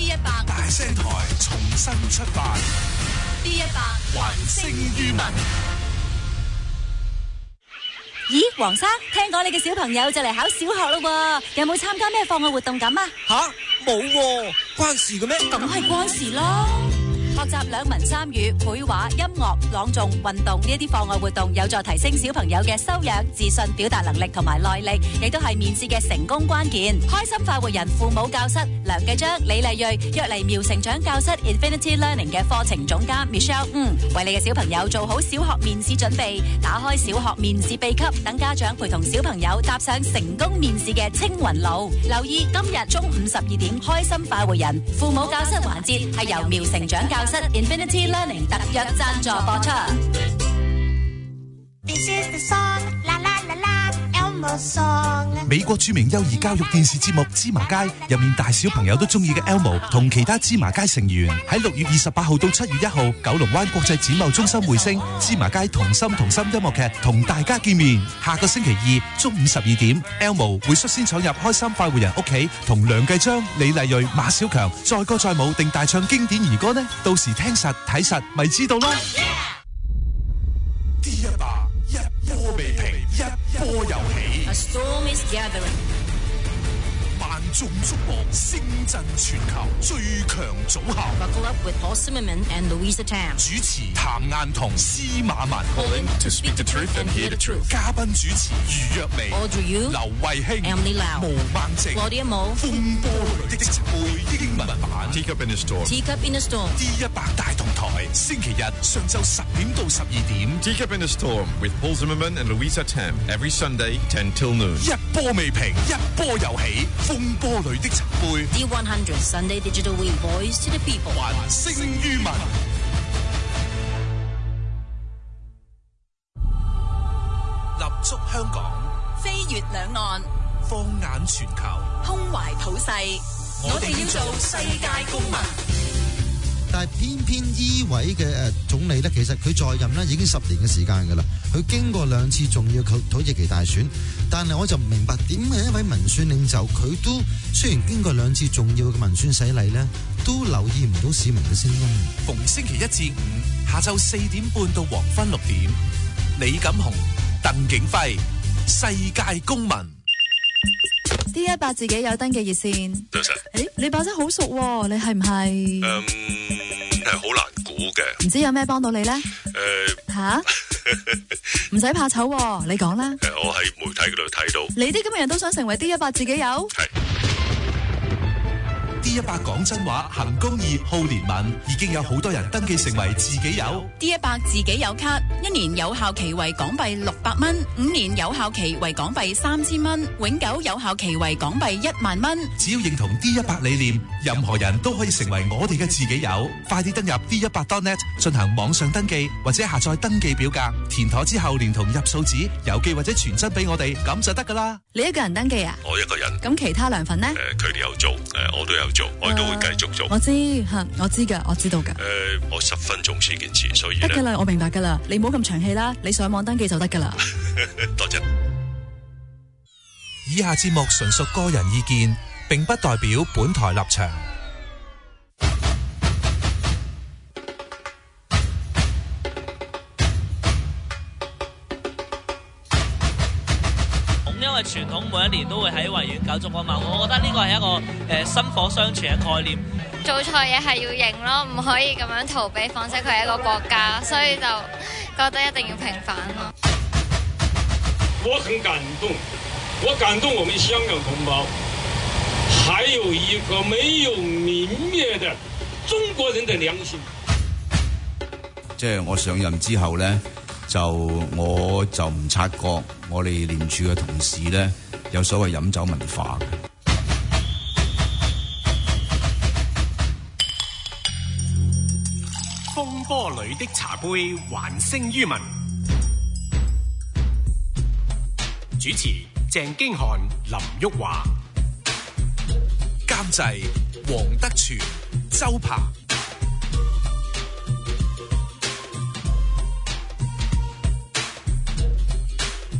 D100 大聲台重新出發。 D100還聲於民。 咦，黃生，聽講你嘅小朋友就嚟考小學咯，有冇參加咩課外活動咁啊？ 吓，冇喎，關事嘅咩？ 梗係關事啦！學習兩文三語、繪畫、音樂、朗誦、運動呢一啲課外活動，有助提升小朋友嘅修養、自信、表達能力同埋耐力，亦都係面試嘅成功關鍵。開心快活人父母教室梁繼章、李麗蕊約嚟苗成長教室 Infinity Learning 嘅課程總監 Michelle，為你嘅小朋友做好小學面試準備，打開小學面試秘笈，等家長陪同小朋友踏上成功面試嘅青雲路。留意今日中午12點，開心快活人父母教室環節係由苗成長教室 Infinity Learning 特約贊助播出。 美國著名幼兒教育電視節目《芝麻街》入面大小朋友都中意嘅 Elmo 同其他芝麻街成員喺6月28號到7月1號九龍灣國際展貿中心會星芝麻街同心音樂劇同大家見面。下個星期二中午12點 Elmo 會率先闖入開心快活人屋企，同梁繼章、李麗蕊、馬小強載歌載舞定大唱經典兒歌呢？到時聽實睇實咪知道咯。D100一波未平，一波又起。 A storm is gathering. 萬眾矚目，星震全球最強組合。 Buckle up with Paul Zimmerman and Louisa Tam. 主持譚雁彤、司馬文。 Calling to speak the truth and hear the truth. 嘉賓主持余若薇、 Audrey Yu, 劉慧卿、 Emily Lau, 毛孟靜、 Claudia Mo, 風波裏的情輩英文版。 Teacup in a Storm. Teacup in a Storm. D100大同台，星期日上晝10點到12點。 Teacup in a Storm with Paul Zimmerman and Louisa Tam every Sunday 10 till noon. 一波未平，一波又起，風波裏的情輩。 D100 Sunday Digital Week, Voice to the People. 還聲於民。立足香港， 飛越兩岸， 放眼全球， 胸懷普世， 我哋要做世界公民。 但係偏偏依位嘅總理咧，其實佢在任咧已經10年嘅時間㗎啦。佢經過2次重要土耳其大選，但係我就唔明白點解一位民選領袖佢都雖然經過2次重要嘅民選洗禮咧，都留意唔到市民嘅聲音。 逢星期1至5下晝4點半到黃昏6點，李錦雄、鄧景輝，世界公民。 D100自己有登記熱線。 早晨。 你把聲好熟喎，你係唔係？ 係好難估嘅。 唔知有咩幫到你咧？吓？唔使怕醜喎，你講啦。 我喺媒體嗰度睇到。 你啲咁嘅人都想成為 D100自己有？ 係。 D100講真話，行公義，好憐憫，已經有好多人登記成為自己有。 D100自己有卡，1年有效期為港幣600蚊，5年有效期為港幣3000蚊，永久有效期為港幣10000蚊。 只要認同 D100 理念，任何人都可以成為我哋嘅自己有。快啲登入 D100.net 進行網上登記，或者下載登記表格，填妥之後連同入數紙、郵寄或者傳真俾我哋，咁就得噶啦。 你一個人登記啊？ 我一個人。 咁其他良份呢？ 佢哋有做，我都有做，我都會繼續做。 我知我知噶，我知道噶。 我十分重視件事，所以得噶啦，我明白噶啦，你唔好咁長氣啦，你上網登記就得噶啦。 多謝。 以下節目純屬個人意見，並不代表本台立場。 因為傳統每一年都會喺維園搞燭光晚會，我覺得呢個係一個薪火相傳嘅概念。 做錯嘢係要認咯，唔可以咁樣逃避，況且佢係一個國家，所以就覺得一定要平反咯。 我很感動，我感動我們香港同胞，還有一個沒有泯滅的中國人的良心。 即係我上任之後咧，我就唔察覺我哋廉署嘅同事咧有所謂飲酒文化嘅。 風波裏的茶杯還聲於民。主持鄭經翰、林旭華， 監製黃德全、周柏。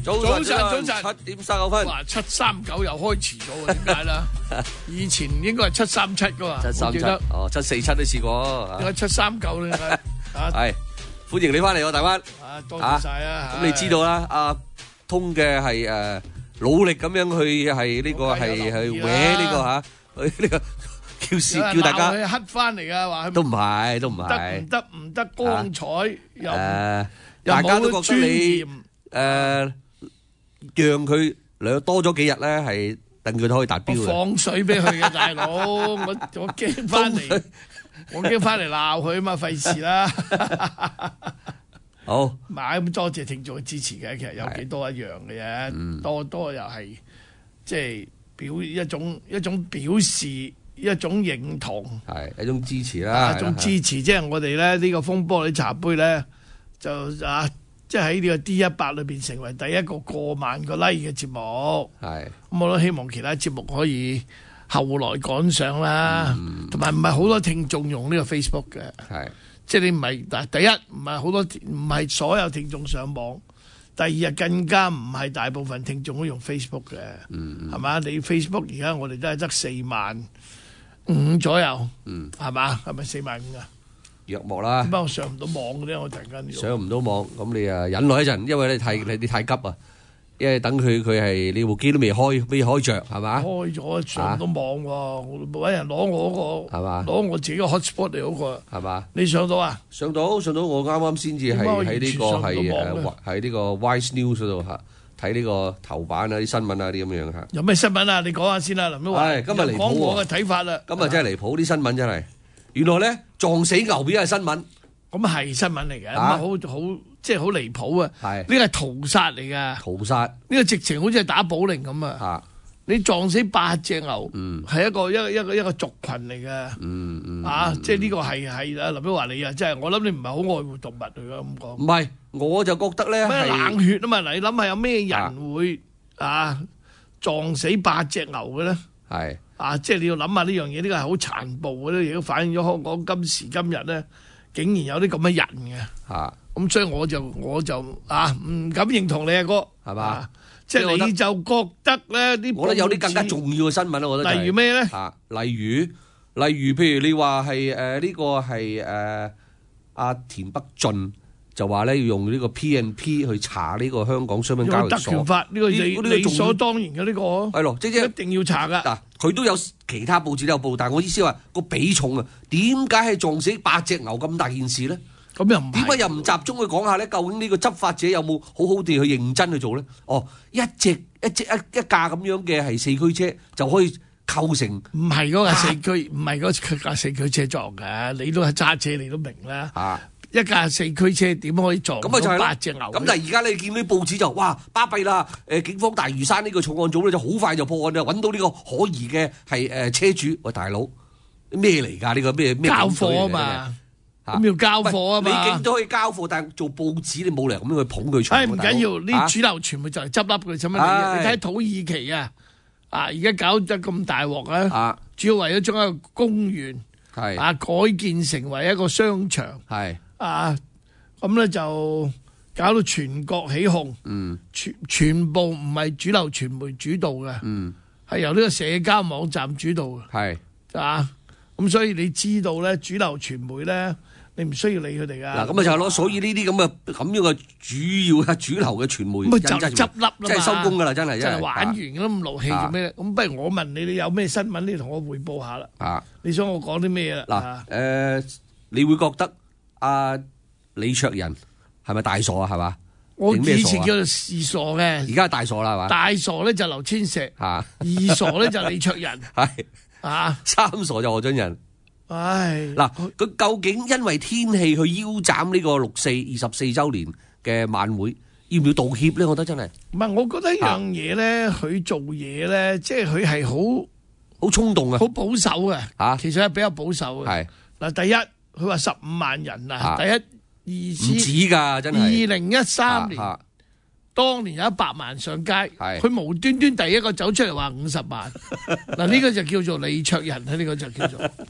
早晨，7:39。哇，7:39又開遲咗，點解啦？以前應該係7:37噶嘛，7:37 哦，7:47都試過。 點解7:39咧？ 係歡迎你翻嚟喎，大灣。 多謝晒啊！ 咁你知道啦，阿通嘅係努力咁樣去係呢個係去搲呢個嚇，去呢個叫大家黑翻嚟噶話， 都唔係， 唔得光彩又大家都覺得你讓佢多咗幾日咧，係等佢都可以達標嘅。 放水俾佢嘅大佬，我驚翻嚟，我驚翻嚟鬧佢啊嘛，費事啦。 好， 買咁多謝聽眾嘅支持嘅，其實有幾多一樣嘅啫，多又係即係一種表示，一種認同， 係一種支持啦， 一種支持。即係我哋咧呢個風波啲茶杯咧，就即係喺呢個 D100裏邊成為第一個過萬個 like 嘅節目。係咁，我都希望其他節目可以後來趕上啦。同埋唔係好多聽眾用呢個 Facebook 嘅。係。即係你唔係第一，唔係好多，唔係所有聽眾上網。第二日更加唔係大部分聽眾都用 Facebook 嘅，係嘛？你 Facebook 而家我哋都係得45000左右，係嘛？係咪45000啊？ 約莫啦。 點解我上唔到網嘅咧？我突然間上唔到網，咁你忍耐一陣，因為你太急啊。因為等佢係你部機都未開着係嘛？開咗上唔到網喎，冇人攞我嗰個係嘛？攞我自己個 hotspot 嚟嗰個係嘛？你上到啊？上到，我啱啱先至係喺呢個喺呢個 Wise News 嗰度嚇睇呢個頭版啊啲新聞啊啲咁樣嚇。有咩新聞啊？你講下先啦，林都話。係今日離譜喎。講我嘅睇法啦。今日真係離譜啲新聞真係，原來咧撞死牛變係新聞。咁係新聞嚟嘅，咁好即係好離譜啊！係呢個係屠殺嚟噶，屠殺呢個直情好似係打保齡咁啊！你撞死8隻牛，係一個族群嚟嘅，即係呢個係啊林彪話你啊，即係我諗你唔係好愛護動物嚟噶咁講。唔係，我就覺得咧咩冷血啊嘛！你諗下有咩人會撞死8隻牛嘅咧？係即係你要諗下呢樣嘢，呢個係好殘暴嘅咧，亦都反映咗香港今時今日咧。竟然有啲咁嘅人嘅，咁所以我就唔敢認同你阿哥，係嘛？即係你就覺得咧啲，我覺得有啲更加重要嘅新聞啦，我覺得。例如咩咧？例如，譬如你話係呢個係阿田北俊就話咧要用呢個 P&P 去查呢個香港商品交易所。特權法呢個理所當然嘅呢個。係咯，即係一定要查噶。嗱，佢都有其他報紙都有報，但係我意思話個比重啊，點解係撞死8隻牛咁大件事咧？咁又唔點解又唔集中去講下咧？究竟呢個執法者有冇好好地去認真去做咧？哦，一架咁樣嘅係4驅車就可以構成唔係嗰架4驅，唔係嗰架4驅車撞嘅，你都係揸車你都明啦。一架4驅車點可以撞到8隻牛？咁但係而家你見到啲報紙就哇巴閉啦！警方大嶼山呢個重案組咧就好快就破案啦，揾到呢個可疑嘅係車主。喂，大佬咩嚟㗎？呢個咩交貨啊嘛？咁要交貨啊嘛？你警都可以交貨，但係做報紙你冇理由咁樣去捧佢場。唔緊要，呢主流傳媒就嚟執笠佢，使乜你睇土耳其啊！而家搞得咁大鑊啊！主要為咗將一個公園改建成為一個商場。咁咧就搞到全國起哄，全部唔係主流傳媒主導嘅，係由呢個社交網站主導嘅，咁所以你知道咧，主流傳媒咧，你唔需要理佢哋噶。嗱，咁就係咯，所以呢啲咁樣嘅主要主流嘅傳媒，咁就執笠啦嘛，真係收工噶啦，真係玩完咁咁勞氣做咩咧？咁不如我問你，你有咩新聞你同我匯報下啦？你想我講啲咩啦？嗱，你會覺得？李卓人係咪大傻啊？係嘛？我以前叫做二傻嘅，而家係大傻啦，係嘛？大傻咧就劉千石，二傻咧就李卓人，三傻就何俊仁。唉，嗱，佢究竟因為天氣去腰斬呢個6·4 24週年嘅晚會，要唔要道歉咧？我覺得真係唔係，我覺得一樣嘢咧，佢做嘢咧，即係佢係好衝動啊，好保守嘅，其實係比較保守嘅。係嗱，第一。佢話15萬人啊！第一、唔止㗎，真係。2013年，當年有100萬上街，佢無端端第一個走出嚟話50萬，嗱呢個就叫做李卓人，呢個就叫做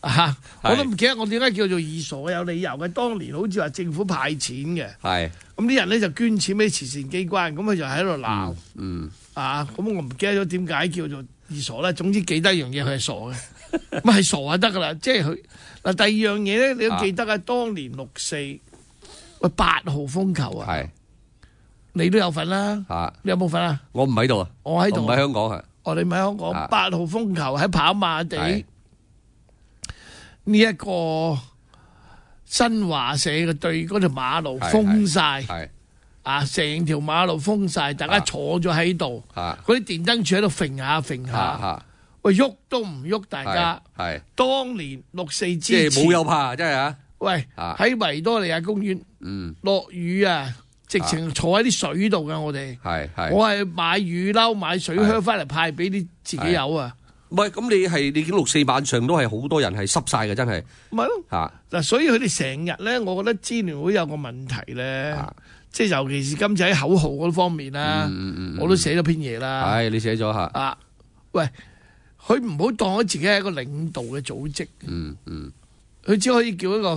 我都唔記得我點解叫做二傻，有理由嘅。當年好似話政府派錢嘅，咁啲人咧就捐錢俾慈善機關，咁佢就喺度鬧，咁我唔記得咗點解叫做二傻啦。總之記得一樣嘢，佢係傻嘅，咁係傻就得噶啦。即係佢嗱，第二樣嘢咧，你都記得啊？當年6·4，喂8號風球啊，你都有份啦，你有冇份啊？ 我唔喺度啊， 我喺度， 唔喺香港啊。 你唔喺香港，8號風球喺跑馬地呢一個新華社嘅對嗰條馬路封晒，成條馬路封晒，大家坐咗喺度，嗰啲電燈柱喺度揈下揈下，喂喐都唔喐，大家。當年6·4之前， 即係冇有怕，真係啊！ 喂，喺維多利亞公園，落雨啊！直情坐喺啲水度噶，我哋我係買雨褸買水靴翻嚟派俾啲自己友啊！ 唔係咁，你見6·4晚上都係好多人係濕晒嘅，真係。 唔係咯，嗱，所以佢哋成日咧，我覺得支聯會有個問題咧，即係尤其是今次喺口號嗰方面啦，我都寫咗篇嘢啦。 係你寫咗嚇？ 喂，佢唔好當咗自己係一個領導嘅組織。佢只可以叫一個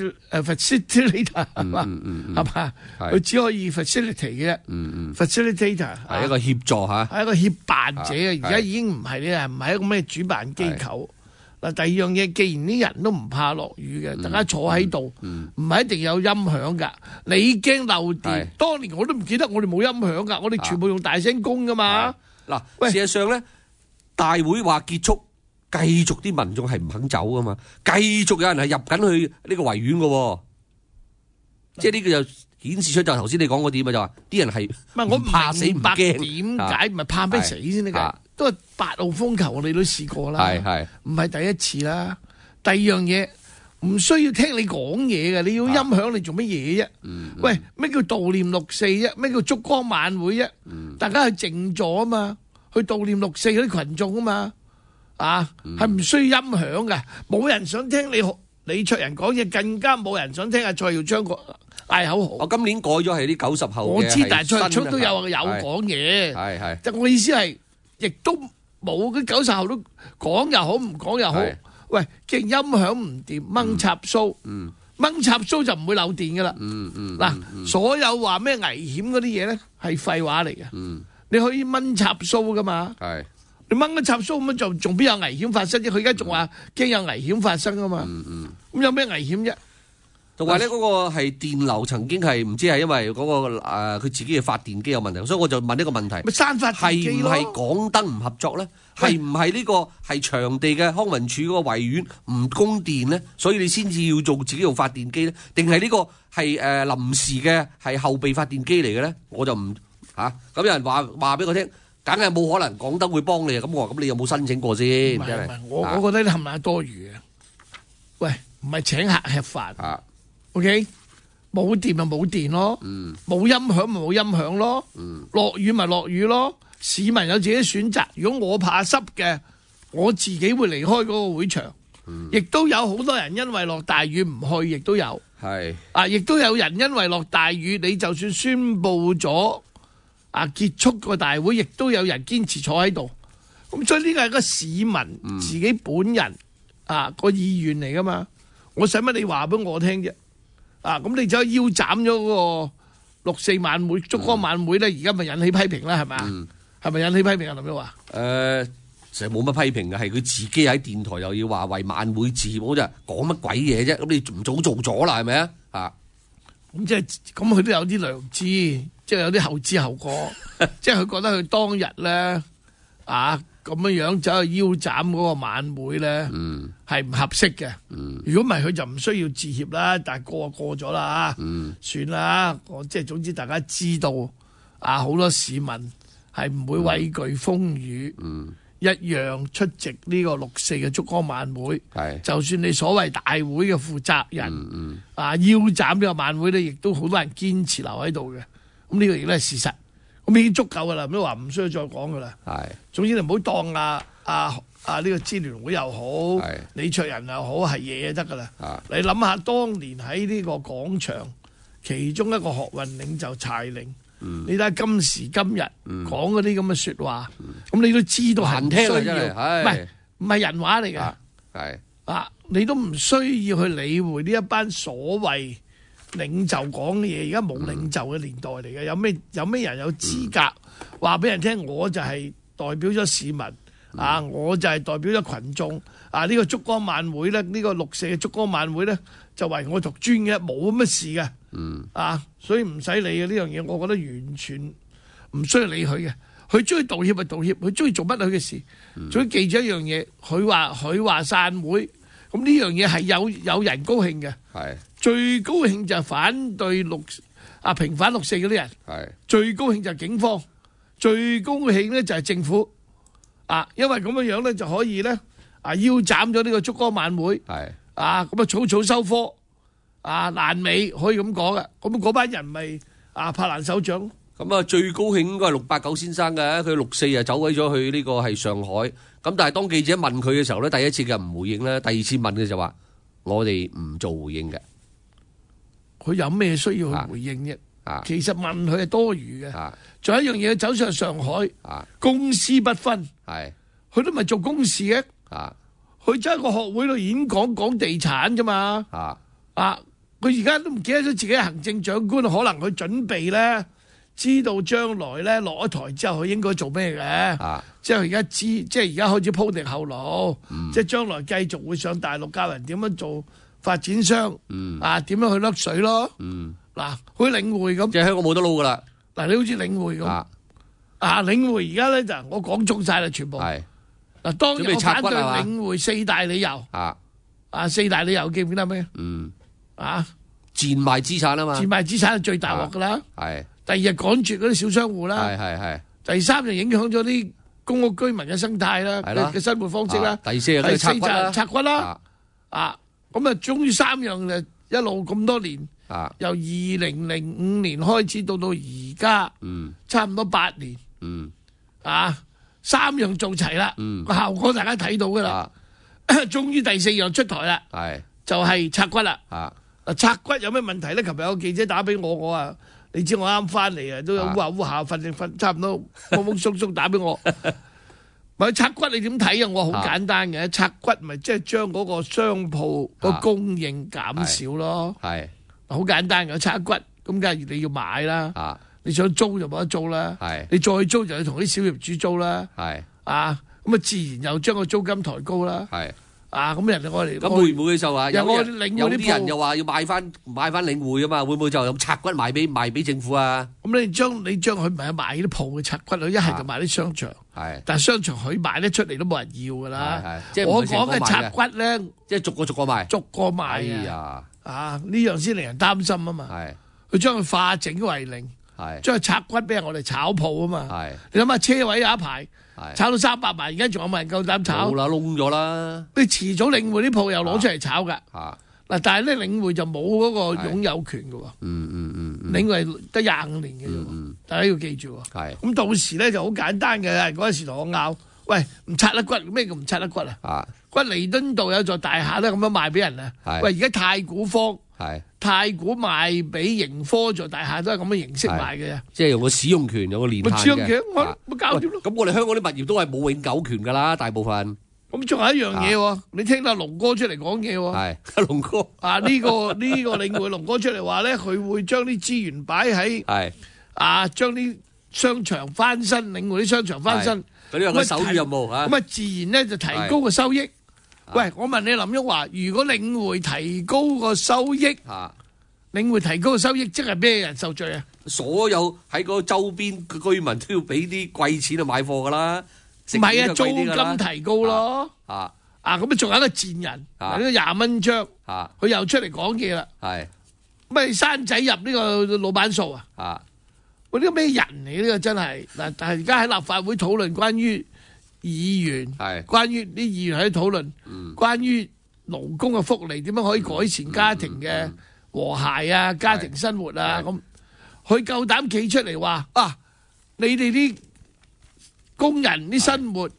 facilitator 係嘛？係嘛？佢只可以 facilitate 嘅，facilitator 係一個協助嚇，係一個協辦者啊！而家已經唔係咧，唔係一個咩主辦機構。嗱，第二樣嘢，既然啲人都唔怕落雨嘅，大家坐喺度，唔係一定有音響㗎。你驚漏電，當年我都唔記得我哋冇音響㗎，我哋全部用大聲公㗎嘛。 嗱，事實上咧，大會話結束。繼續啲民眾係唔肯走噶嘛，繼續有人係入緊去呢個維園噶，即係呢個就顯示出就頭先你講嗰點啊，就話啲人係唔怕死唔驚， 點解唔係怕咩死先得㗎？都係8號風球，我哋都試過啦，唔係第一次啦。第二樣嘢唔需要聽你講嘢嘅，你要音響你做乜嘢啫？喂，咩叫悼念6·4啫？咩叫燭光晚會啫？大家去靜坐啊嘛，去悼念6·4嗰啲群眾啊嘛。係唔需要音響嘅，冇人想聽李卓人講嘢，更加冇人想聽阿蔡耀昌嗌口號。 我今年改咗係啲90後嘅， 我知，但係蔡耀昌都有講嘢。就我意思係，亦都冇嗰90後都講又好，唔講又好。喂，既然音響唔掂，掹插蘇，掹插蘇就唔會漏電噶啦。嗱，所有話咩危險嗰啲嘢咧，係廢話嚟嘅。你可以掹插蘇噶嘛。你掹個插蘇咁就仲邊有危險發生啫？佢而家仲話驚有危險發生啊嘛。咁有咩危險啫？ 同埋咧，嗰個係電流曾經係唔知係因為嗰個佢自己嘅發電機有問題，所以我就問呢個問題： 咪刪發電機咯？ 係唔係港燈唔合作咧？係唔係呢個係場地嘅康文署嗰個維園唔供電咧？所以你先至要做自己用發電機咧？定係呢個係臨時嘅係後備發電機嚟嘅咧？我就唔咁有人話俾我聽。梗係冇可能港燈會幫你啊！咁我話咁你有冇申請過先？ 唔係，我覺得你冚唪唥多餘嘅。喂，唔係請客吃飯。OK， 冇電咪冇電咯，冇音響咪冇音響咯，落雨咪落雨咯。市民有自己選擇。如果我怕濕嘅，我自己會離開嗰個會場。亦都有好多人因為落大雨唔去，亦都有。亦都有人因為落大雨，你就算宣佈咗。結束個大會，亦都有人堅持坐喺度，咁所以呢個係個市民自己本人個意願嚟噶嘛。我使乜你話俾我聽啫？咁你就腰斬咗嗰個6·4晚會、燭光晚會咧，而家咪引起批評啦，係咪啊？係咪引起批評啊？林旭華？ 其實冇乜批評嘅，係佢自己喺電台又要話為晚會致歉，我就講乜鬼嘢啫？咁你唔早做咗啦，係咪啊？ 咁即係咁，佢都有啲良知，即係有啲後知後覺，即係佢覺得佢當日咧咁樣走去腰斬嗰個晚會咧，係唔合適嘅。如果唔係，佢就唔需要致歉啦。但係過咗啦，算啦。我即係總之，大家知道好多市民係唔會畏懼風雨，一樣出席呢個6·4嘅燭光晚會。就算你所謂大會嘅負責人腰斬呢個晚會咧，亦都好多人堅持留喺度嘅。咁呢個亦都係事實。咁已經足夠噶啦，咩話唔需要再講噶啦。總之你唔好當呢個支聯會又好，李卓人又好係嘢得噶啦。你諗下當年喺呢個廣場，其中一個學運領袖柴玲。你睇下今時今日講嗰啲咁嘅說話，咁你都知道係唔需要，唔係人話嚟嘅。 你都唔需要去理會呢一班所謂領袖講嘅嘢。而家冇領袖嘅年代嚟嘅，有咩人有資格話俾人聽？我就係代表咗市民。我就係代表咗群眾呢個燭光晚會咧，呢個6四嘅燭光晚會咧，就為我獨尊嘅，冇乜事嘅。所以唔使理嘅呢樣嘢，我覺得完全唔需要理佢嘅。佢中意道歉咪道歉，佢中意做乜佢嘅事。最記住一樣嘢，佢話散會，咁呢樣嘢係有人高興嘅。係最高興就係反對平反6四嗰啲人。係最高興就係警方，最高興咧就係政府。因為咁樣咧就可以咧腰斬咗呢個燭光晚會，咁啊草草收科，爛尾可以咁講嘅。咁嗰班人咪拍爛手掌。 咁啊最高興應該係689先生嘅，佢6四走鬼咗去呢個係上海。咁但係當記者問佢嘅時候咧，第一次嘅唔回應咧，第二次問嘅就話我哋唔做回應嘅。 佢有咩需要去回應啫？其實問佢係多餘嘅。仲有一樣嘢，走上上海，公私不分，佢都唔係做公事嘅，佢真係個學會度演講地產啫嘛。佢而家都唔記得咗自己嘅行政長官，可能佢準備咧，知道將來咧落咗台之後佢應該做咩嘅，即係而家即係而家開始鋪定後路，即係將來繼續會上大陸教人點樣做發展商，點樣去甩水咯。嗱，好似領匯咁， 即係香港冇得撈噶啦。 嗱，你好似領匯咁，領匯而家咧就我講中晒啦，全部。嗱，當日我反對領匯4大理由。4大理由記唔記得咩？ 賤賣資產啊嘛。 賤賣資產係最大鑊噶啦。第二日趕絕嗰啲小商戶啦。第三就影響咗啲公屋居民嘅生態啦，嘅生活方式啦。第四就拆骨啦。咁啊，終於3樣就一路咁多年。由2005年開始到而家，差唔多8年，3樣做齊啦，個效果大家睇到噶啦。終於第4樣出台啦，就係拆骨啦。拆骨有咩問題咧？琴日有記者打俾我話你知我啱翻嚟啊，都有烏下烏下瞓，差唔多懵懵鬆鬆打俾我。咪拆骨你點睇啊？我好簡單嘅，拆骨咪即係將嗰個商鋪個供應減少咯。好簡單嘅，拆骨咁梗係你要買啦，你想租就冇得租啦，你再租就要同啲小業主租啦，咁啊自然又將個租金抬高啦，咁人哋我哋咁會唔會就話有啲人又話要買翻領匯啊嘛？會唔會就用拆骨賣俾政府啊？ 咁你將佢唔係賣啲鋪嘅拆骨，佢一係就賣啲商場，但係商場佢賣得出嚟都冇人要噶啦。我講嘅拆骨咧， 即係逐個賣， 逐個賣啊！呢樣先令人擔心啊嘛，佢將佢化整為零，將佢拆骨俾人我哋炒鋪啊嘛，你諗下車位有一排炒到300萬，而家仲有冇人夠膽炒？ 冇啦，窿咗啦。 你遲早領匯啲鋪又攞出嚟炒噶，但係咧領匯就冇嗰個擁有權噶喎，領匯得25年嘅啫，大家要記住。咁到時咧就好簡單嘅，嗰陣時同我拗，喂，唔拆得骨，咩叫唔拆得骨啊？骨彌敦道有座大廈咧，咁樣賣俾人啊！喂，而家太古坊、太古賣俾盈科座大廈都係咁嘅形式賣嘅， 即係用個使用權，有個年限嘅。 使用權我搞掂咯。 咁我哋香港啲物業都係冇永久權噶啦，大部分。 咁仲有一樣嘢喎，你聽到龍哥出嚟講嘢喎。 係龍哥呢個領匯龍哥出嚟話咧，佢會將啲資源擺喺將啲商場翻新，領匯啲商場翻新。 嗰啲係個首要任務啊！ 咁啊，自然咧就提高個收益。喂，我問你林旭華，如果領匯提高個收益，領匯提高個收益，即係咩人受罪啊？ 所有喺個周邊嘅居民都要俾啲貴錢去買貨噶啦。 唔係啊，租金提高咯。咁啊，仲有一個賤人，呢個20蚊張，佢又出嚟講嘢啦。咁啊，山仔入呢個老闆數啊！喂，呢個咩人嚟？呢個真係嗱，但係而家喺立法會討論關於議員，關於啲議員喺度討論關於勞工嘅福利點樣可以改善家庭嘅和諧啊、家庭生活啊咁，佢夠膽企出嚟話你哋啲工人啲生活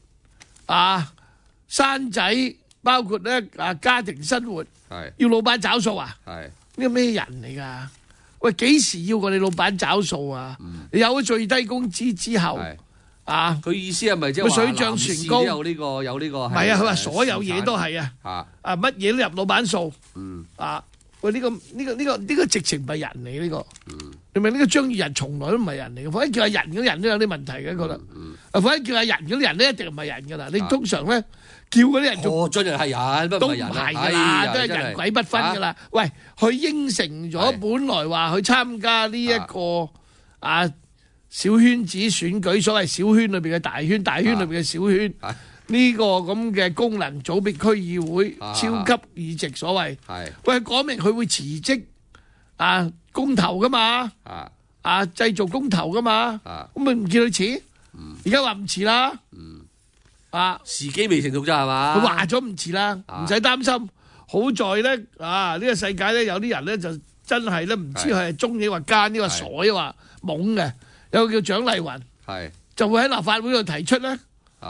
生仔包括咧家庭生活要老闆找數啊？呢個咩人嚟㗎？喂，幾時要過你老闆找數啊？你有咗最低工資之後， 啊！佢意思係咪即係話水漲船高有呢個？唔係啊，佢話所有嘢都係啊，乜嘢都入老闆數。喂，呢個直情唔係人嚟呢個。你明呢個張宇人從來都唔係人嚟嘅，反正叫係人嗰啲人都有啲問題嘅覺得。反正叫係人嗰啲人咧一定唔係人㗎啦。你通常咧叫嗰啲人做進人係人， 都唔係㗎啦，都係人鬼不分㗎啦。喂，佢應承咗，本來話去參加呢一個小圈子選舉，所謂小圈裏邊嘅大圈，大圈裏邊嘅小圈，呢個咁嘅功能組別區議會超級議席所謂，喂，講明佢會辭職公投噶嘛，製造公投噶嘛，咁咪唔叫佢辭，而家話唔辭啦， 時機未成熟咋係嘛？ 佢話咗唔辭啦，唔使擔心。好在咧呢個世界咧有啲人咧就真係咧唔知佢係中意或奸呢個傻話懵嘅。有個叫蔣麗芸，就會喺立法會度提出咧，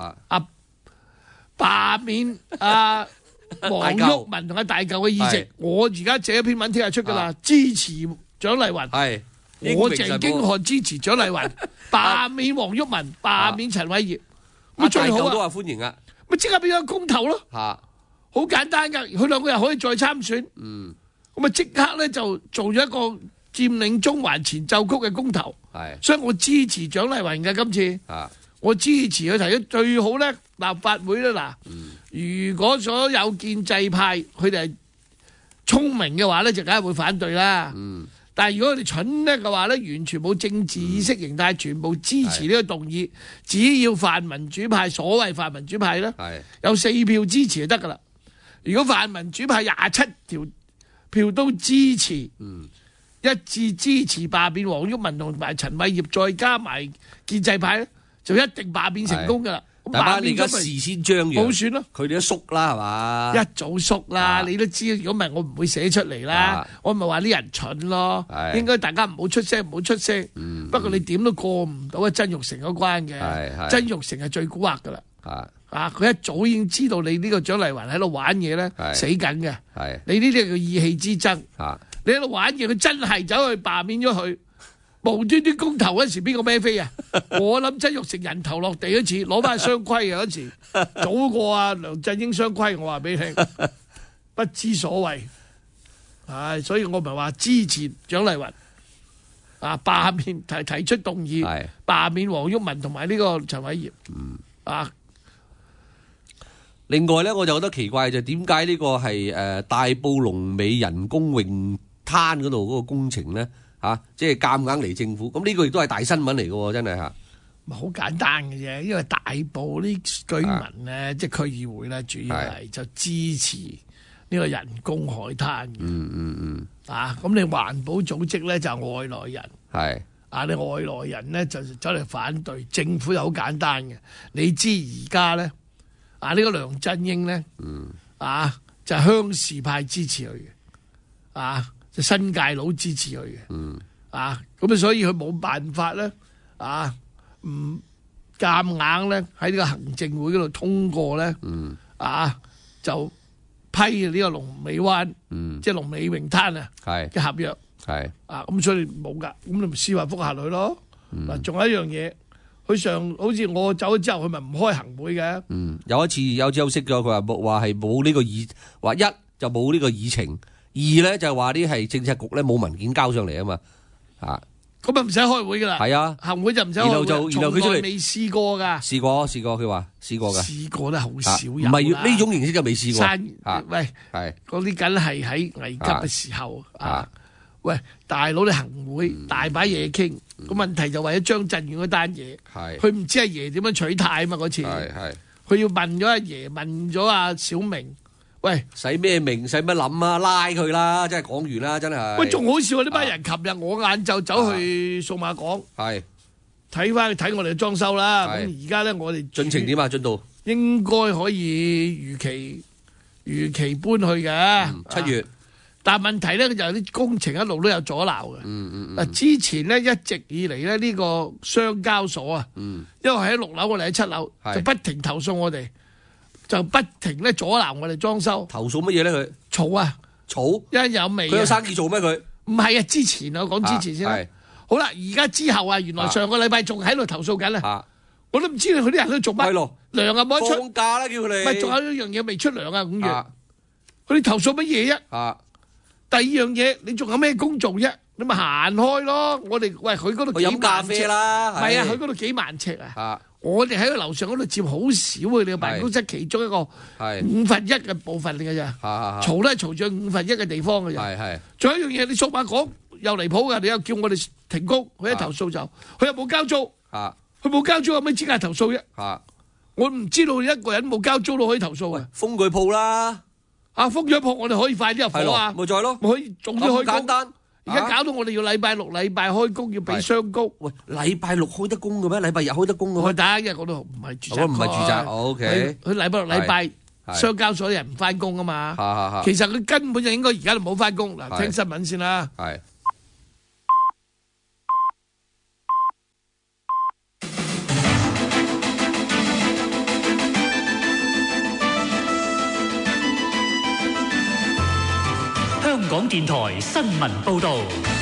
罷免黃毓民同大舊嘅議席。我而家寫一篇文聽日出噶啦，支持蔣麗芸，我鄭經翰支持蔣麗芸，罷免黃毓民，罷免陳偉業，咁最好啊！ 都話歡迎啊， 咪即刻變咗公投咯，好簡單噶，佢兩個人可以再參選，咁啊即刻咧就做咗一個佔領中環前奏曲嘅公投。所以我支持蔣麗芸嘅今次，我支持佢提出最好咧，立法會咧嗱，如果所有建制派佢哋係聰明嘅話咧，就梗係會反對啦。但係如果佢哋蠢叻嘅話咧，完全冇政治意識形態，全部支持呢個動議，只要泛民主派，所謂泛民主派咧，有4票支持就得噶啦。如果泛民主派27條票都支持，一致支持罷免黃毓民同埋陳偉業，再加埋建制派咧，就一定罷免成功噶啦。 大家你而家事先張揚， 冇選咯， 佢哋都縮啦係嘛？ 一早縮啦，你都知。如果唔係，我唔會寫出嚟啦。我咪話啲人蠢咯，應該大家唔好出聲，唔好出聲。不過你點都過唔到曾鈺成嗰關嘅，曾鈺成係最蠱惑噶啦。佢一早已經知道你呢個蔣麗芸喺度玩嘢咧，死緊嘅。你呢啲叫意氣之爭。你喺度玩嘢，佢真係走去罷免咗佢，無端端公投嗰時邊個孭飛啊？我諗曾鈺成人頭落地嗰次攞翻雙規啊，嗰時早過梁振英雙規，我話俾你聽，不知所謂。所以我咪話支持蔣麗芸罷免提出動議，罷免黃毓民同埋呢個陳偉業。 另外咧，我就覺得奇怪就點解呢個係大埔龍尾人工泳灘嗰度嗰個工程咧即係夾硬嚟政府，咁呢個亦都係大新聞嚟嘅喎，真係好簡單嘅啫，因為大埔啲居民咧，即係區議會咧，主要係就支持呢個人工海灘嘅。咁你環保組織咧就係外來人，你外來人咧就走嚟反對，政府又好簡單嘅。你知而家咧呢個梁振英咧就係鄉事派支持佢嘅，就新界佬支持佢嘅。咁所以佢冇辦法咧唔夾硬咧喺呢個行政會嗰度通過咧，就批呢個龍尾灣，即係龍尾泳灘嘅合約。咁所以冇㗎，咁你咪司法覆核佢咯。仲有一樣嘢，佢好似我走咗之後，佢咪唔開行會嘅。 有一次休息咗，佢話係冇呢個議，話一就冇呢個議程，二咧就話啲係政策局咧冇文件交上嚟啊嘛。 咁咪唔使開會噶啦。係啊，行會就唔使開會。然後佢出嚟未試過噶。試過，佢話試過噶。試過都好少有。唔係呢種形式就未試過。喂，嗰啲梗係喺危急嘅時候喂，大佬你行會大把嘢傾，個問題就為咗張震遠嗰單嘢。佢唔知阿爺點樣取態啊嘛嗰次。佢要問咗阿爺，問咗阿小明。喂，使咩名？使乜諗啊？拉佢啦！真係講完啦，真係。喂，仲好笑啊！呢班人琴日我晏晝走去數碼港，睇我哋嘅裝修啦。咁而家咧，我哋進程點啊？進度應該可以如期搬去嘅7月。但係問題咧，就有啲工程一路都有阻撓嘅。之前咧一直以嚟咧呢個商交所啊，因為喺6樓，我哋喺7樓，就不停投訴我哋。就不停咧阻撓我哋裝修，投訴乜嘢咧？佢嘈啊，嘈，因有味。佢有生意做咩？佢唔係啊，之前我講之前先啦。好啦，而家之後原來上個禮拜仲喺度投訴緊啦。 我都唔知佢啲人喺度做乜。 係咯， 糧啊冇得出， 放假啦叫佢哋。 唔係，仲有一樣嘢未出糧啊，5月。佢哋投訴乜嘢啫？第二樣嘢，你仲有咩工做啫？你咪行開咯。我哋喂佢嗰度幾萬尺飲咖啡啦， 係啊，佢嗰度幾萬尺啊。我哋喺個樓上嗰度佔好少啊！你個辦公室其中一個1/5嘅部分嚟嘅咋，嘈都係嘈住1/5嘅地方嘅咋。仲有一樣嘢，你數碼港又離譜㗎，你又叫我哋停工，佢一投訴就佢又冇交租，佢冇交租有咩資格投訴啫？我唔知道一個人冇交租都可以投訴啊！ 封佢鋪啦， 封咗鋪我哋可以快啲入伙啊！ 咪再咯， 可以早啲開工。簡單。而家搞到我哋要禮拜六、禮拜開工，要俾雙高。 喂，禮拜六開得工嘅咩？禮拜日開得工嘅咩？ 得，因為嗰度唔係住宅。 唔係住宅 ，OK。 佢禮拜六、禮拜商交所啲人唔翻工啊嘛。其實佢根本就應該而家就冇翻工。嗱，聽新聞先啦。係。 香港電台新聞報導。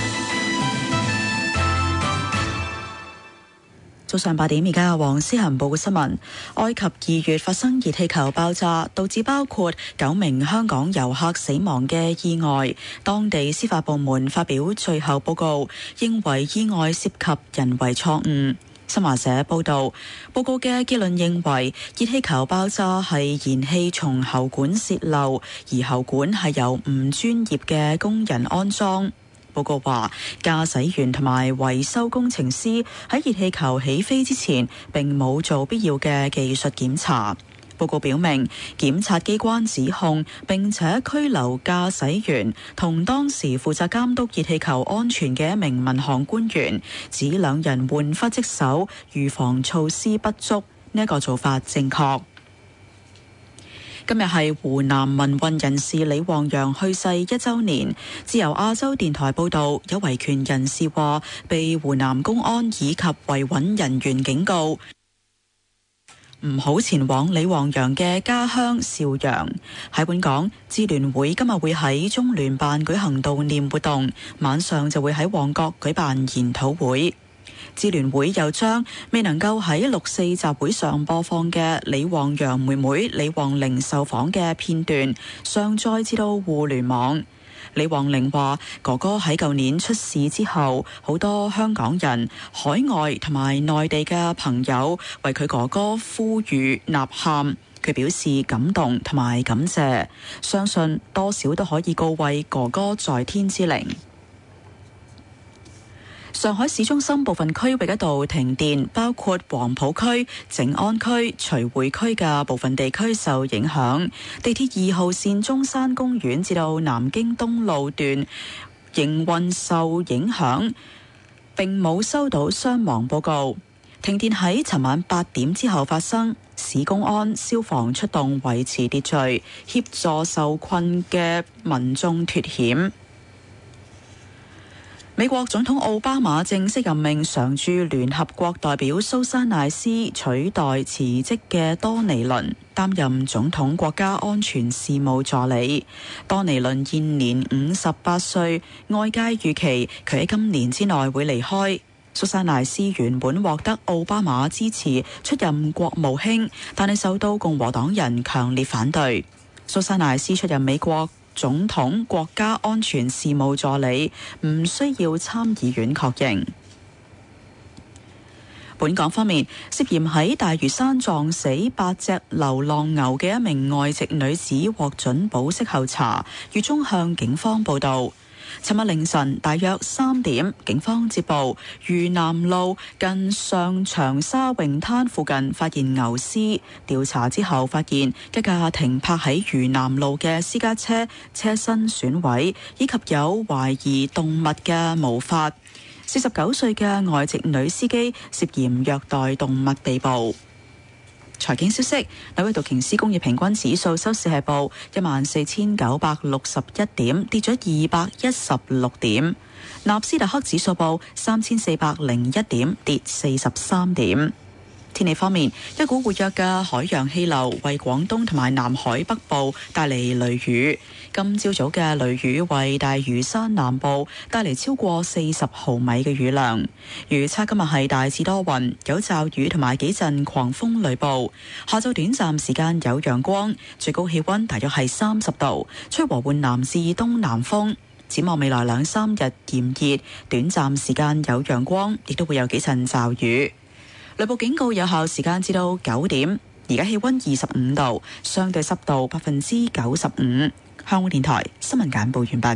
早上8點，而家黃思恒報嘅新聞：埃及2月發生熱氣球爆炸，導致包括9名香港遊客死亡嘅意外。當地司法部門發表最後報告，認為意外涉及人為錯誤。新華社報導，報告嘅結論認為熱氣球爆炸係燃氣從喉管洩漏，而喉管係由唔專業嘅工人安裝。報告話，駕駛員同埋維修工程師喺熱氣球起飛之前並冇做必要嘅技術檢查。報告表明，檢察機關指控並且拘留駕駛員同當時負責監督熱氣球安全嘅一名民航官員，指兩人玩忽職守，預防措施不足，呢個做法正確。今日係湖南民運人士李旺陽去世1週年。自由亞洲電台報導，有維權人士話，被湖南公安以及維穩人員警告，唔好前往李旺陽嘅家鄉邵陽。喺本港，支聯會今日會喺中聯辦舉行悼念活動，晚上就會喺旺角舉辦研討會。支聯會又將未能夠喺6·4集會上播放嘅李旺陽妹妹李旺玲受訪嘅片段上載至到互聯網。李旺玲話：哥哥喺舊年出事之後，好多香港人、海外同埋內地嘅朋友為佢哥哥呼籲吶喊，佢表示感動同埋感謝，相信多少都可以告慰哥哥在天之靈。上海市中心部分區域一度停電，包括黃浦區、靜安區、徐匯區嘅部分地區受影響。地鐵2號線中山公園至到南京東路段營運受影響，並冇收到傷亡報告。停電喺尋晚8點之後發生，市公安、消防出動維持秩序，協助受困嘅民眾脫險。美國總統奧巴馬正式任命常駐聯合國代表蘇珊賴斯取代辭職嘅多尼倫擔任總統國家安全事務助理。多尼倫現年58歲，外界預期佢喺今年之內會離開。蘇珊賴斯原本獲得奧巴馬支持出任國務卿，但係受到共和黨人強烈反對。蘇珊賴斯出任美國總統國家安全事務助理，唔需要參議院確認。本港方面，涉嫌喺大嶼山撞死8隻流浪牛嘅一名外籍女子獲准保釋候查，月中向警方報到。尋日凌晨大約3點，警方接報嶼南路近上長沙泳灘附近發現牛屍，調查之後發現一架停泊喺嶼南路嘅私家車車身損毀，以及有懷疑動物嘅毛髮。49歲嘅外籍女司機涉嫌虐待動物被捕。財經消息，紐約道瓊斯工業平均指數收市係報14,961點，跌咗216點。納斯達克指數報3401點，跌43點。 天氣方面，一股活躍嘅海洋氣流為廣東同埋南海北部帶嚟雷雨。今朝早嘅雷雨為大嶼山南部帶嚟超過40毫米嘅雨量。預測今日係大致多雲，有驟雨同埋幾陣狂風雷暴。下晝短暫時間有陽光，最高氣溫大約係30度，吹和緩南至東南風。展望未來2-3日炎熱，短暫時間有陽光，亦都會有幾陣驟雨。雷暴警告有效時間至到9點。而家氣溫25度，相對濕度95%。香港電台新聞簡報完畢。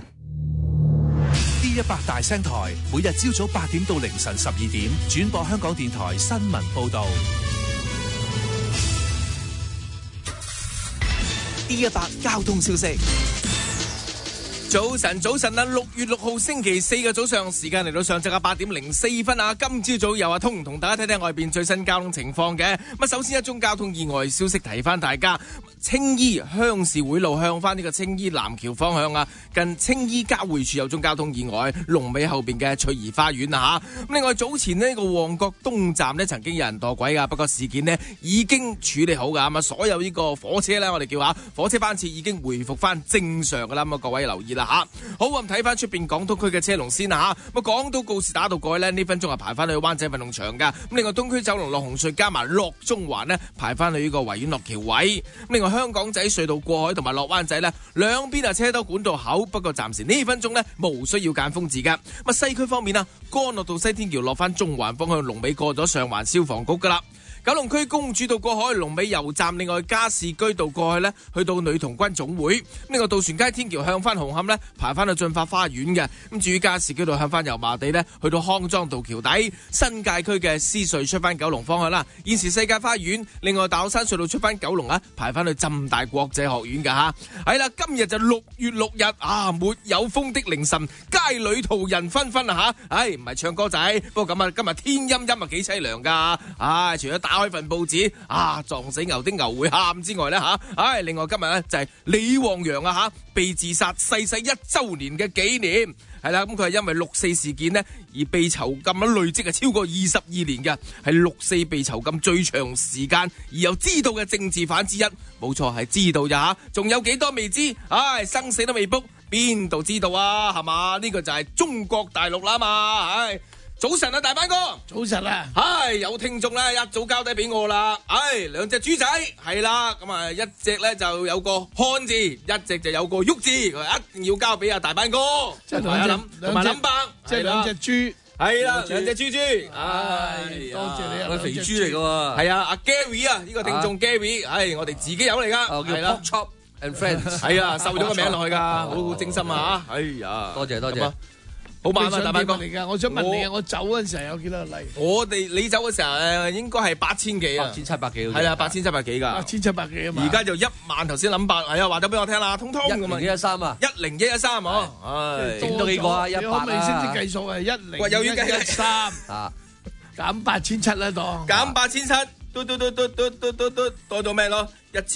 D100 大聲台每日朝早8點到凌晨12點轉播香港電台新聞報道。D100 交通消息。 早晨啊！6月6號星期4嘅早上，時間嚟到上晝嘅8點04分啊！今朝早由阿通同大家睇睇外邊最新交通情況嘅。咁首先一宗交通意外消息提翻大家，青衣鄉事會路向翻呢個青衣南橋方向啊，近青衣交匯處有宗交通意外，龍尾後邊嘅翠怡花園啊吓。咁另外早前呢個旺角東站呢曾經有人墮軌噶，不過事件呢已經處理好噶，咁啊所有呢個火車呢，我哋叫下火車班次已經回復翻正常噶啦，咁啊各位留意啦。好，咁睇翻出邊港島區嘅車龍先啦吓。咁港島告士打道過去呢分鐘係排翻去灣仔運動場噶。咁另外東區走廊落紅隧加埋落中環呢排翻去呢個維園落橋位。咁另外香港仔隧道過海同埋落灣仔呢兩邊啊車多管道口，不過暫時呢分鐘呢無需要間封字噶。咁西區方面啊，干諾道西天橋落翻中環方向龍尾過咗上環消防局噶啦。九龍區公主道過海龍尾油站，另外加士居道過去呢去到女童軍總會。另外渡船街天橋向翻紅磡呢排翻去進發花園嘅。咁至於加士居道向翻油麻地呢去到康莊道橋底。新界區嘅獅隧出翻九龍方向啦，現時世界花園。另外大老山隧道出翻九龍啊，排翻去浸大國際學院噶吓。係啦，今日就6月6日啊，沒有風的凌晨，街裏途人紛紛啊吓。唔係唱歌仔，不過咁啊，今日天陰陰啊，幾凄涼噶。除咗打開份報紙撞死牛的牛會喊之外呢吓，另外今日呢就係李旺陽啊吓，被自殺逝世1周年嘅紀念。係啦，咁佢係因為6·4事件呢而被囚禁啊，累積係超過22年嘅，係6·4被囚禁最長時間而又知道嘅政治犯之一。冇錯，係知道咋吓，仲有幾多未知？生死都未卜，邊度知道啊？係嘛？呢個就係中國大陸啦嘛，早晨啊，大班哥！ 早晨啊！ 有聽眾咧一早交低俾我啦。兩隻豬仔係啦，咁啊一隻咧就有個漢字，一隻就有個旭字，佢一定要交俾阿大班哥。 即係同埋林伯，即係兩隻豬。係啦，兩隻豬。多謝你啊！ 佢肥豬嚟噶喎。 係啊，阿 Gary 啊，呢個聽眾 Gary，我哋自己友嚟噶。 叫 Pork Chop and Friends。 係啊，收咗個名落去噶，好精心啊！ 多謝。 好慢啊，大班哥。 我想問你啊，我走嗰陣時候有幾多例？ 你走嘅時候應該係8000幾啊 ，8700幾。 係啦，8700幾㗎。 8700幾啊嘛。 而家就1萬，頭先諗白，話咗俾我聽啦，通通咁啊。 10113啊。 10113嗬。 整多幾個啊？100啊。 你可唔可以識唔識計數啊？10113 又要計啊。減8700啦，當。 減8700，嘟，多咗咩咯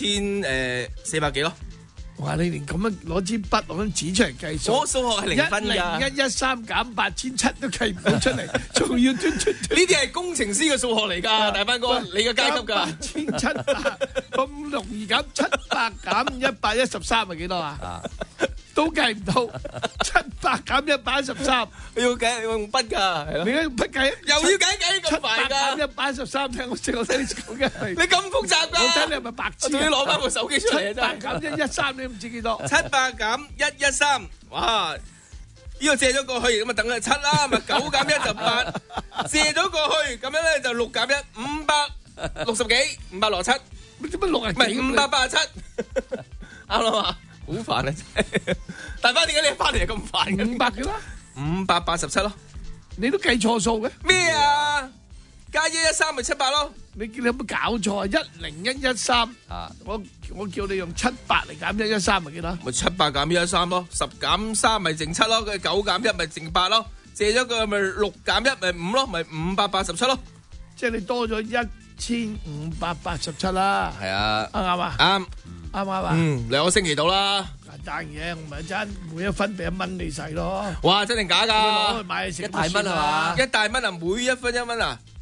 ？1400幾咯。 哇！你連咁樣攞支筆攞張紙出嚟計數， 我數學係0分㗎。 10113減8700都計唔到出嚟，仲要嘟。 呢啲係工程師嘅數學嚟㗎，大班哥，你嘅階級㗎。 8700咁容易減700減113係幾多啊？都計唔到，700減113， 你要計用筆㗎， 你用筆計， 又要計咁快㗎。 700減113，聽我聽你講嘅係。 你咁複雜㗎？ 我睇你係咪白痴？ 我仲要攞翻部手機出嚟啊！ 700減113，你唔知幾多 ？700減113，哇！呢個借咗過去，咁啊等佢7啦，咪9減1就8，借咗過去，咁樣咧就6減1，560幾，567， 乜6啊？ 唔係587，啱啦嘛。好煩啊！大班點解你翻嚟係咁煩嘅 ？500幾啦 ，587咯。 你都計錯數嘅咩啊？加113咪700咯。 你有冇搞錯啊？10113啊！我叫你用700嚟減113咪幾多？ 咪700減113咯，10減3咪剩7咯，佢9減1咪剩8咯，借咗個咪6減1咪5咯，咪587咯。 即係你多咗1587啦。 係啊， 啱啊？ 啱。 啱啊 ，2個星期到啦。 簡單嘢，我咪真每一分俾1蚊你使咯。 哇，真定假㗎？ 攞去買食 1大蚊係嘛？ 1大蚊啊，每一分1蚊啊，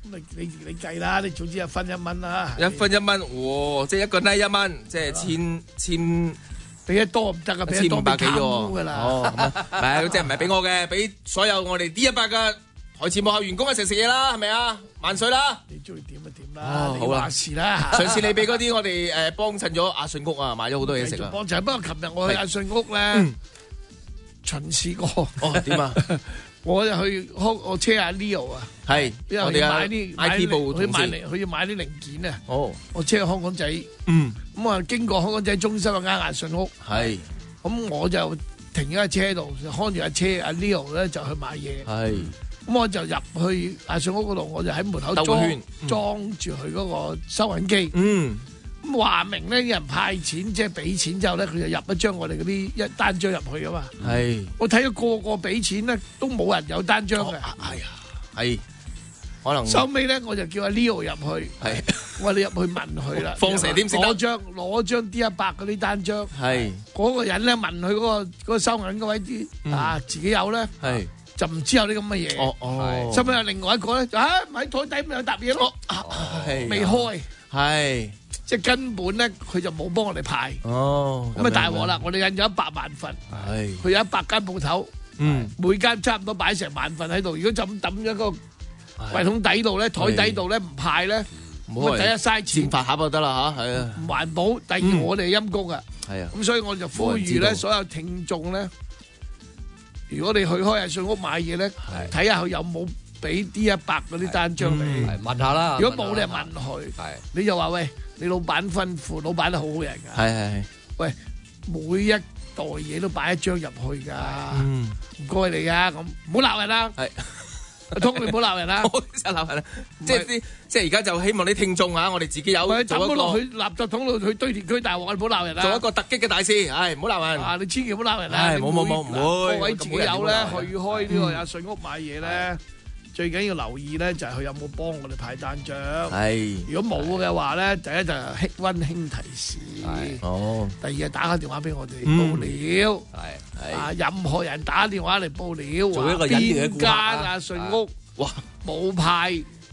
你計啦，你總之1分1蚊啦。 1分1蚊，哇！即係一個呢1蚊，即係千。 俾得多唔得啊！俾得多俾貪污噶啦。 哦，咁啊，即係唔係俾我嘅，俾所有我哋D100嘅台前幕後員工一齊食嘢啦，係咪啊？萬歲啦！ 你中意點就點啦， 好啦， 話事啦。 上次你俾嗰啲我哋幫襯咗阿信屋啊，買咗好多嘢食啊。 幫襯，不過琴日我去阿信屋咧巡視過。 哦，點啊？ 我就去我車阿 Leo 啊， 係， 因為我哋買啲 IT 部同事， 佢要買啲零件啊。 哦， 我車去香港仔，咁啊經過香港仔中心嘅阿信屋， 係， 咁我就停咗架車度，看住架車阿 Leo 咧就去買嘢， 係， 咁我就入去阿信屋嗰度，我就喺門口裝住佢嗰個收銀機，咁話明咧有人派錢，即係俾錢之後咧，佢就入一張我哋嗰啲單張入去噶嘛。係，我睇咗個俾錢咧，都冇人有單張嘅。 哎呀，係，可能收尾咧，我就叫阿 Leo 入去。係，我話你入去問佢啦。 放蛇點先得？ 攞張 D100嗰啲單張。係，嗰個人咧問佢嗰個收銀嗰位啲自己有咧。係。就唔知有啲咁嘅嘢。哦，收尾有另外一個咧，喺台底咪有沓嘢咯。未開。係。即係根本咧，佢就冇幫我哋派。哦，咁啊大鑊啦！我哋印咗100萬份，佢有100間鋪頭，每間差唔多擺成萬份喺度。如果就咁抌咗個櫃桶底度咧、台底度咧唔派咧，咁啊第一嘥錢， 發盒就得啦嚇，係啊， 唔環保。第二我哋陰公啊，係啊，咁所以我就呼籲咧，所有聽眾咧，如果你去開阿信屋買嘢咧，睇下佢有冇俾 D100嗰啲單張你， 問下啦。 如果冇，你就問佢，你就話喂。你老闆吩咐，老闆都好好人㗎。係。喂，每一袋嘢都擺一張入去㗎。唔該你啊，咁唔好鬧人啦。係。阿通你唔好鬧人啦。 我成日鬧人啦。即係而家就希望啲聽眾啊，我哋自己有做一個。抌落去垃圾桶度去堆填區大鑊，你唔好鬧人啦。 做一個突擊嘅大事，唔好鬧人。 啊，你千祈唔好鬧人啦。 冇唔會。 各位自己有咧，去開呢個阿信屋買嘢咧。最緊要留意咧，就係佢有冇幫我哋派單張。係，如果冇嘅話咧，第一就係溫馨提示。哦。第二係打個電話俾我哋報料。係。啊，任何人打電話嚟報料， 做一個隱形嘅顧客。 邊間阿信屋哇冇派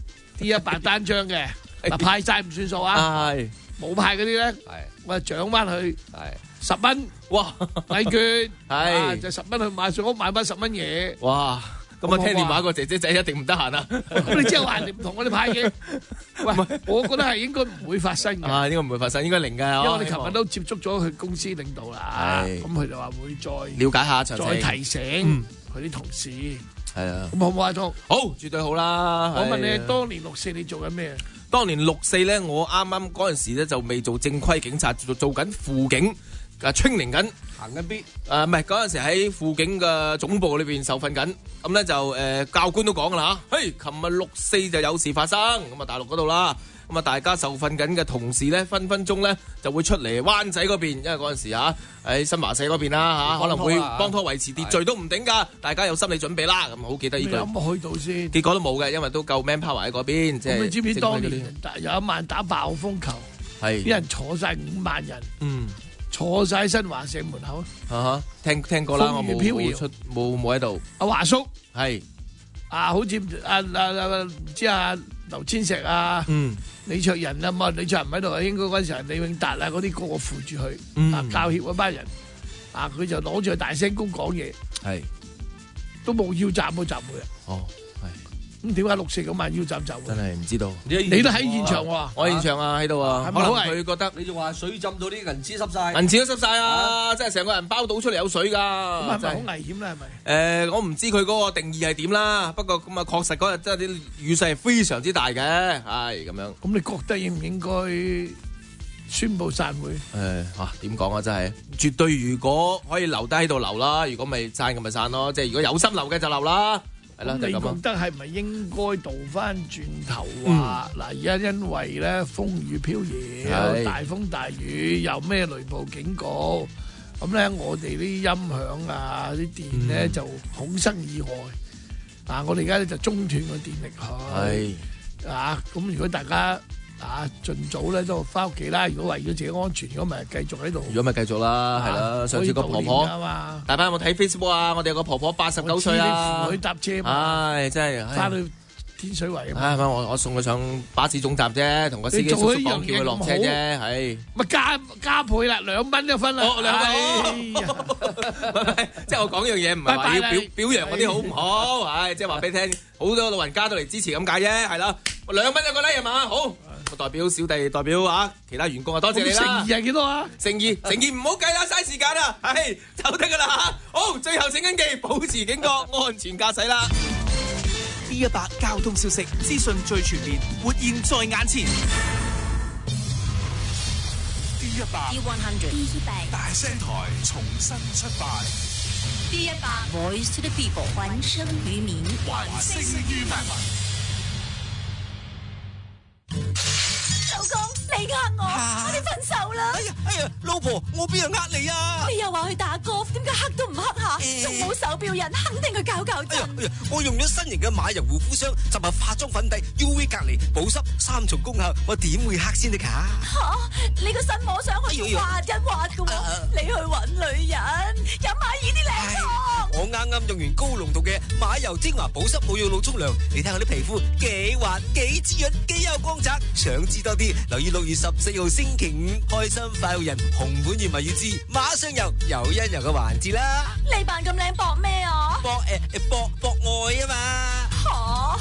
D100單張嘅，嗱派晒唔算數啊。係。冇派嗰啲咧，我就獎翻佢10蚊。哇！禮券係就10蚊去買信屋買翻10蚊嘢。哇！ 咁啊，聽電話個姐姐仔一定唔得閒啊！ 咁你即係話人哋唔同我哋派嘅？喂，我覺得係應該唔會發生嘅。 啊，應該唔會發生，應該零㗎。 因為我哋琴日都接觸咗佢公司領導啦，咁佢就話會再了解下， 再提醒佢啲同事。係啊，咁好唔好啊？通好，絕對好啦。 我問你，當年6.4你做緊咩？ 當年6.4咧，我啱啱嗰陣時咧就未做正規警察，做緊輔警。training 緊， 行緊邊？ 唔係嗰陣時喺輔警嘅總部裏邊受訓緊，咁咧就教官都講噶啦嚇，嘿，琴日6.4就有事發生，咁啊大陸嗰度啦，咁啊大家受訓緊嘅同事咧，分分鐘咧就會出嚟灣仔嗰邊，因為嗰陣時喺新華社嗰邊啦嚇，可能會幫拖維持秩序都唔定㗎，大家有心理準備啦，咁好記得呢句。 有冇去到先？ 結果都冇嘅，因為都夠 manpower 喺嗰邊。咁你知唔知當年有一晚打暴風球，啲人坐晒5萬人。坐晒新華社門口啊！聽過啦，我冇喺度。 阿華叔係好似唔知劉千石李卓人啊嘛，李卓人唔喺度啊，應該嗰陣時係李永達啊嗰啲個個扶住佢教協嗰班人佢就攞住佢大聲公講嘢，係都冇腰斬嗰集會啊！哦。咁點解6.4嗰晚腰斬走？ 真係唔知道。 你都喺現場喎？ 我喺現場啊，喺度啊。可能佢覺得你仲話水浸到啲銀紙濕晒， 銀紙都濕晒啊！即係成個人包到出嚟有水㗎。 咁係咪好危險咧？係咪？ 我唔知佢嗰個定義係點啦。不過咁啊，確實嗰日真係啲雨勢係非常之大嘅，係咁樣。 咁你覺得應唔應該宣佈散會？ 點講啊？真係絕對，如果可以留低喺度留啦，如果咪散咁咪散咯。即係如果有心留嘅就留啦。 咁你覺得係咪應該倒翻轉頭話嗱？而家因為咧風雨飄搖，有大風大雨，有咩雷暴警告，咁咧我哋啲音響啊、啲電咧就恐生意外。我哋而家咧就中斷個電力去。咁如果大家盡早咧都翻屋企啦。如果為咗自己安全，如果咪繼續喺度。 如果咪繼續啦，係啦。上次個婆婆，大家有冇睇 Facebook 啊？我哋有個婆婆89歲啊， 扶佢搭車。 真係翻去天水圍啊！我送佢上巴士總站啫，同個司機叔叔講叫佢落車啫，係咪加倍啦，2蚊一分啦。 哦，2蚊，即係我講樣嘢唔係話要表揚嗰啲好唔好？係即係話俾你聽，好多老人家都嚟支持咁解啫，係啦。2蚊一個啦，係嘛？好，我代表小弟代表其他員工多謝你啦。 誠意係幾多啊？ 誠意唔好計啦，嘥時間啦，係就得噶啦嚇。好，最後請緊記，保持警覺，安全駕駛啦。 D100交通消息資訊最全面，活現在眼前。 D100 大聲台重新出發。 D100 Voice to the People 還聲於民， 還聲於民。 老公，你呃我哋分手啦！ 哎呀，老婆，我邊有呃你啊？ 你又話去打 golf，點解黑都唔黑下？仲冇手錶人，肯定佢搞震。 我用咗新型嘅馬油護膚霜，集合化妝粉底、UV 隔離、保濕3重功效，我點會黑先得㗎？ 你個身摸上去滑一滑㗎喎！你去揾女人飲馬爾啲靚湯。 我啱啱用完高濃度嘅馬油精華保濕冇用腦沖涼，你睇我啲皮膚幾滑、幾滋潤、幾有光澤。想知多啲，留意6月14號星期5開心快活人紅本月蜜月之馬上有因由嘅環節啦。 你扮咁靚搏咩啊？ 搏愛啊嘛！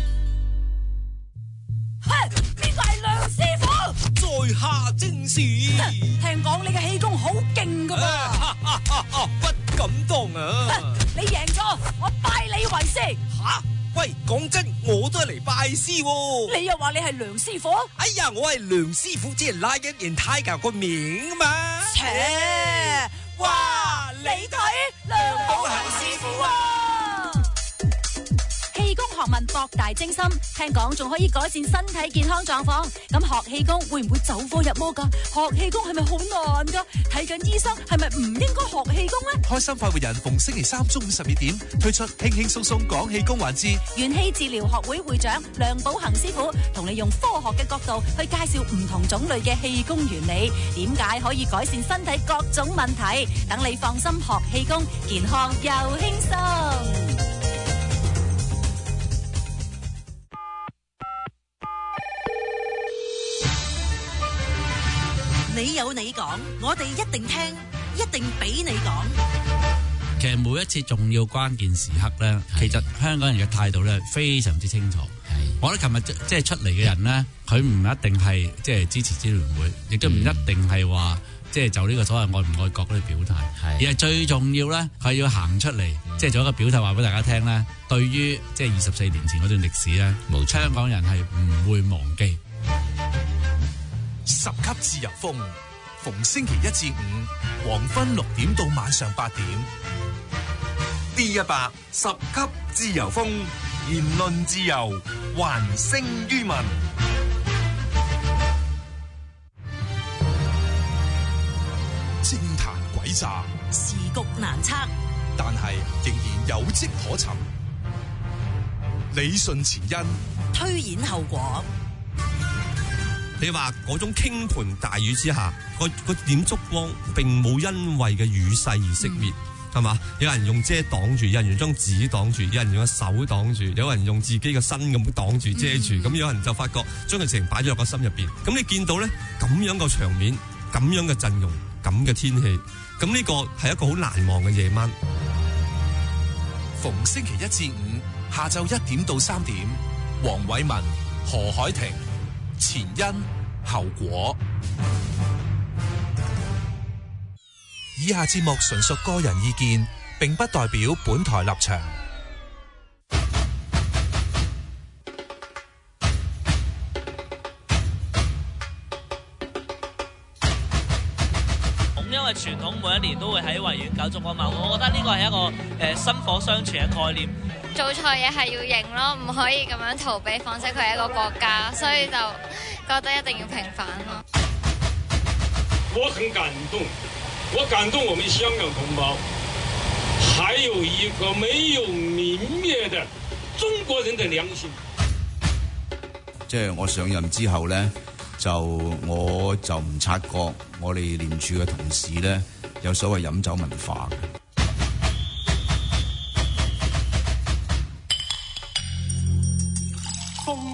邊個係梁師傅？ 在下正是。 聽講你嘅氣功好勁噶噃。 不敢當啊！ 你贏咗，我拜你為師。 吓？喂，講真，我都係嚟拜師喎。 你又話你係梁師傅？ 哎呀，我係梁師傅，即係拉一件太教個名啊嘛。 哇！你睇梁寶恒師傅啊！氣功學問博大精深，聽講仲可以改善身體健康狀況。咁學氣功會唔會走火入魔噶？學氣功係咪好難噶？睇緊醫生係咪唔應該學氣功呢？ 開心快活人逢星期3中午12點推出輕輕鬆鬆講氣功環節。 元氣治療學會會長梁寶恒師傅同你用科學嘅角度去介紹唔同種類嘅氣功原理，點解可以改善身體各種問題，等你放心學氣功，健康又輕鬆。 你有你講，我哋一定聽，一定俾你講。 其實每一次重要關鍵時刻咧，其實香港人嘅態度咧非常之清楚。我覺得琴日即係出嚟嘅人咧，佢唔一定係即係支持支聯會，亦都唔一定係話即係就呢個所謂愛唔愛國嗰啲表態，而係最重要咧，佢要行出嚟，即係做一個表態，話俾大家聽咧。對於即係24年前嗰段歷史咧，香港人係唔會忘記。 十級自由風，逢星期1至5，黃昏6點到晚上8點。 D100 十級自由風，言論自由，還聲於民。 政壇詭詐， 時局難測， 但係仍然有跡可尋。理順前因， 推演後果。 你話嗰種傾盆大雨之下，個點燭光並冇因為嘅雨勢而熄滅，係嘛？有人用遮擋住，有人用張紙擋住，有人用手擋住，有人用自己嘅身咁擋住遮住，咁有人就發覺將佢成擺咗落個心入邊。咁你見到咧咁樣個場面，咁樣嘅陣容，咁嘅天氣，咁呢個係一個好難忘嘅夜晚。 逢星期1至5下晝1點到3點，黃偉文、何海婷。前因後果。以下節目純屬個人意見，並不代表本台立場。 因為傳統每一年都會喺維園搞燭光晚會，我覺得呢個係一個薪火相傳嘅概念。 做錯嘢係要認咯，唔可以咁樣逃避，況且佢係一個國家，所以就覺得一定要平反咯。 我很感動，我感動我們香港同胞，還有一個沒有泯滅的中國人的良心。 即係我上任之後咧，我就唔察覺我哋廉署嘅同事咧有所謂飲酒文化嘅。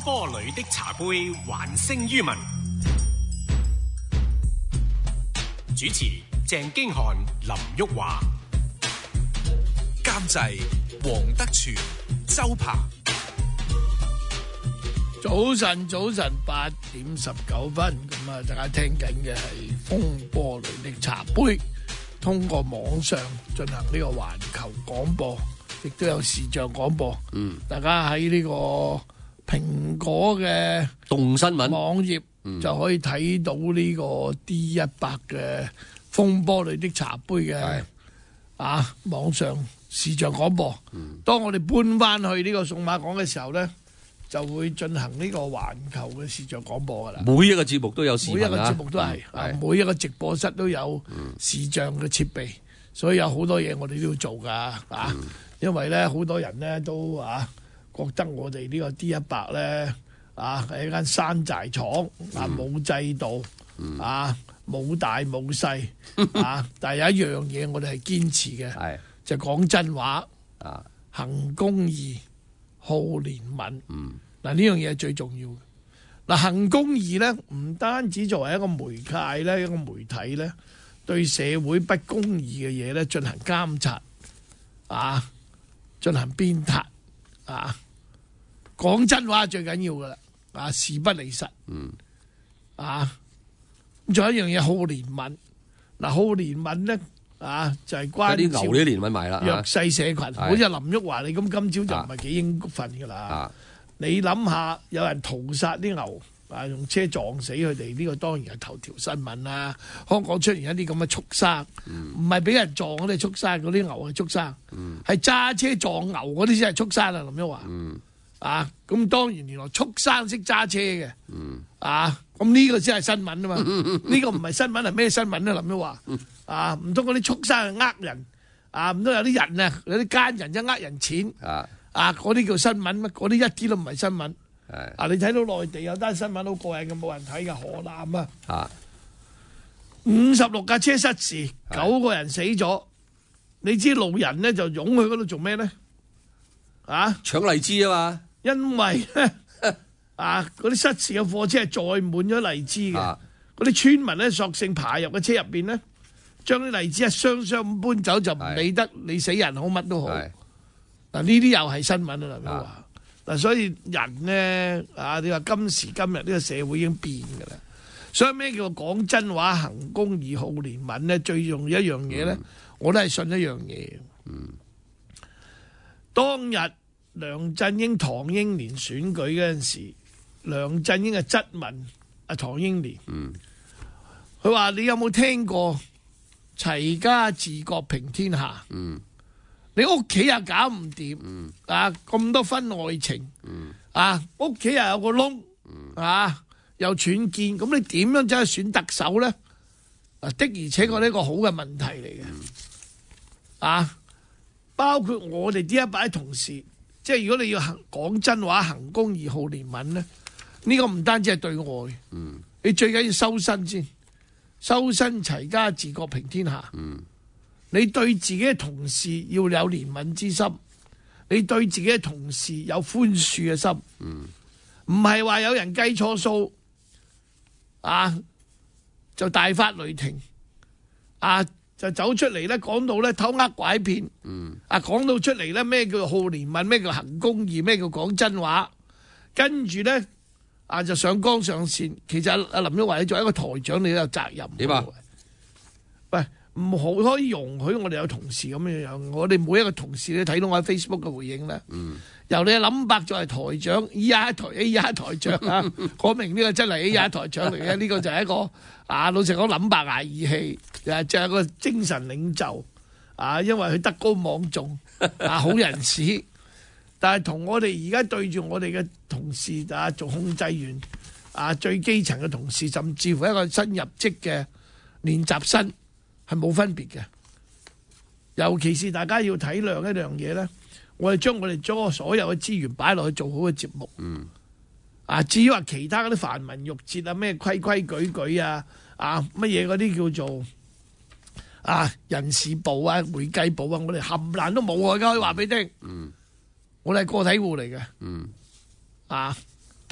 波裏的茶杯還聲於民。主持鄭經翰、林旭華， 監製黃德全、周鵬。 早晨8:19，咁啊，大家聽緊嘅係風波裏的茶杯，通過網上進行呢個環球廣播，亦都有視像廣播。大家喺呢個蘋果嘅動新聞網頁就可以睇到呢個 D100 嘅風波裏的茶杯嘅網上視像廣播。當我哋搬翻去呢個數碼港嘅時候咧，就會進行呢個環球嘅視像廣播噶啦。 每一個節目都有視頻， 每一個節目都係，每一個直播室都有視像嘅設備，所以有好多嘢我哋都要做噶因為咧好多人咧都覺得我哋呢個 D100咧係一間山寨廠冇制度冇大冇細但係有一樣嘢我哋係堅持嘅，就講真話行公義好憐憫。嗱，呢樣嘢係最重要嘅。嗱，行公義咧，唔單止作為一個媒介咧，一個媒體咧，對社會不公義嘅嘢咧進行監察進行鞭撻講真話最緊要噶啦事不離實咁仲有一樣嘢好憐憫。嗱，好憐憫咧就係關啲牛啲憐憫埋啦， 弱勢社群，好似林旭華你咁，今朝就唔係幾應份噶啦。你諗下，有人屠殺啲牛用車撞死佢哋，呢個當然係頭條新聞啦。香港出現一啲咁嘅畜生，唔係俾人撞嗰啲畜生，嗰啲牛係畜生，係揸車撞牛嗰啲先係畜生啊！林旭華咁當然原來畜生識揸車嘅咁呢個先係新聞啊嘛。呢個唔係新聞係咩新聞啊？林旭華唔通嗰啲畜生係呃人唔通有啲人有啲奸人一呃人錢嗰啲叫新聞咩？嗰啲一啲都唔係新聞。你睇到內地有單新聞好過癮嘅，冇人睇嘅，河南56架車失事，9個人死咗。你知路人咧就湧去嗰度做咩咧？ 搶荔枝啊嘛！ 因為咧嗰啲失事嘅貨車係載滿咗荔枝嘅，嗰啲村民咧索性爬入個車入邊咧，將啲荔枝一箱箱咁搬走，就唔理得你死人好乜都好。嗱，呢啲又係新聞啦，嗱，所以人咧你話今時今日呢個社會已經變㗎啦。所以咩叫講真話、行公義、好憐憫咧？最重要一樣嘢咧，我都係信一樣嘢。當日梁振英、唐英年選舉嗰陣時，梁振英係質問唐英年，佢話你有冇聽過齊家治國平天下？你屋企又搞唔掂咁多婚外情屋企又有個窿又僭建，咁你點樣走去選特首咧？的而且確呢個好嘅問題嚟嘅包括我哋呢一班同事，即係如果你要講真話、行公義、好憐憫咧，呢個唔單止係對外，你最緊要修身先，修身齊家治國平天下。你對自己嘅同事要有憐憫之心，你對自己嘅同事有寬恕嘅心，唔係話有人計錯數就大發雷霆就走出嚟咧，講到咧偷呃拐騙講到出嚟咧咩叫好憐憫，咩叫行公義，咩叫講真話，跟住咧就上綱上線。其實林旭華你作為一個台長，你都有責任。 點啊？ 喂！唔好可以容許我哋有同事咁樣，我哋每一個同事你睇到我喺 Facebook 嘅回應咧，由你林伯作為台長，A1 台長講明呢個真係 A1 台長嚟嘅，呢個就係一個老實講林伯捱義氣，就係個精神領袖因為佢德高望重好人士，但係同我哋而家對住我哋嘅同事做控制員最基層嘅同事，甚至乎一個新入職嘅練習生。係冇分別嘅，尤其是大家要體諒一樣嘢咧，我哋將我哋所有嘅資源擺落去做好嘅節目。至於話其他嗰啲繁文縟節咩規規矩矩乜嘢嗰啲叫做人事部會計部我哋冚唪唥都冇，而家可以話俾你聽。我哋係個體戶嚟嘅。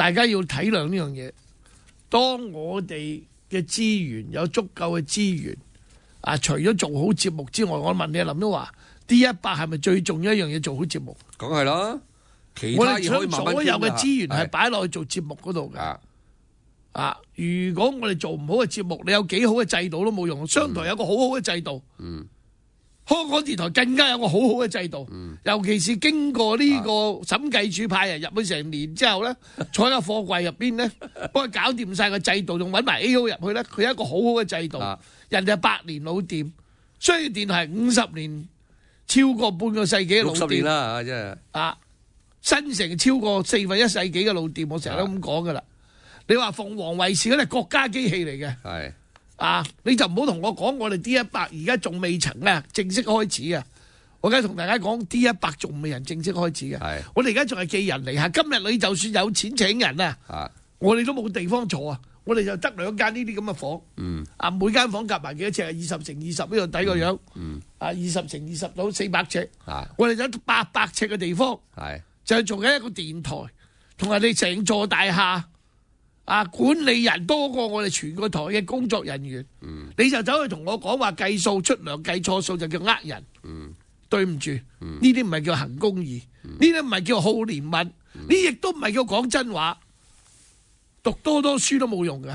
大家要體諒呢樣嘢。當我哋嘅資源有足夠嘅資源，除咗做好節目之外，我問你林都話 D100 係咪最重要一樣嘢做好節目？ 梗係啦，其他嘢可以慢慢傾。我哋將所有嘅資源係擺落去做節目嗰度嘅。如果我哋做唔好嘅節目，你有幾好嘅制度都冇用。商台有個好好嘅制度，香港電台更加有個好好嘅制度。尤其是經過呢個審計署派人入去成年之後咧，坐喺個貨櫃入邊咧，幫佢搞掂晒個制度，仲揾埋 A.O. 入去咧，佢有一個好好嘅制度。人哋係100年老店，商業電台係50年，超過半個世紀嘅老店。60年啦，真係。 新城超過1/4世紀嘅老店，我成日都咁講噶啦。你話鳳凰衛視嗰啲係國家機器嚟嘅，係你就唔好同我講我哋 D100 而家仲未曾正式開始啊！我而家同大家講 D100 仲未人正式開始嘅，我哋而家仲係寄人籬下。今日你就算有錢請人我哋都冇地方坐啊！我哋就得2間呢啲咁嘅房，每間房夾埋幾多尺？20乘20呢度睇個樣，20乘20到400尺，我哋就800尺嘅地方，就係做緊一個電台，同人哋成座大廈。管理人多過我哋全個台嘅工作人員，你就走去同我講話計數出糧計錯數就叫呃人，對唔住，呢啲唔係叫行公義，呢啲唔係叫好憐憫，呢亦都唔係叫講真話，讀多書都冇用嘅，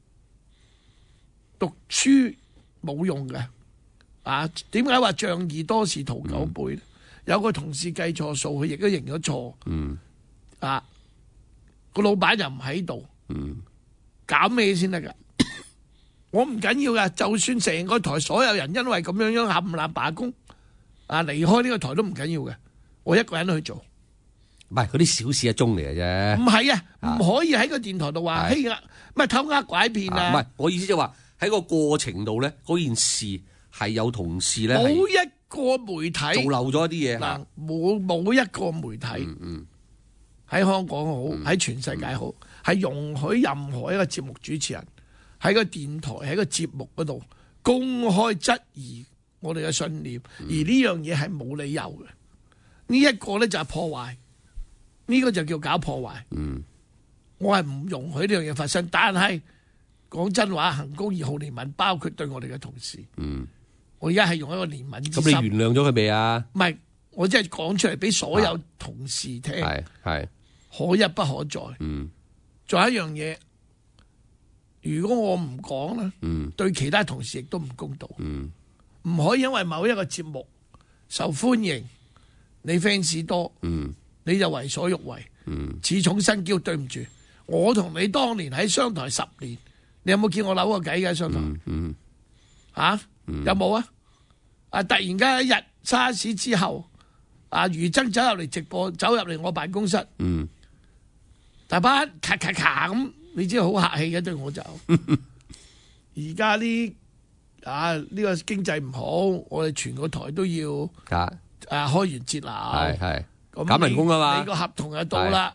讀書冇用嘅，點解話仗義多是屠狗輩？有個同事計錯數，佢亦都認咗錯，個老闆又唔喺度。搞咩先得噶？我唔緊要噶，就算成個台所有人因為咁樣冚唪唥罷工，離開呢個台都唔緊要嘅，我一個人去做。 唔係嗰啲小事一宗嚟嘅啫。唔係唔可以喺個電台度話欺壓，唔係偷呃拐騙啊！ 唔係，我意思就話喺個過程度咧，嗰件事係有同事咧， 冇一個媒體做漏咗一啲嘢。 冇一個媒體喺香港好，喺全世界好。係容許任何一個節目主持人喺個電台喺個節目嗰度公開質疑我哋嘅信念，而呢樣嘢係冇理由嘅。呢一個咧就係破壞，呢個就叫搞破壞。我係唔容許呢樣嘢發生。但係講真話，行公義好憐憫，包括對我哋嘅同事。我而家係用一個憐憫之心。 咁你原諒咗佢未啊？ 唔係，我真係講出嚟俾所有同事聽。 係可一不可再。仲有一樣嘢，如果我唔講咧，對其他同事亦都唔公道。唔可以因為某一個節目受歡迎，你 fans 多，你就為所欲為，恃寵生驕。對唔住，我同你當年喺商台10年，你有冇見我扭過計嘅商台？有冇啊？突然間一日沙士之後，余爭走入嚟直播，走入嚟我辦公室。大班咔咔咔咁，你知好客氣嘅對我就。而家呢個經濟唔好，我哋全個台都要開源節流。 係減人工啊嘛。 你個合同就到啦。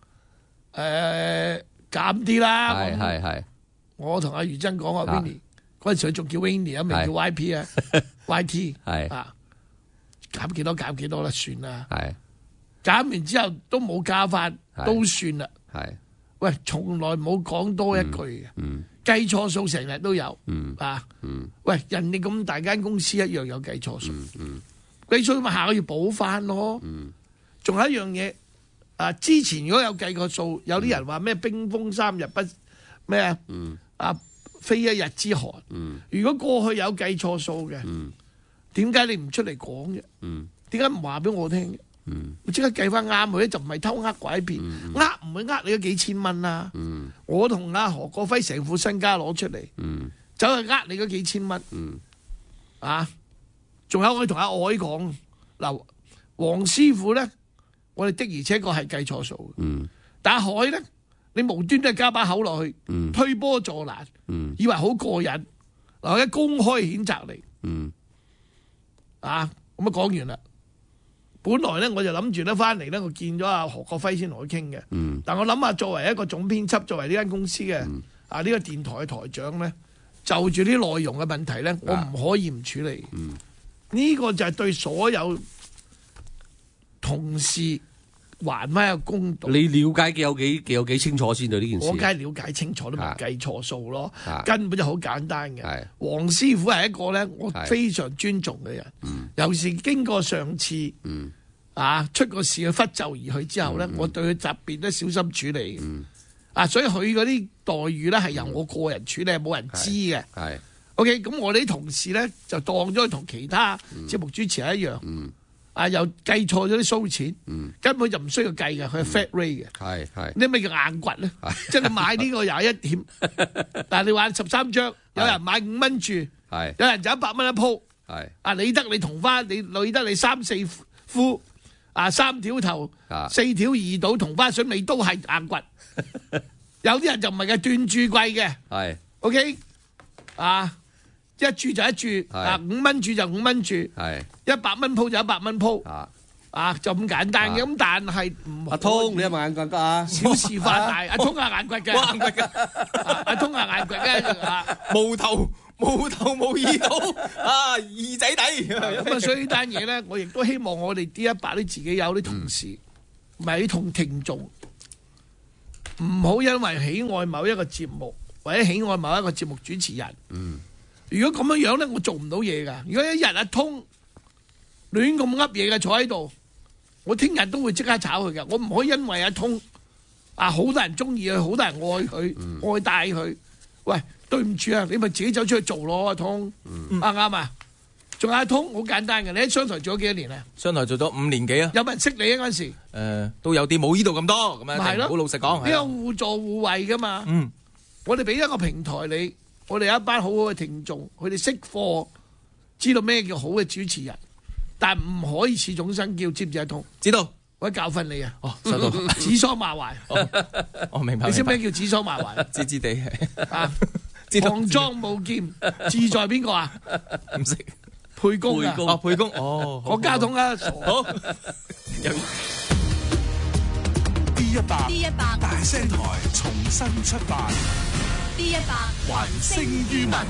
減啲啦。 係。 我同阿余真講話 Winnie 嗰陣時佢仲叫 Winnie 啊，未叫 YP 啊 YT 係減幾多減幾多啦，算啦。係減完之後都冇加翻，都算啦。係，喂，從來冇講多一句嘅，計錯數成日都有，喂，人哋咁大間公司一樣有計錯數，計錯咪下個月補翻咯。仲有一樣嘢，之前如果有計過數，有啲人話咩冰封3日不咩非一日之寒。如果過去有計錯數嘅，點解你唔出嚟講嘅？點解唔話俾我聽嘅？我即刻計翻啱佢咧，就唔係偷呃拐騙，唔會呃你嗰幾千蚊啦。我同阿何國輝成副身家攞出嚟，走去呃你嗰幾千蚊。仲有我同阿愛講，嗱，黃師傅咧，我哋的而且確係計錯數。但係海咧，你無端都係加把口落去，推波助瀾，以為好過癮，嗱，一公開譴責你。咁啊講完啦。本來咧我就諗住咧翻嚟咧，我見咗阿何國輝先同佢傾嘅。但我諗下，作為一個總編輯，作為呢間公司嘅呢個電台嘅台長咧，就住啲內容嘅問題咧，我唔可以唔處理。呢個就係對所有同事還翻一個公道。 你了解嘅有幾清楚先對呢件事？ 我梗係了解清楚，都咪計錯數咯。根本就好簡單嘅。黃師傅係一個咧，我非常尊重嘅人。尤其是經過上次出個事佢拂袖而去之後咧，我對佢特別都小心處理。所以佢嗰啲待遇咧係由我個人處理，係冇人知嘅。OK， 咁我哋啲同事咧就當咗佢同其他節目主持人一樣。又計錯咗啲數錢，根本就唔需要計嘅，佢係 flat rate 嘅。你咩叫硬掘咧？即係你買呢個21點，但係你話13張，有人買5蚊注，有人就100蚊一鋪。理得你同花，理得你3、4夫，3條頭，4條二島同花水，你都係硬掘。有啲人就唔係嘅，斷注貴嘅。OK， 一注就一注，5蚊注就5蚊注，100蚊鋪就100蚊鋪，就咁簡單嘅。咁但係唔阿通，你係咪硬掘㗎？ 小事化大，阿通係硬掘嘅，硬掘嘅，阿通係硬掘嘅， 無頭冇耳朵二仔底。 咁所以呢單嘢咧，我亦都希望我哋 D100啲自己有啲同事，咪啲同聽眾，唔好因為喜愛某一個節目或者喜愛某一個節目主持人。如果咁樣咧，我做唔到嘢噶。如果一日阿通亂咁噏嘢嘅坐喺度，我聽日都會即刻炒佢噶。我唔可以因為阿通好多人中意佢，好多人愛佢，愛戴佢。喂，對唔住啊，你咪自己走出去做咯，阿通。啱啊。仲有阿通好簡單嘅，你喺商台做咗幾多年啊？ 商台做咗5年幾啊？ 有冇人識你啊嗰陣時？都有啲冇呢度咁多咁樣。係咯，好老實講。呢個互助互惠噶嘛。我哋俾一個平台你。我哋有一班好好嘅聽眾，佢哋識貨，知道咩叫好嘅主持人，但唔可以似種生叫，知唔知阿通？ 知道， 我教訓你啊！ 收到。 指桑罵槐。 我明白。 你識咩叫指桑罵槐？ 知地唐莊冇劍，志在邊個啊？ 唔識。 沛公啊！ 沛公。 國家統啊！ 好。 D100 大聲台重新出發。 D100 還聲於民。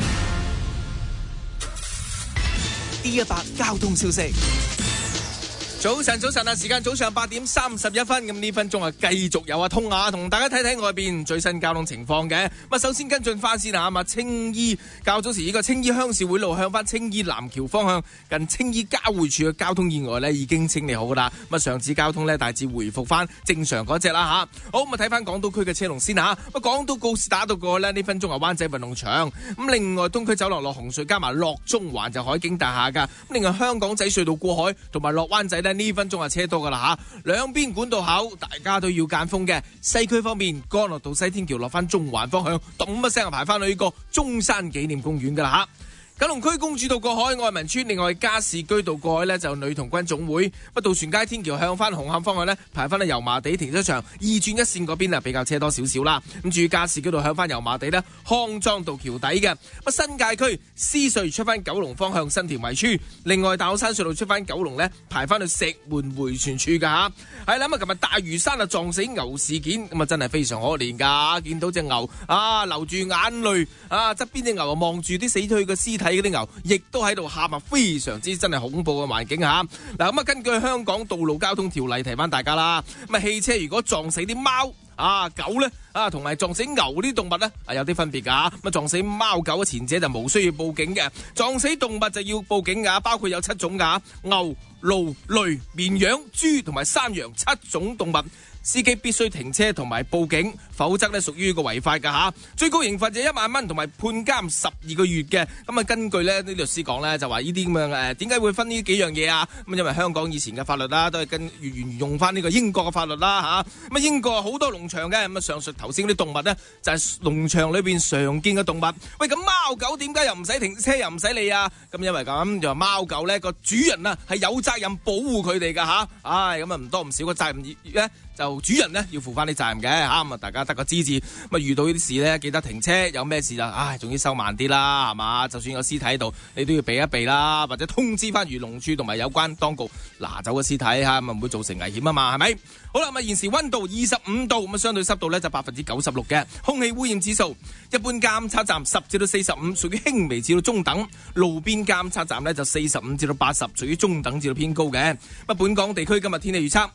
D100 交通消息。早晨啊！時間早上8點31分，咁呢分鐘繼續有阿通同大家睇睇外邊最新交通情況嘅。首先跟進翻先青衣較早時呢個青衣鄉事會路向翻青衣南橋方向近青衣交匯處嘅交通意外已經清理好噶啦。上次交通大致回復翻正常嗰隻啦吓。好，睇翻港島區嘅車龍先吓。港島告士打道過去呢分鐘灣仔運動場。另外東區走廊落紅隧加埋落中環就海景大廈噶。另外香港仔隧道過海同埋落灣仔呢分鐘車多噶啦吓，兩邊管道口大家都要間封嘅。西區方面，干諾道西天橋落翻中環方向，咚一聲排翻去呢個中山紀念公園噶啦吓。九龍區公主道過海愛民村，另外加士居道過海呢就女童軍總會。渡船街天橋向翻紅磡方向呢排翻去油麻地停車場2轉1線嗰邊比較車多少少啦。咁至於加士居道向翻油麻地呢，康莊道橋底嘅。新界區獅隧出翻九龍方向新田圍村，另外大老山隧道出翻九龍呢排翻去石門迴旋處噶吓。係啦，琴日大嶼山撞死牛事件，咁真係非常可憐噶。見到隻牛流住眼淚側邊隻牛望住啲死去嘅屍體，嗰啲牛亦都喺度喊非常之真係恐怖嘅環境吓。嗱，根據香港道路交通條例提翻大家啦，汽車如果撞死啲貓狗咧同埋撞死牛呢啲動物咧有啲分別噶。撞死貓狗嘅前者就無需要報警嘅，撞死動物就要報警噶，包括有7種噶，牛、驢、騾、綿羊、豬同埋山羊7種動物。司機必須停車同埋報警，否則咧屬於個違法噶吓。最高刑罰就1萬蚊同埋判監12個月嘅。根據咧啲律師講咧，就話呢啲咁樣點解會分呢幾樣嘢啊？因為香港以前嘅法律啦，都係沿用翻呢個英國嘅法律啦吓。英國好多農場嘅，上述頭先嗰啲動物咧就係農場裏邊常見嘅動物。喂，咁貓狗點解又唔使停車又唔使理啊？因為咁就話貓狗咧個主人係有責任保護佢哋噶吓。咁唔多唔少個責任咧。就主人咧要負翻啲責任嘅吓，咁大家得個知字，遇到呢啲事咧記得停車，有咩事就總之收慢啲啦，係嘛？就算有屍體喺度，你都要避一避啦，或者通知翻漁農處同埋有關當局拿走個屍體吓，咁唔會造成危險啊嘛，係咪？好啦，現時溫度25度，咁相對濕度咧就96%嘅，空氣污染指數一般監測站10至到45，屬於輕微至到中等；路邊監測站咧就45至到80，屬於中等至到偏高嘅。本港地區今日天氣預測。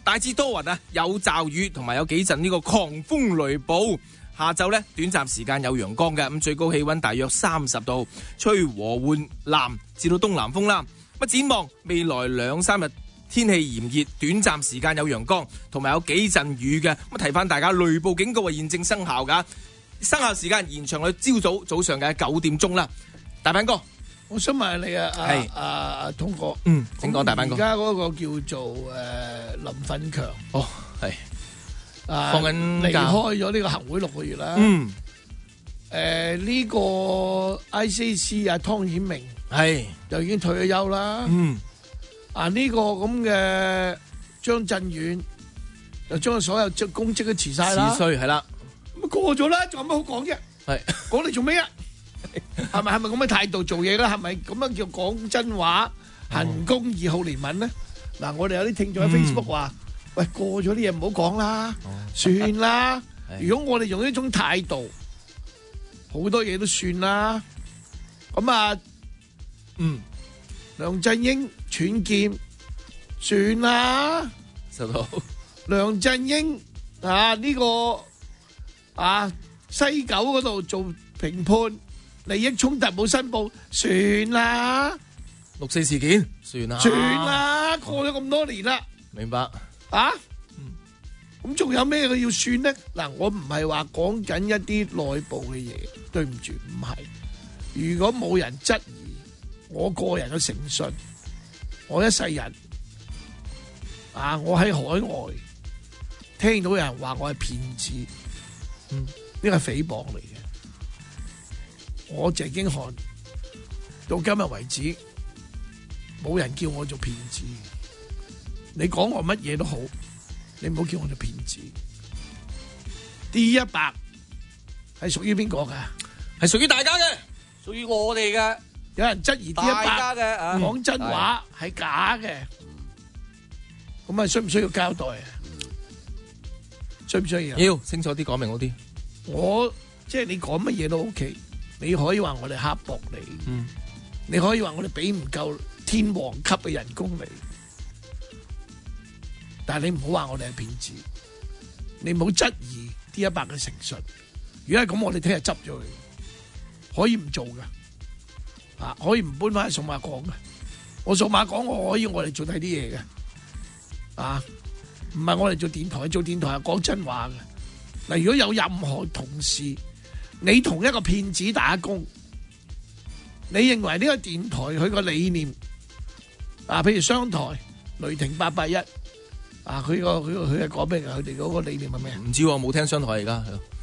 大致多雲啊，有驟雨同埋有幾陣呢個狂風雷暴。下晝呢，短暫時間有陽光嘅，咁最高氣溫大約30度，吹和緩南至到東南風啦。咁展望未來2-3日天氣炎熱，短暫時間有陽光同埋有幾陣雨嘅。咁提翻大家，雷暴警告係現正生效噶，生效時間延長去早上嘅9點鐘啦。大班哥， 我想問你啊，通哥， 請講大班哥。 而家嗰個叫做林奮強， 係。 放緊離開咗呢個行會6個月啦。呢個 ICAC 湯顯明係就已經退咗休啦。呢個咁嘅張震遠就將所有公職都辭晒啦。 辭退係啦， 咁過咗啦，仲有乜好講啫？係講嚟做咩啊？係咪咁嘅態度做嘢咧？係咪咁樣叫講真話、行公義、好憐憫咧？嗱，我哋有啲聽眾喺 Facebook 話。喂，過咗啲嘢唔好講啦，算啦。如果我哋用呢種態度，好多嘢都算啦。咁啊，梁振英斷劍，算啦。 收到。 梁振英呢個西九嗰度做評判，利益衝突冇申報，算啦。 6四事件，算啦。 算啦，過咗咁多年啦。 明白。 咁仲有咩佢要算呢？嗱，我唔係話講緊一啲內部嘅嘢，對唔住，唔係。如果冇人質疑我個人嘅誠信，我一世人我喺海外聽到有人話我係騙子，呢個係誹謗嚟嘅。我鄭經翰到今日為止，冇人叫我做騙子。你講我乜嘢都好，你唔好叫我做騙子。D100係屬於邊個噶？ 係屬於大家嘅， 屬於我哋嘅。 有人質疑 D100 大家嘅講真話係假嘅，咁啊需唔需要交代啊？需唔需要？ 要清楚啲講明好啲。 我即係你講乜嘢都 OK， 你可以話我哋刻薄你，你可以話我哋俾唔夠天王級嘅人工你。但係你唔好話我哋係騙子，你唔好質疑D100嘅誠信。如果係咁，我哋聽日執咗佢，可以唔做噶，可以唔搬翻去數碼港嘅。我數碼港我可以我哋做第啲嘢嘅，唔係我哋做電台，做電台係講真話嘅。嗱，如果有任何同事，你同一個騙子打工，你認為呢個電台佢個理念，譬如商台、雷霆881。佢係講咩㗎？佢哋嗰個理念係咩？ 唔知喎，冇聽商台而家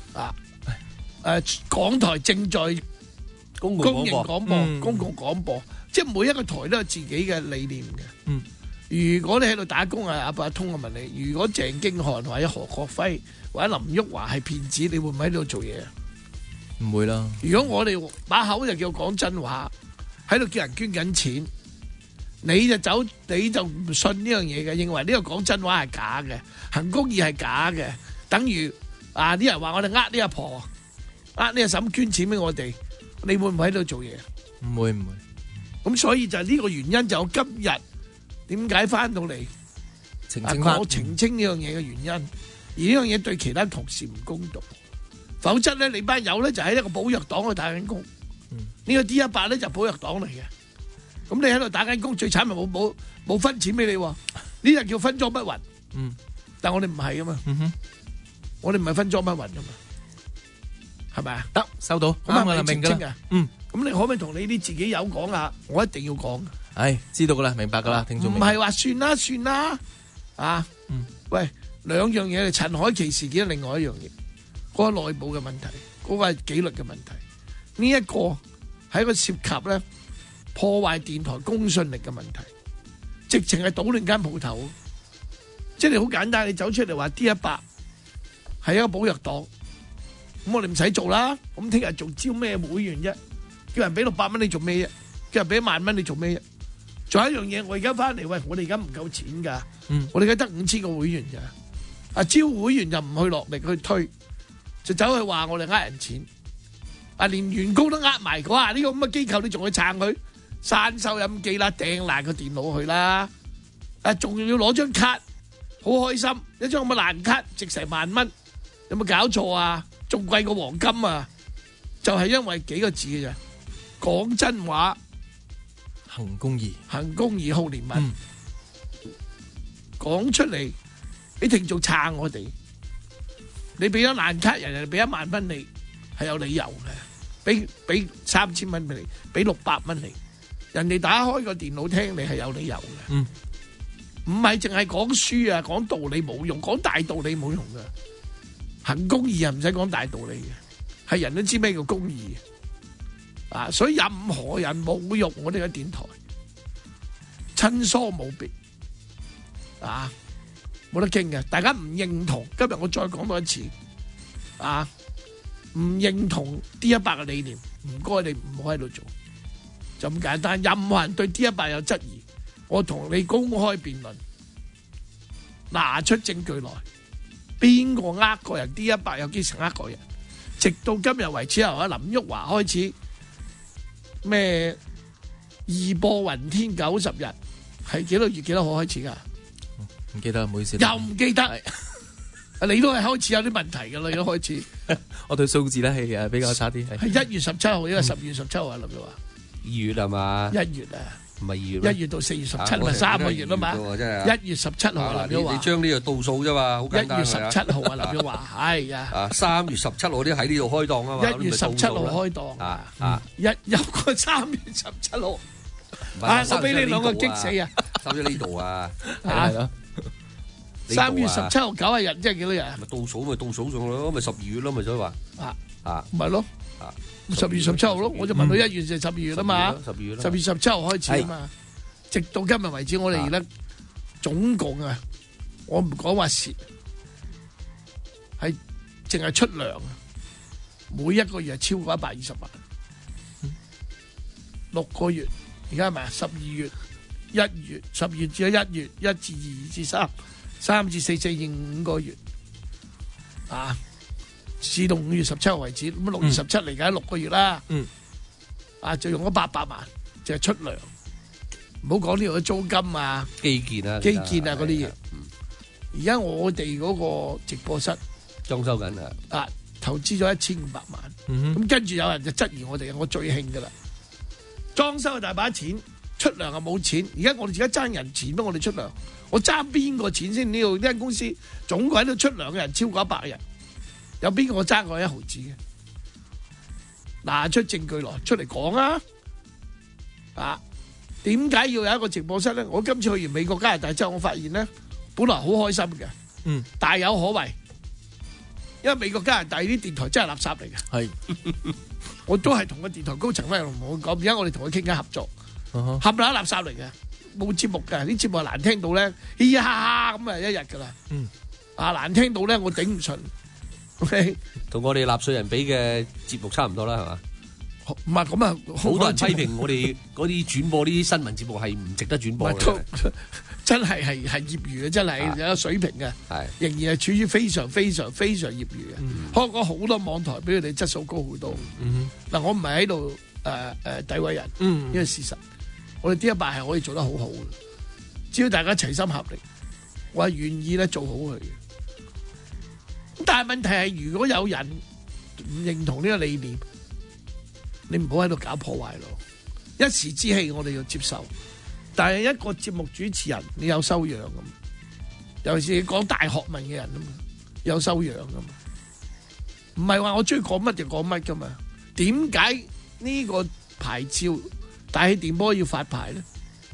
港台正在公營廣播、公共廣播，即係每一個台都有自己嘅理念嘅。如果你喺度打工阿通我問你，如果鄭經翰或者何國輝或者林旭華係騙子，你會唔會喺度做嘢啊？ 唔會啦。如果我哋把口就叫講真話，喺度叫人捐緊錢。你就唔信呢樣嘢嘅，認為呢個講真話係假嘅，行公義係假嘅，等於啲人話我哋呢阿婆，呢阿嬸捐錢俾我哋，你會唔會喺度做嘢？ 唔會。 咁所以就係呢個原因，就我今日點解翻到嚟我澄清呢樣嘢嘅原因，而呢樣嘢對其他同事唔公道，否則咧你班友咧就喺一個保約黨去打緊工，呢個 D100咧就保約黨嚟嘅。咁你喺度打緊工，最慘咪冇分錢俾你，呢就叫分贓不勻。但我哋唔係噶嘛，我哋唔係分贓不勻噶嘛，係咪啊？得，收到，咁係咪明噶啦？咁你可唔可以同你啲自己友講下？我一定要講。 知道噶啦，明白噶啦，聽眾。 唔係話算啦，喂，兩樣嘢，陳海琪事件係另外一樣嘢，嗰個內部嘅問題，嗰個係紀律嘅問題，呢一個係一個涉及咧。破壞電台公信力嘅問題，直情係搗亂間鋪頭。即係你好簡單，你走出嚟話 D100係一個保約黨，咁我哋唔使做啦。咁聽日仲招咩會員啫？叫人俾600蚊你做咩啫？叫人俾1萬蚊你做咩啫？仲有一樣嘢，我而家翻嚟，喂，我哋而家唔夠錢㗎，我哋而家得5000個會員咋？招會員就唔去落力去推，就走去話我哋呃人錢，連員工都呃埋，哇！呢個咁嘅機構你仲去撐佢？閂收音機啦，掟爛個電腦去啦，仲要攞張卡好開心，一張咁嘅爛卡值成萬蚊，有冇搞錯啊？仲貴過黃金啊！就係因為幾個字嘅啫，講真話， 行公義， 行公義，好憐憫，講出嚟俾聽眾撐我哋。你俾咗爛卡，人哋俾1萬蚊你，係有理由嘅。俾3000蚊俾你，俾600蚊你，人哋打開個電腦聽你係有理由嘅。唔係淨係講書啊，講道理冇用，講大道理冇用噶。行公義啊，唔使講大道理嘅，係人都知咩叫公義啊。所以任何人侮辱我哋嘅電台，親疏無別啊，冇得傾嘅。大家唔認同，今日我再講多一次啊，唔認同 D100 嘅理念，唔該你唔好喺度做，就咁簡單。任何人對 D100 有質疑，我同你公開辯論，拿出證據來，邊個呃個人 D100 有幾成呃個人？直到今日為止，由阿林旭華開始咩義播雲天90日，係幾多月幾多號開始㗎？ 唔記得，唔好意思。 又唔記得，你都係開始有啲問題㗎啦，已經開始。 我對數字咧係比較差啲。 係1月17號，因為12月17號啊，林旭華。 2月係嘛 ？1月啊。 唔係2月咩 ？1月到4月17咪3個月啊嘛！1月17號啊，林旭華。 你將呢個倒數啫嘛，好簡單。 1月17號啊，林旭華，係啊。 3月17號啲喺呢度開檔啊嘛。 1月17號開檔。有個3月17號。我俾你兩個激死啊！ 收咗呢度啊！ 係咯。3月17號90日，即係幾多日？ 咪倒數咪倒數上咯，咪12月咯，咪所以話。 咪咯。10月17號咯，我就問到1月就12月啦嘛。10月17號開始啊嘛，直到今日為止，我哋咧總共啊，我唔講話蝕，係淨係出糧啊，每一個月係超過120萬，6個月，而家係咪啊？12月、1月、10月至咗1月，1至2至3、3至4、4至5個月，啊。至到5月17號為止，咁6月17嚟緊6個月啦。就用咗800萬，就係出糧，唔好講呢度嘅租金啊、 基建啊嗰啲嘢。而家我哋嗰個直播室裝修緊啊， 投資咗1500萬。咁跟住有人就質疑我哋，我最興噶啦，裝修大把錢，出糧又冇錢。而家我哋而家爭人錢，我哋出糧，我爭邊個錢先？呢度呢間公司總共喺度出糧嘅人超過100人。有邊個爭過1毫子嘅？拿出證據來出嚟講啊！點解要有一個直播室咧？我今次去完美國加拿大之後，我發現咧，本來好開心嘅，大有可為。因為美國加拿大啲電台真係垃圾嚟嘅。係，我都係同個電台高層同我講，而家我哋同佢傾緊合作，冚唪唥垃圾嚟嘅，冇節目嘅，啲節目難聽到咧，嘻嘻哈哈咁啊一日㗎啦。難聽到咧，我頂唔順。OK， 同我哋納稅人俾嘅節目差唔多啦，係嘛？ 唔係咁啊， 好多人批評我哋嗰啲轉播呢啲新聞節目係唔值得轉播嘅， 真係業餘嘅，真係有水平嘅，仍然係處於非常非常非常業餘嘅。香港好多網台比佢哋質素高好多。嗱，我唔係喺度詆毀人，因為事實我哋D100係可以做得好好嘅，只要大家齊心合力，我係願意咧做好佢嘅。但係問題係，如果有人唔認同呢個理念，你唔好喺度搞破壞咯。一時之氣，我哋要接受。但係一個節目主持人，你有修養噶嘛？尤其是你講大學問嘅人啊嘛，有修養噶嘛？唔係話我中意講乜就講乜噶嘛？點解呢個牌照大氣電波要發牌咧？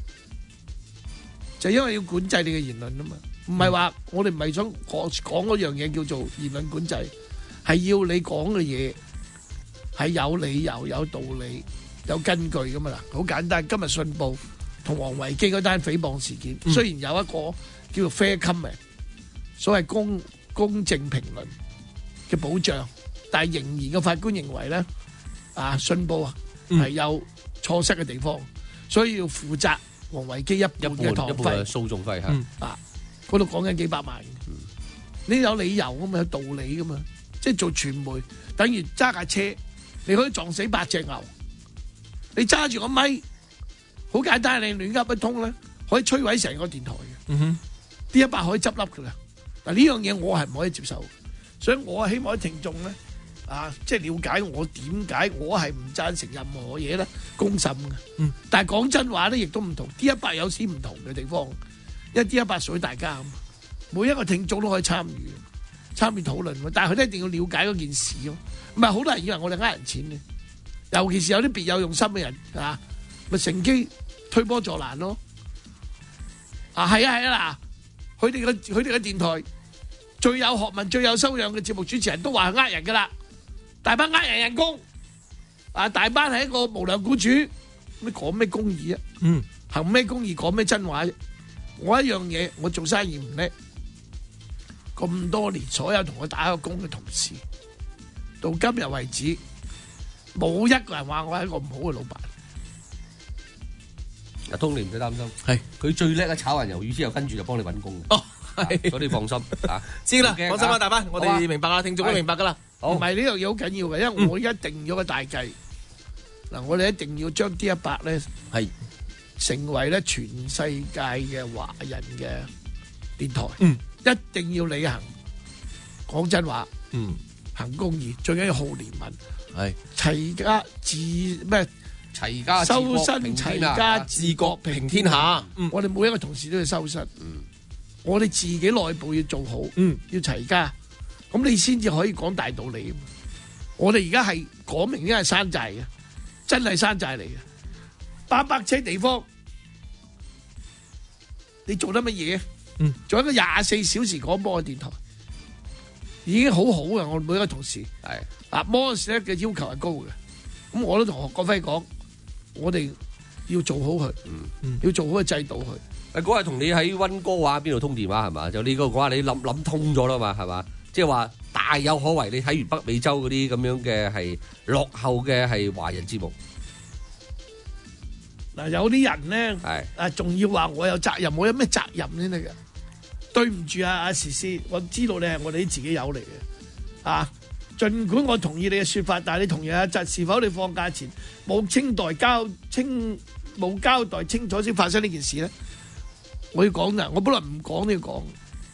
就因為要管制你嘅言論啊嘛。唔係話我哋唔係想講嗰樣嘢叫做言論管制，係要你講嘅嘢係有理由、有道理、有根據噶嘛啦。好簡單，今日信報同王維基嗰單誹謗事件，雖然有一個叫做 fair comment， 所謂公正評論嘅保障，但係仍然個法官認為咧，信報係有錯失嘅地方，所以要負責王維基一半嘅堂費、 訴訟費嗰度講緊幾百萬，你有理由噶嘛，有道理噶嘛，即係做傳媒等於揸架車，你可以撞死8隻牛，你揸住個咪，好簡單，你亂噏一通咧，可以摧毀成個電台嘅。 D100可以執笠㗎啦。嗱呢樣嘢我係唔可以接受，所以我希望啲聽眾咧即係了解我點解我係唔贊成任何嘢咧公審嘅。但係講真話咧，亦都唔同 D100 有時唔同嘅地方，因為 D100 屬於大家，每一個聽眾都可以參與討論，但係佢都一定要了解嗰件事咯。唔係好多人以為我哋呃人錢嘅，尤其是有啲別有用心嘅人咪乘機推波助瀾咯。係啊嗱，佢哋嘅電台最有學問、最有修養嘅節目主持人都話係呃人噶啦，大班呃人工，大班係一個無良僱主，咁講咩公義啊？行咩公義，講咩真話啫？我一樣嘢，我做生意唔叻，咁多年所有同我打過工嘅同事，到今日為止，冇一個人話我係一個唔好嘅老闆。 阿通你唔使擔心， 係佢最叻嘅炒人魷魚之後，跟住就幫你揾工嘅。所以你放心知啦，放心啦，大班，我哋明白啦，聽眾都明白噶啦。 唔係呢樣嘢好緊要嘅，因為我一定咗個大計。我哋一定要將 D100咧係成為咧全世界嘅華人嘅電台。一定要履行講真話，行公義，最緊要好憐憫，係齊家齊家修身齊家治國平天下。我哋每一個同事都要修身，我哋自己內部要做好，要齊家，咁你先至可以講大道理。我哋而家係講明，因為山寨嘅，真係山寨嚟嘅，800尺地方，你做得乜嘢？做一個24小時廣播嘅電台，已經好好嘅。我哋每一個同事係Morris 咧嘅要求係高嘅，咁我都同何國輝講，我哋要做好佢，要做好個制度佢。 嗰日同你喺溫哥華邊度通電話係嘛？就呢個話你諗通咗啦嘛係嘛？即係話大有可為。你睇完北美洲嗰啲咁樣嘅係落後嘅係華人節目。 嗱，有啲人咧仲要話我有責任，我有咩責任先得嘅？對唔住阿時思，我知道你係我哋啲自己友嚟嘅，儘管我同意你嘅説法，但係你同樣是否你放假前冇交代清楚先發生呢件事咧？我要講㗎，我本來唔講都要講。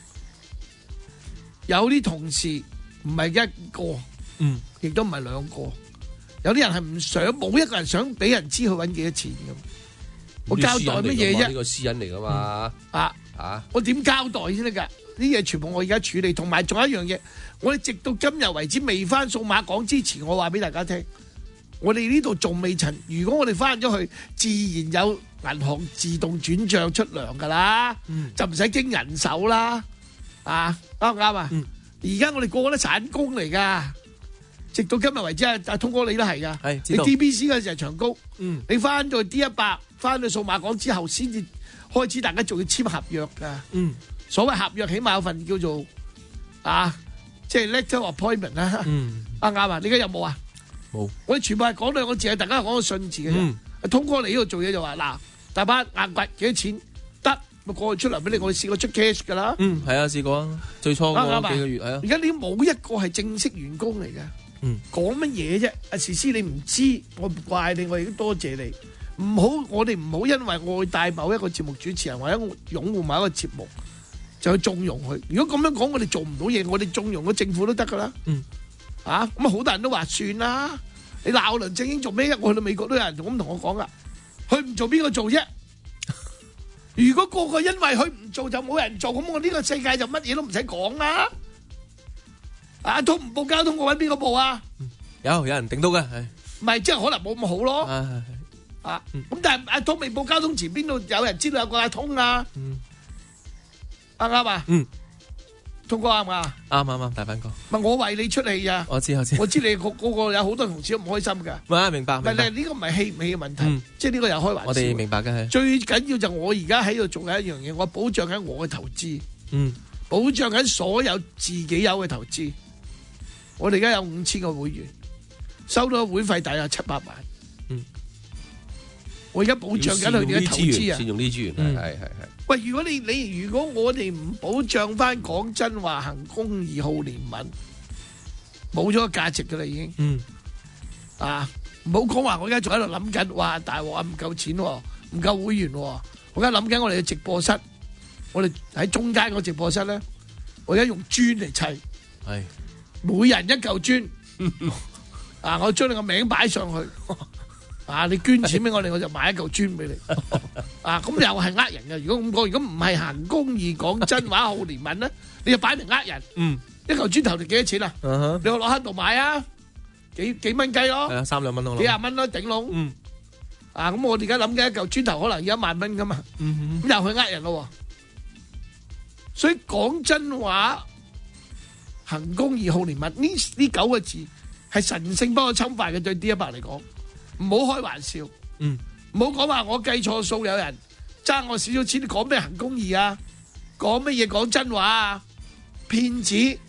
有啲同事唔係一個，亦都唔係兩個，有啲人係唔想，冇一個人想俾人知佢揾幾多錢咁。我交代乜嘢啫？ 呢個私隱嚟㗎嘛。 我點交代先得㗎？呢嘢全部我而家處理，同埋仲有一樣嘢，我哋直到今日為止未翻數碼港之前，我話俾大家聽，我哋呢度仲未曾。如果我哋翻咗去，自然有銀行自動轉帳出糧㗎啦，就唔使經人手啦。啱唔啱啊？而家我哋個個都散工嚟㗎，直到今日為止，阿通哥你都係㗎。你 DBC 嗰陣時係長工，你翻到 D100，翻到數碼港之後先至開始，大家仲要簽合約㗎。所謂合約，起碼有份叫做即係 letter of appointment 啦。啱啊！你而家有冇啊？冇。我哋全部係講兩個字，大家係講個信字嘅啫。通哥嚟呢度做嘢就話嗱，大班硬掘幾多錢得，咪過去出糧俾你。我哋試過出 cash 㗎啦。係啊，試過啊，最初嗰幾個月係啊。而家你冇一個係正式員工嚟嘅。講乜嘢啫？阿時思你唔知，我唔怪你，我亦都多謝你。我哋唔好因為愛戴某一個節目主持人或者擁護某一個節目，就去縱容佢。如果咁樣講，我哋做唔到嘢，我哋縱容個政府都得噶啦。咁好多人都話算啦，你鬧梁振英做咩？我去到美國都有人咁同我講噶，佢唔做邊個做啫？如果個個因為佢唔做就冇人做，咁我呢個世界就乜嘢都唔使講啦。通唔報交通，我揾邊個報啊？有人頂到嘅，唔係即係可能冇咁好咯。咁但係阿通未報交通前，邊度有人知道有個阿通啊？啱啊？通哥啱唔啱？啱，大班哥。唔係我為你出氣啊！我知你個有好多同事都唔開心㗎。明白。唔係呢個唔係氣唔氣嘅問題，即係呢個又開玩笑。我哋明白嘅。最緊要就我而家喺度做緊一樣嘢，我保障緊我嘅投資，保障緊所有自己有嘅投資。我哋而家有5000個會員，收到會費大約700萬。我而家保障緊佢哋嘅投資啊！ 善用呢啲資源，係。 喂，如果我哋唔保障翻講真話、行公義、好憐憫，冇咗個價值噶啦已經。唔好講話，我而家仲喺度諗緊，哇大鑊啊！唔夠錢喎，唔夠會員喎，我而家諗緊我哋嘅直播室我哋喺中間個直播室咧，我而家用磚嚟砌， 係每人一嚿磚，我將你個名擺上去，你捐錢俾我哋，我就買一嚿磚俾你，咁又係呃人嘅。如果咁講，如果唔係行公義、講真話、好憐憫咧，你就擺明呃人。一嚿磚頭就幾多錢啊？你我落喺度買啊，幾蚊雞咯 ，3-2蚊咯， 幾廿蚊咯，頂籠。咁我哋而家諗緊一嚿磚頭可能要1萬蚊噶嘛，咁又去呃人咯。所以講真話、行公義、好憐憫呢9個字係神聖不可侵犯嘅，對 D100嚟講，唔好開玩笑，唔好講話我計錯數，有人爭我少少錢，講咩行公義啊？講乜嘢講真話啊？騙子，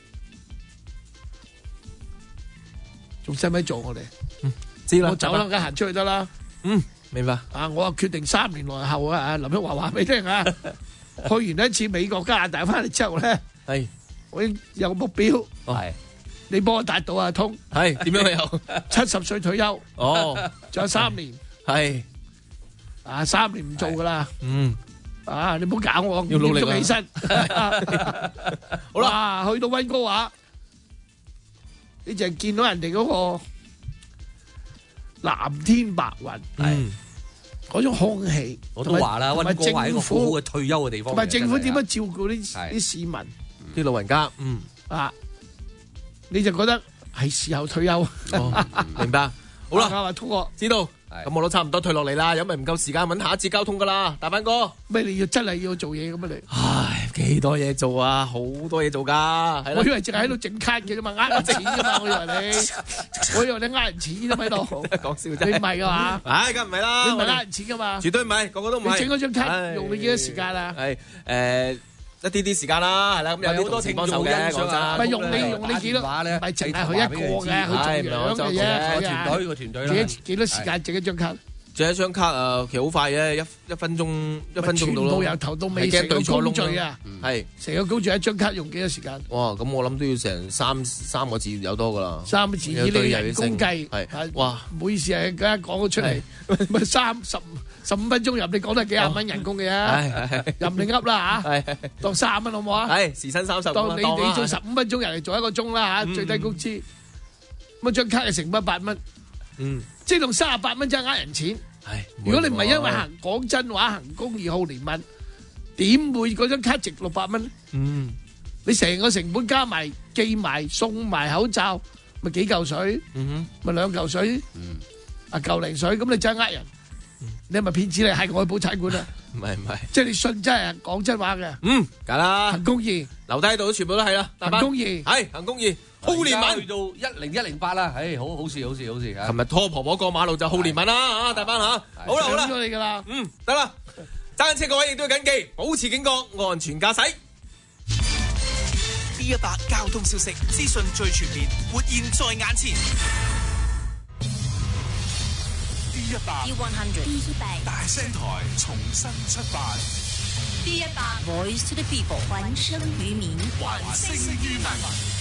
仲使唔使做我哋？ 知啦， 我走啦，梗係行出去得啦。 明白。 我啊決定3年內後啊，林旭華話俾你聽啊。去完一次美國加拿大翻嚟之後咧，我已經有個目標，你幫我達到啊，通係點樣有 70歲退休，仲有3年， 係 3年唔做噶啦，你唔好搞我， 要努力起身，好啦，去到溫哥華，你就係見到人哋嗰個藍天白雲，嗰種空氣， 我都話啦，溫哥華係一個好好嘅退休嘅地方。 同埋政府點樣照顧啲市民、 啲老人家， 你就覺得係時候退休。 明白。好啦， 通過知道。咁我都差唔多退落嚟啦，因為唔夠時間揾下一節交通噶啦，大班哥。 咩？你要真係要做嘢咁啊？你唉，幾多嘢做啊？好多嘢做噶。 我以為淨係喺度整卡嘅啫嘛，呃人錢噶嘛。我以為你呃人錢啫嘛喺度。 講笑啫。 你唔係噶嘛？ 唉，梗唔係啦。 你唔係呃人錢噶嘛？ 絕對唔係，個個都唔係。 你整嗰張卡用你幾多時間啊？ 係一啲時間啦，係啦，咁有好多情況手嘅，講真。 唔係用你幾多？唔係淨係佢一個嘅，佢做樣嘅啫。 個團隊啦。 幾多時間整一張卡？ 整一張卡其實好快嘅，一分鐘到咯。 全部由頭到尾成個工序啊， 係成個工序一張卡用幾多時間？ 哇！咁我諗都要成三個字有多噶啦。 3個字以你人工計係哇！ 唔好意思啊，而家講咗出嚟，咪15分鐘入，你講得幾廿蚊人工嘅啫，任你噏啦嚇，當30蚊好唔好啊？ 係時薪30。 當你做15分鐘人嚟做1個鐘啦嚇，最低工資，咁張卡係成本100蚊，即係用38蚊真係呃人錢。如果你唔係因為講真話、行公義、好憐憫，點會嗰張卡值600蚊？你成個成本加埋寄埋送埋口罩，咪幾嚿水？咪2嚿水？嚿零水，咁你真係呃人？你係咪騙子嚟？係外保產館啊？ 唔係， 即係你信真係講真話嘅。 梗啦， 行公義， 留低喺度全部都係啦。 行公義係行公義，好憐憫去到10108啦，好事。 琴日拖婆婆過馬路就好憐憫啦，大班嚇。好啦， 咗你㗎啦， 得啦，揸緊車各位亦都要緊記，保持警覺，安全駕駛。 D100交通消息，資訊最全面，活現在眼前。 D100 大聲台重新出發。 D100 Voice to the People， 還聲於民， 還聲於民。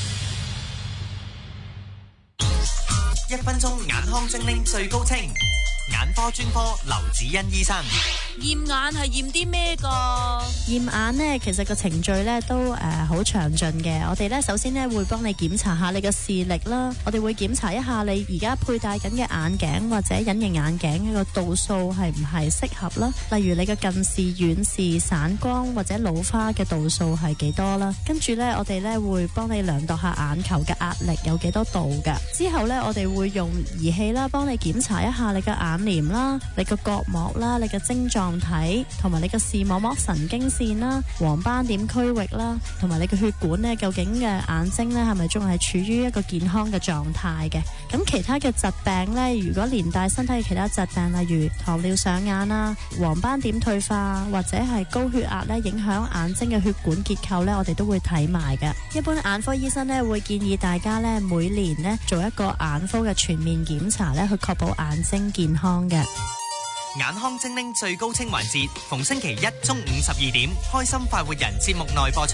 1分鐘眼康精靈最高清，眼科專科劉子欣醫生。 驗眼係驗啲咩㗎？ 驗眼呢，其實個程序呢都好詳盡嘅。我哋呢首先呢會幫你檢查下你嘅視力啦，我哋會檢查一下你而家佩戴緊嘅眼鏡或者隱形眼鏡嘅個度數係唔係適合啦。例如你嘅近視、遠視、散光或者老花嘅度數係幾多啦。跟住呢，我哋呢會幫你量度下眼球嘅壓力有幾多度㗎。之後呢，我哋會用儀器啦，幫你檢查一下你嘅眼簾啦、你嘅角膜啦、你嘅晶狀體同埋你嘅視網膜神經線啦、黃斑點區域啦，同埋你嘅血管呢，究竟嘅眼睛呢係咪仲係處於一個健康嘅狀態嘅？咁其他嘅疾病呢，如果連帶身體嘅其他疾病，例如糖尿上眼啦、黃斑點退化或者係高血壓呢，影響眼睛嘅血管結構呢，我哋都會睇埋嘅。一般眼科醫生呢會建議大家呢每年呢做一個眼科嘅全面檢查呢，去確保眼睛健康嘅。 眼康精靈最高清環節，逢星期1中午12點，開心快活人節目內播出。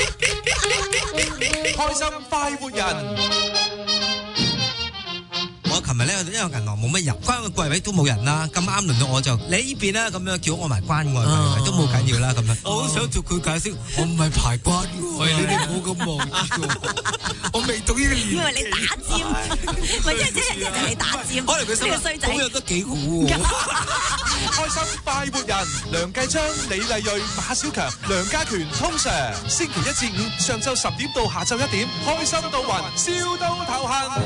開心快活人， 我琴日咧因為銀行冇乜人，關個櫃位都冇人啦，咁啱輪到我就你呢邊啦，咁樣叫我埋關外櫃位都冇緊要啦，咁樣。我好想同佢解釋，我唔係排關嘅，喂，你哋唔好咁望我未到呢個年紀。以為你打尖，咪即係你打尖。可能佢心諗咁樣都幾好喎。 開心快活人，梁繼昌、李麗蕊、馬小強、梁家權，通常星期一至五上晝10點到下晝1點，開心到暈，笑到頭痕。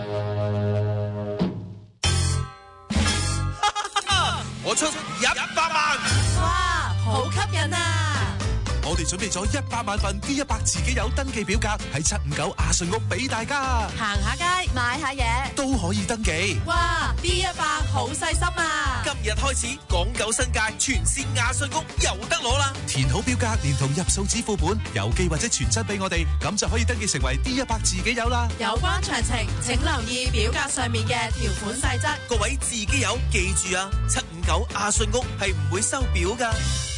我出100萬， 哇，好吸引啊！ 我哋準備咗100萬份 D100 自己有登記表格喺759亞順屋俾大家， 行下街買下嘢都可以登記。 哇 ！D100 好細心啊！ 今日開始，港九新界全線亞順屋有得攞啦！填好表格，連同入數紙副本、郵寄或者傳真俾我哋，咁就可以登記成為 D100 自己有啦。 有關詳情，請留意表格上面嘅條款細則。 各位自己有，記住啊！759亞順屋係唔會收表噶。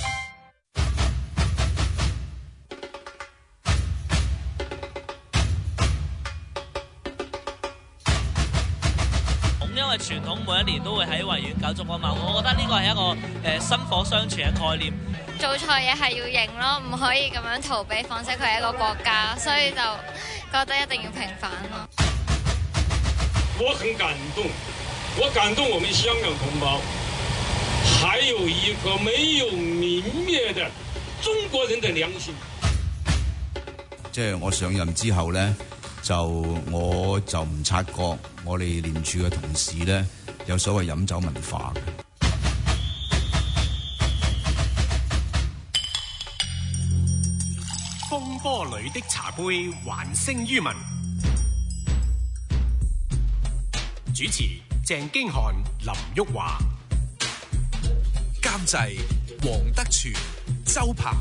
因為傳統每一年都會喺維園搞燭光晚會，我覺得呢個係一個薪火相傳嘅概念。 做錯嘢係要認咯，唔可以咁樣逃避，況且佢係一個國家，所以就覺得一定要平反咯。 我很感動，我感動我們香港同胞，還有一顆沒有泯滅的中國人的良心。 即係我上任之後咧，我就唔察覺我哋廉署嘅同事咧有所謂飲酒文化嘅。 風波裏的茶杯還聲於民。主持鄭經翰、林旭華， 監製黃德全、周鵬。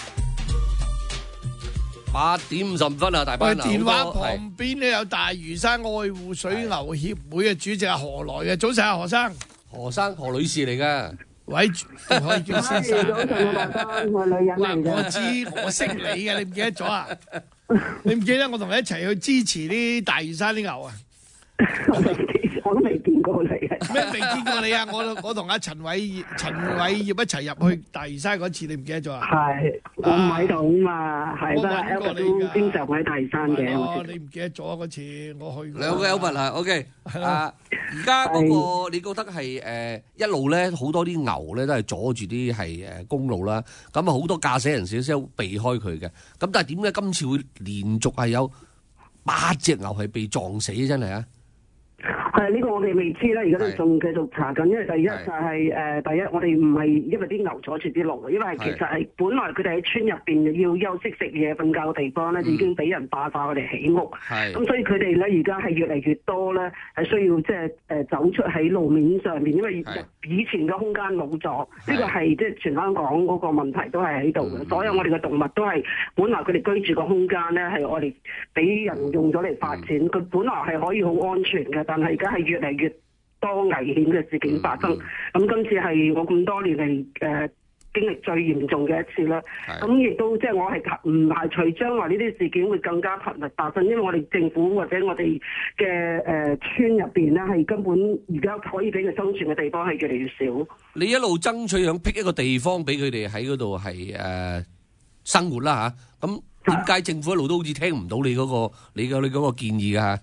8點50分啊！大班嗱， 電話旁邊咧有大嶼山愛護水牛協會嘅主席何來嘅，早晨啊何生。 何女士嚟嘅， 喂，可以叫先生。 早晨啊何生，我女人嚟嘅。 我知，我識你嘅，你唔記得咗啊？你唔記得我同你一齊去支持啲大嶼山啲牛啊？ 我都未見過你嘅。 咩未見過你啊？我同阿陳偉業一齊入去大嶼山嗰次，你唔記得咗啊？ 係，我唔喺度啊嘛，係啦 ，Albert 都經常喺大嶼山嘅。 哦，你唔記得咗嗰次我去過。 兩個 Albert 啊 ，OK。而家嗰個你覺得係一路咧好多啲牛咧都係阻住啲係公路啦，咁啊好多駕駛人士先避開佢嘅。咁但係點解今次會連續係有8隻牛係被撞死真係啊？ 係呢個我哋未知啦，而家都仲繼續查緊，因為第一就係第一我哋唔係因為啲牛阻住啲路，因為其實係本來佢哋喺村入邊要休息食嘢瞓覺嘅地方咧，已經俾人霸晒我哋起屋，咁所以佢哋咧而家係越嚟越多咧係需要即係走出喺路面上面，因為以前嘅空間冇咗，呢個係即係全香港嗰個問題都係喺度嘅。所有我哋嘅動物都係本來佢哋居住嘅空間咧係我哋俾人用咗嚟發展，佢本來係可以好安全嘅，但係而家係越嚟越多危險嘅事件發生。咁今次係我咁多年嚟經歷最嚴重嘅一次啦。咁亦都即係我係唔排除將來呢啲事件會更加頻密發生，因為我哋政府或者我哋嘅村入邊咧係根本而家可以俾佢生存嘅地方係越嚟越少。 你一路爭取想闢一個地方俾佢哋喺嗰度係生活啦嚇，咁點解政府一路都好似聽唔到你嗰個建議㗎嚇？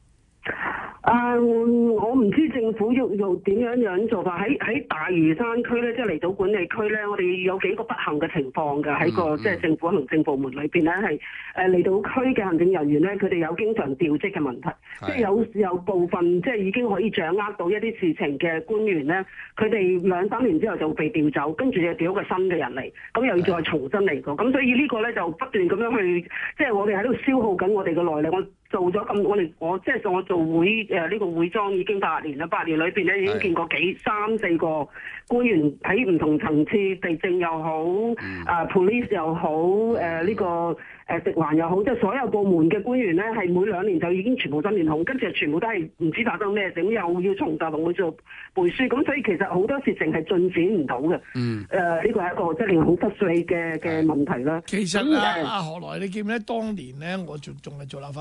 我唔知政府要點樣做法。喺大嶼山區咧，即係離島管理區咧，我哋有幾個不幸嘅情況㗎。喺個即係政府行政部門裏邊咧，係離島區嘅行政人員咧，佢哋有經常調職嘅問題，即係有部分即係已經可以掌握到一啲事情嘅官員咧，佢哋2-3年之後就會被調走，跟住就調一個新嘅人嚟，咁又要再重新嚟過。咁所以呢個咧就不斷咁樣去，即係我哋喺度消耗緊我哋嘅內力。我做咗咁，我做會呢個會莊已經8年啦。8年裏邊咧已經見過3-4個官員喺唔同層次，地政又好，police 又好，呢個食環又好，即係所有部門嘅官員咧，係每2年就已經全部新面孔，跟住全部都係唔知發生咩事，咁又要重頭同佢做背書，咁所以其實好多事情係進展唔到嘅。呢個係一個即係令人好frustrate嘅問題啦。 其實何來你記唔記得當年咧，我仲係做立法會嗰陣時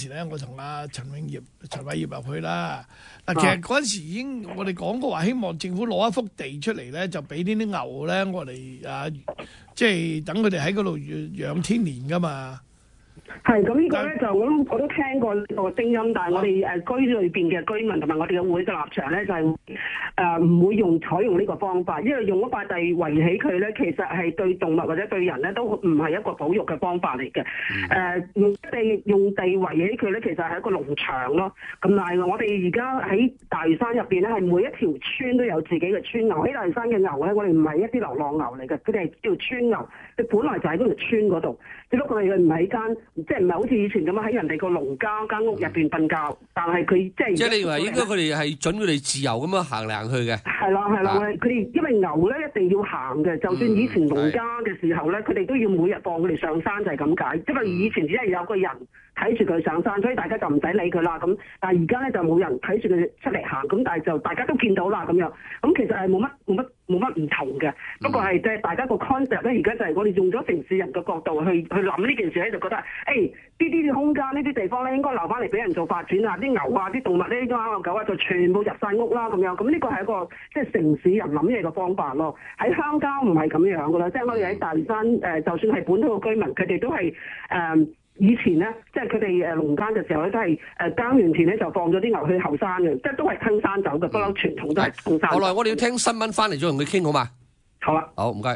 前咧，我同阿陳偉業入去啦。嗱，其實嗰陣時已經我哋講過話，希望政府攞一幅地出嚟咧，就俾呢啲牛咧，我哋即係等佢哋喺嗰度養天年噶嘛。 係咁，呢個咧就我都聽過呢個聲音，但係我哋居裏邊嘅居民同埋我哋嘅會嘅立場咧就係唔會採用呢個方法，因為用嗰塊地圍起佢咧，其實係對動物或者對人咧都唔係一個保育嘅方法嚟嘅。用地圍起佢咧，其實係一個農場咯。咁但係我哋而家喺大嶼山入邊咧，係每一條村都有自己嘅村牛。喺大嶼山嘅牛咧，我哋唔係一啲流浪牛嚟嘅，佢哋係叫村牛。佢本來就喺嗰條村嗰度，只不過佢唔喺間。即係唔係好似以前咁樣喺人哋個農家間屋入邊瞓覺，但係佢即係你話應該佢哋係準佢哋自由咁樣行嚟行去嘅。係啦，佢哋因為牛咧一定要行嘅，就算以前農家嘅時候咧，佢哋都要每日放佢哋上山，就係咁解。因為以前只係有個人睇住佢上山，所以大家就唔使理佢啦。咁但係而家咧就冇人睇住佢出嚟行，咁但係就大家都見到啦咁樣。咁其實係冇乜唔同嘅，不過係即係大家個 concept 咧，而家就係我哋用咗城市人嘅角度去諗呢件事咧，就覺得呢啲空間呢啲地方咧應該留翻嚟俾人做發展啊！啲牛啊、啲動物呢、啲狗啊就全部入晒屋啦咁樣。咁呢個係一個即係城市人諗嘢嘅方法咯。喺鄉郊唔係咁樣噶啦，即係我哋喺大嶼山就算係本土嘅居民，佢哋都係以前咧，即係佢哋農耕嘅時候咧，都係耕完田咧就放咗啲牛去後山嘅，即係都係吞山走嘅，不嬲傳統都係吞山走。好啦，我哋要聽新聞翻嚟再同佢傾好嘛？好啦，好唔該。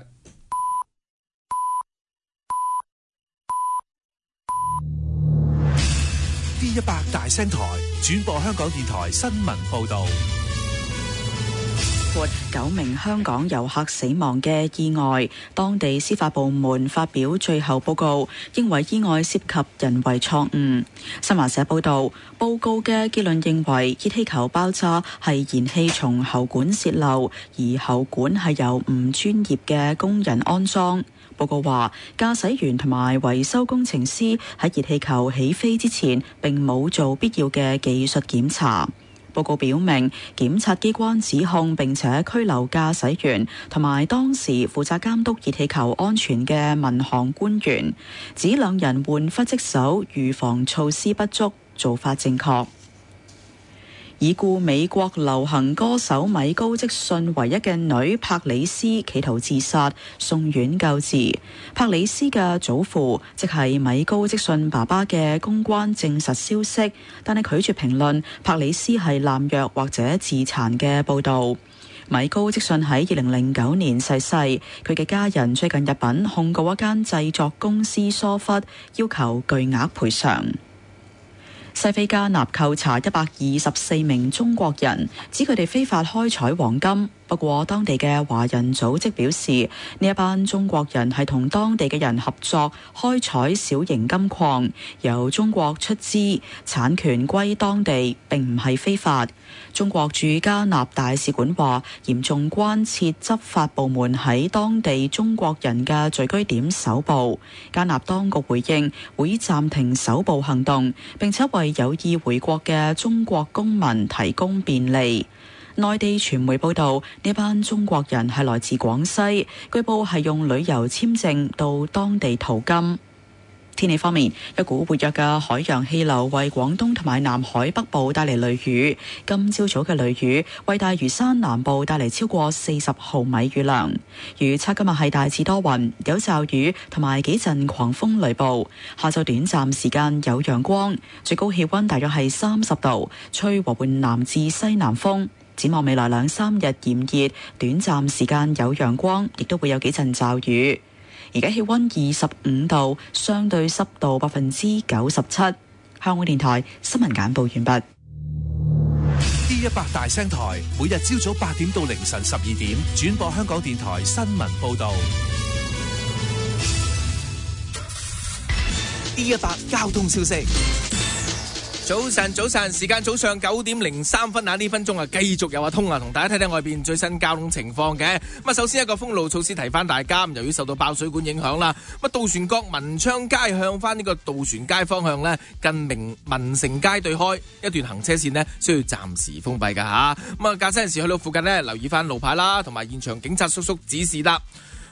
D100 大聲台轉播香港電台新聞報導。 9名香港遊客死亡嘅意外，當地司法部門發表最後報告，認為意外涉及人為錯誤。新華社報導，報告嘅結論認為熱氣球爆炸係燃氣從喉管洩漏，而喉管係由唔專業嘅工人安裝。報告話，駕駛員同埋維修工程師喺熱氣球起飛之前並冇做必要嘅技術檢查。報告表明，檢察機關指控並且拘留駕駛員同埋當時負責監督熱氣球安全嘅民航官員，指兩人玩忽職守，預防措施不足，做法正確。已故美國流行歌手米高積遜唯一嘅女柏里斯企圖自殺，送院救治。柏里斯嘅祖父，即係米高積遜爸爸嘅公關證實消息，但係拒絕評論柏里斯係濫藥或者自殘嘅報導。米高積遜喺2009年逝世，佢嘅家人最近入稟控告一間製作公司疏忽，要求巨額賠償。西非加納扣查124名中國人，指佢哋非法開採黃金。不過當地嘅華人組織表示，呢一班中國人係同當地嘅人合作開採小型金礦，由中國出資，產權歸當地，並唔係非法。中國駐加納大使館話，嚴重關切執法部門喺當地中國人嘅聚居點搜捕。加納當局回應會暫停搜捕行動，並且為有意回國嘅中國公民提供便利。內地傳媒報道，呢班中國人係來自廣西，據報係用旅遊簽證到當地淘金。天氣方面，一股活躍嘅海洋氣流為廣東同埋南海北部帶嚟雷雨。今朝早嘅雷雨為大嶼山南部帶嚟超過40毫米雨量。預測今日係大致多雲，有驟雨同埋幾陣狂風雷暴。下晝短暫時間有陽光，最高氣溫大約係30度，吹和緩南至西南風。展望未來2-3日炎熱，短暫時間有陽光，亦都會有幾陣驟雨。而家氣溫25度，相對濕度97%。香港電台新聞簡報完畢。 D100 大聲台每日朝早8點到凌晨12點轉播香港電台新聞報道。 D100 交通消息。早晨，時間早上9點03分啊！呢分鐘啊，繼續有阿通啊，同大家睇睇外邊最新交通情況嘅。咁啊，首先一個封路措施提翻大家，由於受到爆水管影響啦，咁啊，渡船角文昌街向翻呢個渡船街方向呢，近民城街對開一段行車線呢，需要暫時封閉噶吓。咁啊，駕駛人士去到附近呢，留意翻路牌啦，同埋現場警察叔叔指示啦。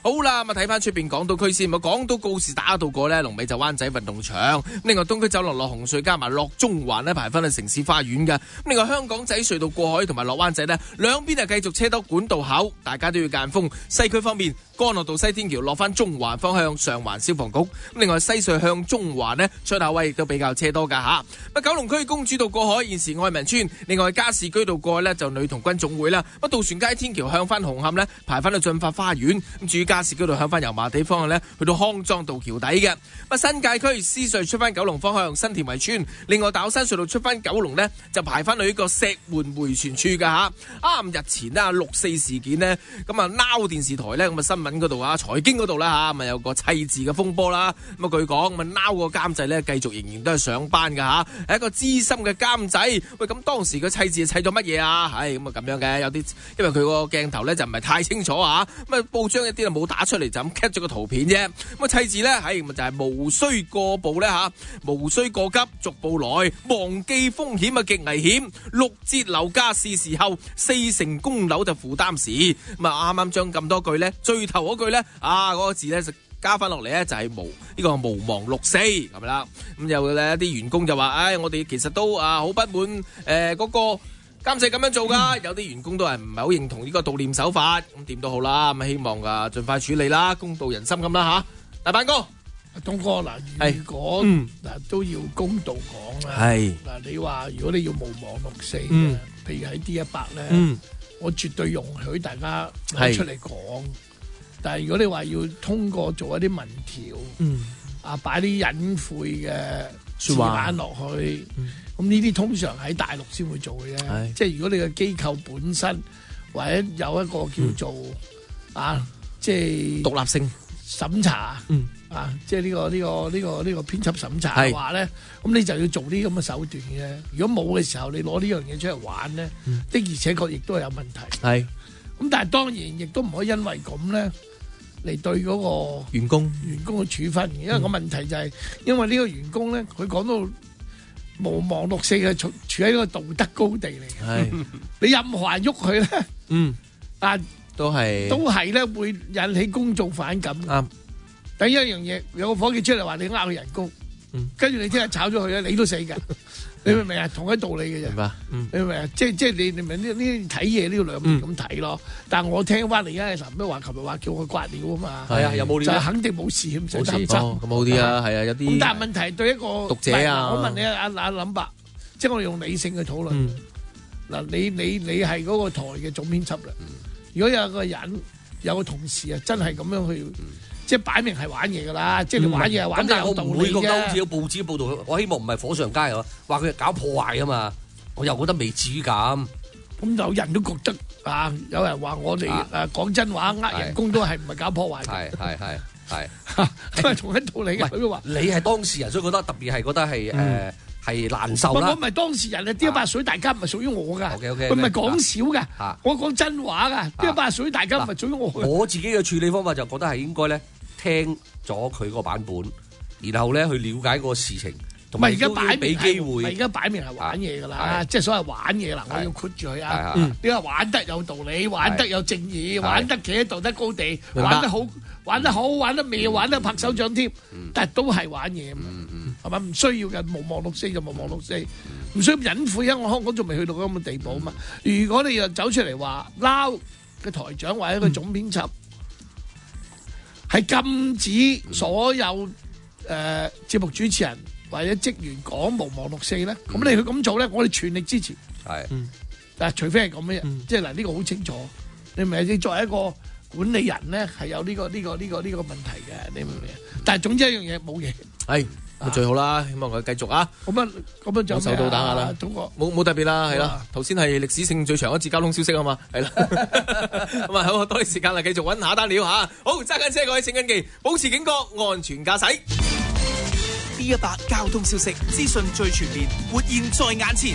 好啦，咁啊睇翻出邊港島區先，咁港島告士打道過呢，龍尾就灣仔運動場。另外東區走廊落紅隧加埋落中環呢，排翻去城市花園嘅。咁另外香港仔隧道過海同埋落灣仔呢，兩邊係繼續車多管道口，大家都要間風。西區方面，干諾道西天橋落翻中環方向上環消防局。咁另外西隧向中環呢，出口位亦都比較車多噶吓。咁九龍區公主道過海現時愛民村，另外加士居道過去呢，就女童軍總會啦。咁渡船街天橋向翻紅磡呢，排翻去進發花園。咁至於加士居道向翻油麻地方向呢，去到康莊道橋底嘅。咁新界區獅隧出翻九龍方向新田圍村，另外大山隧道出翻九龍呢，就排翻去呢個石門迴旋處噶吓。啱日前呢，6·4事件呢，咁啊 Now 電視台呢，咁啊新聞嗰度啊財經嗰度啦吓，咁啊有個砌字嘅風波啦。咁啊據講咁啊 Now 個監製呢，繼續仍然都係上班噶吓，係一個資深嘅監製。喂，咁當時佢砌字砌咗乜嘢啊？係咁啊咁樣嘅，有啲因為佢個鏡頭呢，就唔係太清楚啊。咁啊報章一啲就冇打出嚟，就咁 cut 咗個圖片啫。咁啊砌字呢，係咁就係無需過步呢吓，無需過急，逐步來，忘記風險啊極危險。6折樓價是時候，4成供樓就負擔時。咁啊啱啱將咁多句呢，最頭嗰句呢，嗰個字呢，就加翻落嚟呢，就係呢個無忘6·4係咪啦？咁有咧啲員工就話，我哋其實都好不滿嗰個監製咁樣做噶。有啲員工都係唔係好認同呢個悼念手法。咁點都好啦，咁希望盡快處理啦，公道人心咁啦吓。大班哥， 東哥嗱，如果都要公道講啦，嗱你話如果你要無忘6·4嘅，譬如喺 D100咧，我絕對容許大家攞出嚟講。但係如果你話要通過做一啲民調，擺啲隱晦嘅字眼落去，咁呢啲通常喺大陸先會做嘅啫。即係如果你嘅機構本身或者有一個叫做即係獨立性審查，即係呢個編輯審查嘅話咧，咁你就要做啲咁嘅手段嘅。如果冇嘅時候，你攞呢樣嘢出嚟玩咧，的而且確亦都係有問題。咁但係當然亦都唔可以因為咁咧嚟對嗰個員工嘅處分嘅，因為個問題就係因為呢個員工咧，佢講到無忘6·4係處喺一個道德高地嚟嘅。你任何人喐佢咧，都係咧會引起公眾反感。第一樣嘢有個夥計出嚟話你呃佢人工，跟住你聽日炒咗佢咧，你都死㗎。你明唔明啊？同一道理嘅啫。明白。你明唔明啊？即係你明呢睇嘢呢要兩面咁睇咯。但係我聽翻你而家咩話？琴日話叫我刮料啊嘛。係啊，有冇料？就肯定冇事，唔使擔心。咁好啲啊，係啊，有啲。咁但係問題對一個讀者啊，我問你阿林伯，即係我哋用理性去討論。嗱，你係嗰個台嘅總編輯啦。如果有個人有個同事啊，真係咁樣去。即係擺明係玩嘢㗎啦，即係你玩嘢係玩得有道理啫。我唔會覺得好似有報紙報導，我希望唔係火上加油，話佢搞破壞啊嘛。我又覺得未至於咁。咁有人都覺得有人話我哋講真話呃人工都係唔係搞破壞？係，都係同一道理嘅。佢話你係當事人，所以覺得特別係覺得係難受啦。我唔係當事人啊，D100水大家唔係屬於我㗎。佢唔係講少㗎。我講真話㗎。D100水大家唔係屬於我。我自己嘅處理方法就覺得係應該咧。聽咗佢個版本，然後咧去了解個事情，同埋而家擺俾機會。而家擺明係玩嘢㗎啦，即係所謂玩嘢啦。我要括住佢啊！你話玩得有道理，玩得有正義，玩得企喺道德高地，玩得好，玩得未，玩得拍手掌添。但係都係玩嘢，係咪？唔需要嘅，無忘6·4就無忘6·4，唔需要隱晦。因為我香港仲未去到咁嘅地步啊嘛。如果你又走出嚟話撈嘅台長或者個總編輯。係禁止所有節目主持人或者職員講無忘6·4咧，咁你去咁做咧，我哋全力支持。但係除非係咁嘅，即係嗱呢個好清楚。你明唔明？你作為一個管理人咧，係有呢個問題嘅，你明唔明？但係總之一樣嘢冇嘢。係。咁最好啦，希望佢繼續啊！咁就手到打下啦，冇特別啦，係啦。頭先係歷史性最長一節交通消息啊嘛，係啦。咁啊，好多啲時間啦，繼續揾下單料嚇。好，揸緊車各位請緊記，保持警覺，安全駕駛。D100交通消息資訊最全面，活現在眼前。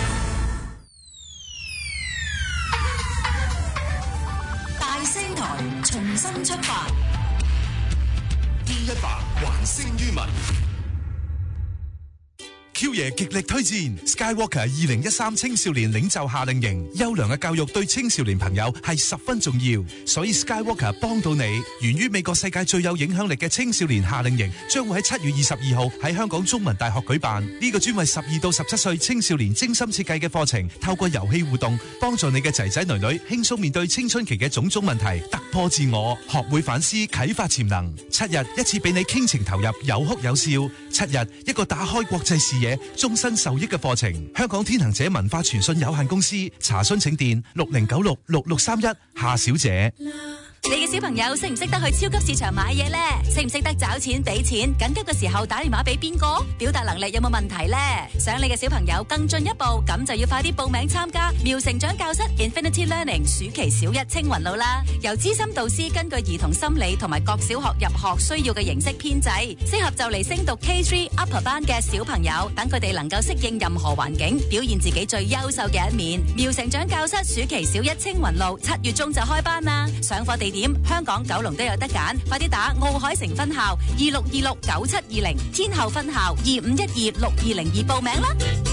大聲台重新出發。 D100還聲於民。 ，Q 爺極力推薦 Skywalker 2013青少年領袖夏令營，優良嘅教育對青少年朋友係十分重要，所以 Skywalker 幫到你。源於美國世界最有影響力嘅青少年夏令營，將會喺7月22號喺香港中文大學舉辦。呢個專為12到17歲青少年精心設計嘅課程，透過遊戲互動，幫助你嘅仔仔女女輕鬆面對青春期嘅種種問題，突破自我，學會反思，啟發潛能。7日一次俾你傾情投入，有哭有笑。7日一個打開國際視野、終身受益嘅課程。香港天行者文化傳信有限公司，查詢請電60966631夏小姐。 你嘅小朋友識唔識得去超級市場買嘢呢？識唔識得找錢俾錢？緊急嘅時候打電話俾邊個？表達能力有冇問題呢？想你嘅小朋友更進一步，咁就要快啲報名參加苗成長教室 Infinity Learning 暑期小一青雲路啦。由資深導師根據兒童心理同埋各小學入學需要嘅形式編製，適合就嚟升讀 K3 Upper 班嘅小朋友，等佢哋能夠適應任何環境，表現自己最優秀嘅一面。苗成長教室暑期小一青雲路7月中就開班啦。上課地點香港九龍都有得揀，快啲打奧海城分校26269720，天后分校25126202報名啦。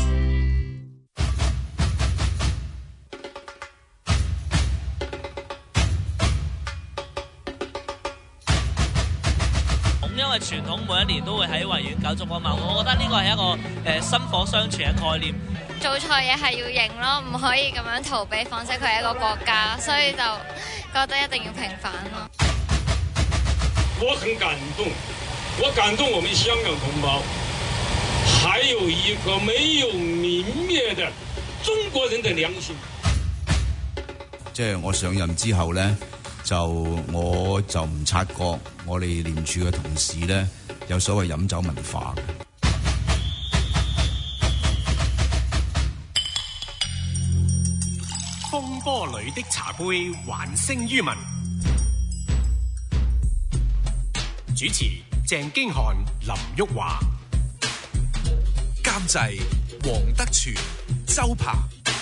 因為傳統每一年都會喺維園搞燭光晚會，我覺得呢個係一個薪火相傳嘅概念。 做錯嘢係要認咯，唔可以咁樣逃避，況且佢係一個國家，所以就覺得一定要平反咯。 我很感動，我感動我們香港同胞，還有一個沒有泯滅的中國人的良心。 即係我上任之後咧，我就唔察覺我哋廉署嘅同事咧有所謂飲酒文化嘅。 風波裏的茶杯，還聲於民。主持鄭經翰、林旭華， 監製黃德全、周鵬。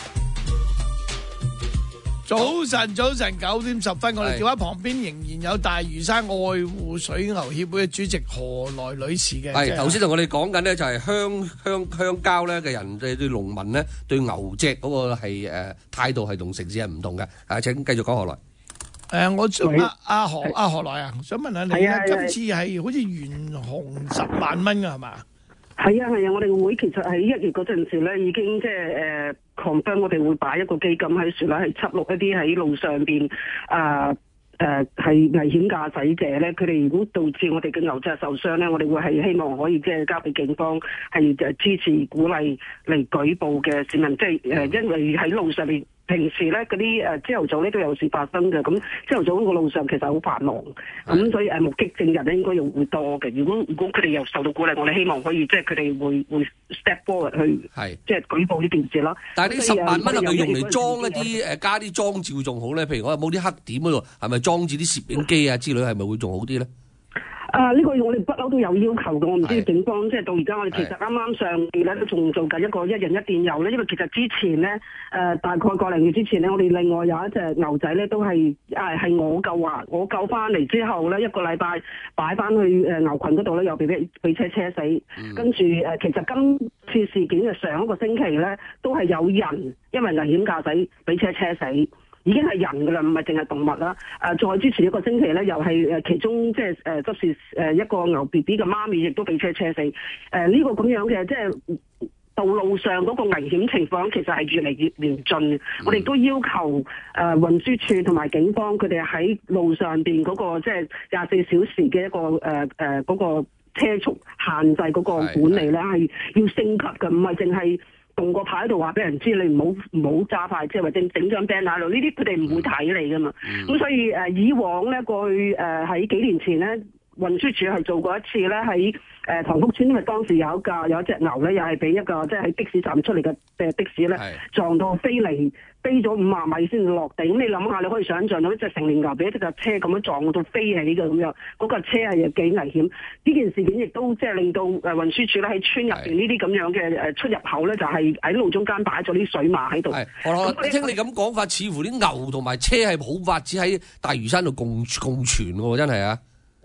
早晨9點10分，我哋電話旁邊仍然有大嶼山愛護水牛協會嘅主席何來女士嘅。 係頭先同我哋講緊呢，就係鄉郊咧嘅人對農民咧對牛隻嗰個係態度係同城市係唔同嘅。請繼續講何來。 我阿何來啊，想問下你咧，今次係好似懸紅10萬蚊㗎係嘛？ 係啊，我哋會其實喺1月嗰陣時咧，已經即係confirm 我哋會擺一個基金喺樹咧，係輯錄一啲喺路上邊係危險駕駛者咧，佢哋如果導致我哋嘅牛隻受傷咧，我哋會係希望可以即係交俾警方係支持鼓勵嚟舉報嘅市民，即係因為喺路上邊。平時咧嗰啲朝頭早咧都有事發生嘅，咁朝頭早個路上其實好繁忙，咁所以目擊證人咧應該又會多嘅。如果佢哋又受到鼓勵，我哋希望可以即係佢哋會 step forward 去即係舉報呢件事咯。 但係呢10萬蚊係咪用嚟裝一啲加啲裝照仲好咧？譬如我有冇啲黑點嗰度，係咪裝置啲攝影機啊之類，係咪會仲好啲咧？ 呢個我哋不嬲都有要求嘅，我唔知警方即係到而家我哋其實啱啱上月咧都仲做緊一個1人1電郵咧，因為其實之前咧大概個零月之前咧，我哋另外有一隻牛仔咧都係我救翻嚟之後咧，一個禮拜擺翻去牛群嗰度咧，又俾車死，跟住其實今次事件嘅上一個星期咧，都係有人因為危險駕駛俾車死。已經係人㗎啦，唔係淨係動物啦。再之前一個星期咧，又係其中即係執事一個牛 BB 嘅媽咪，亦都俾車死。呢個咁樣嘅即係道路上嗰個危險情況，其實係越嚟越嚴峻。我哋都要求運輸處同埋警方，佢哋喺路上邊嗰個即係24小時嘅一個嗰個車速限制嗰個管理咧，係要升級嘅，唔係淨係動個牌喺度話俾人知你唔好揸快車，或者整張 banner 喺度，呢啲佢哋唔會睇你噶嘛。咁所以以往咧過去喺幾年前咧，運輸署係做過一次咧喺塘福村，因為當時有一隻牛咧，又係俾一個即係喺的士站出嚟嘅的士咧撞到飛咗50米先至落地。咁你諗下，你可以想象到一隻成年牛俾一隻車咁樣撞到飛起嘅咁樣，嗰架車係幾危險。呢件事件亦都即係令到運輸署咧喺村入邊呢啲咁樣嘅出入口咧，就係喺路中間擺咗啲水馬喺度。 聽你咁講法，似乎啲牛同埋車係冇法子喺大嶼山度共存喎，真係啊！ 呢個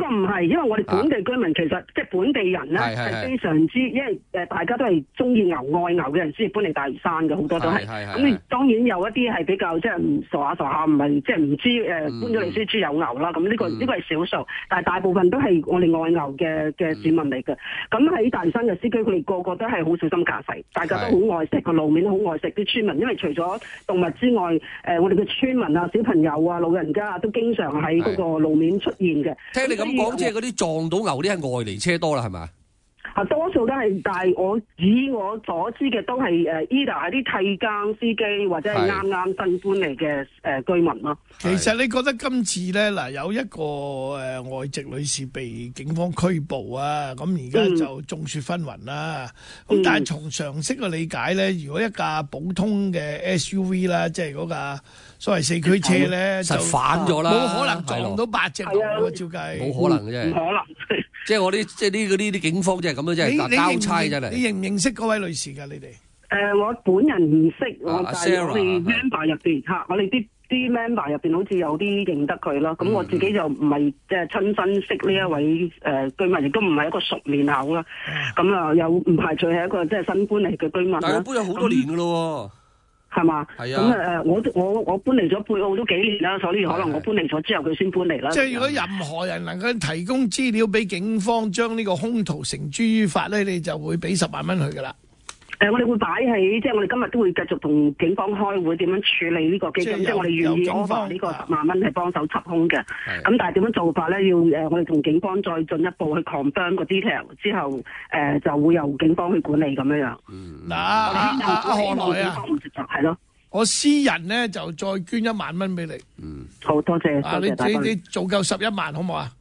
唔係，因為我哋本地居民其實即係本地人咧係非常之，因為大家都係中意牛愛牛嘅人先搬嚟大嶼山嘅，好多都係。咁當然有一啲係比較即係唔傻下，唔係即係唔知搬咗嚟先知有牛啦。咁呢個係少數，但係大部分都係我哋愛牛嘅市民嚟嘅。咁喺大嶼山嘅司機，佢哋個個都係好小心駕駛，大家都好愛惜個路面，好愛惜啲村民。因為除咗動物之外，我哋嘅村民啊、小朋友啊、老人家啊，都經常喺嗰個路面出現嘅。 聽你咁講，即係嗰啲撞到牛啲係外嚟車多啦，係咪？ 多數都係，但係以我所知嘅都係either 係啲替更司機或者係啱啱新搬嚟嘅居民咯。 其實你覺得今次咧嗱有一個外籍女士被警方拘捕啊，咁而家就眾說紛紜啦。咁但係從常識嘅理解咧，如果一架普通嘅 SUV 啦，即係嗰架所謂四驅車咧，就反咗啦， 冇可能撞到8隻牛喎，照計冇可能嘅啫， 唔可能。 即係我啲即係啲警方即係咁樣，即係交差真係。 你認唔認識嗰位女士㗎？你哋？ 我本人唔識，我但係我哋 member 入邊嚇，我哋啲 member 入邊好似有啲認得佢咯。咁我自己就唔係即係親身識呢一位居民，亦都唔係一個熟面口啦。咁啊，又唔排除係一個即係新搬嚟嘅居民。 但係佢搬咗好多年㗎咯喎。 係嘛？ 係啊。 咁我搬嚟咗貝澳都幾年啦，所以可能我搬嚟咗之後佢先搬嚟啦。 即係如果任何人能夠提供資料俾警方，將呢個兇徒繩諸於法咧，你就會俾10萬蚊佢噶啦。 我哋會擺喺，即係我哋今日都會繼續同警方開會，點樣處理呢個基金，即係我哋願意 offer 呢個10萬蚊係幫手緝兇嘅。咁但係點樣做法咧？要我哋同警方再進一步去 confirm 個 detail 之後，就會由警方去管理咁樣樣。 嗱，何來啊？ 係咯。 我私人咧就再捐1萬蚊俾你。 好多謝。 你做夠11萬好唔好啊？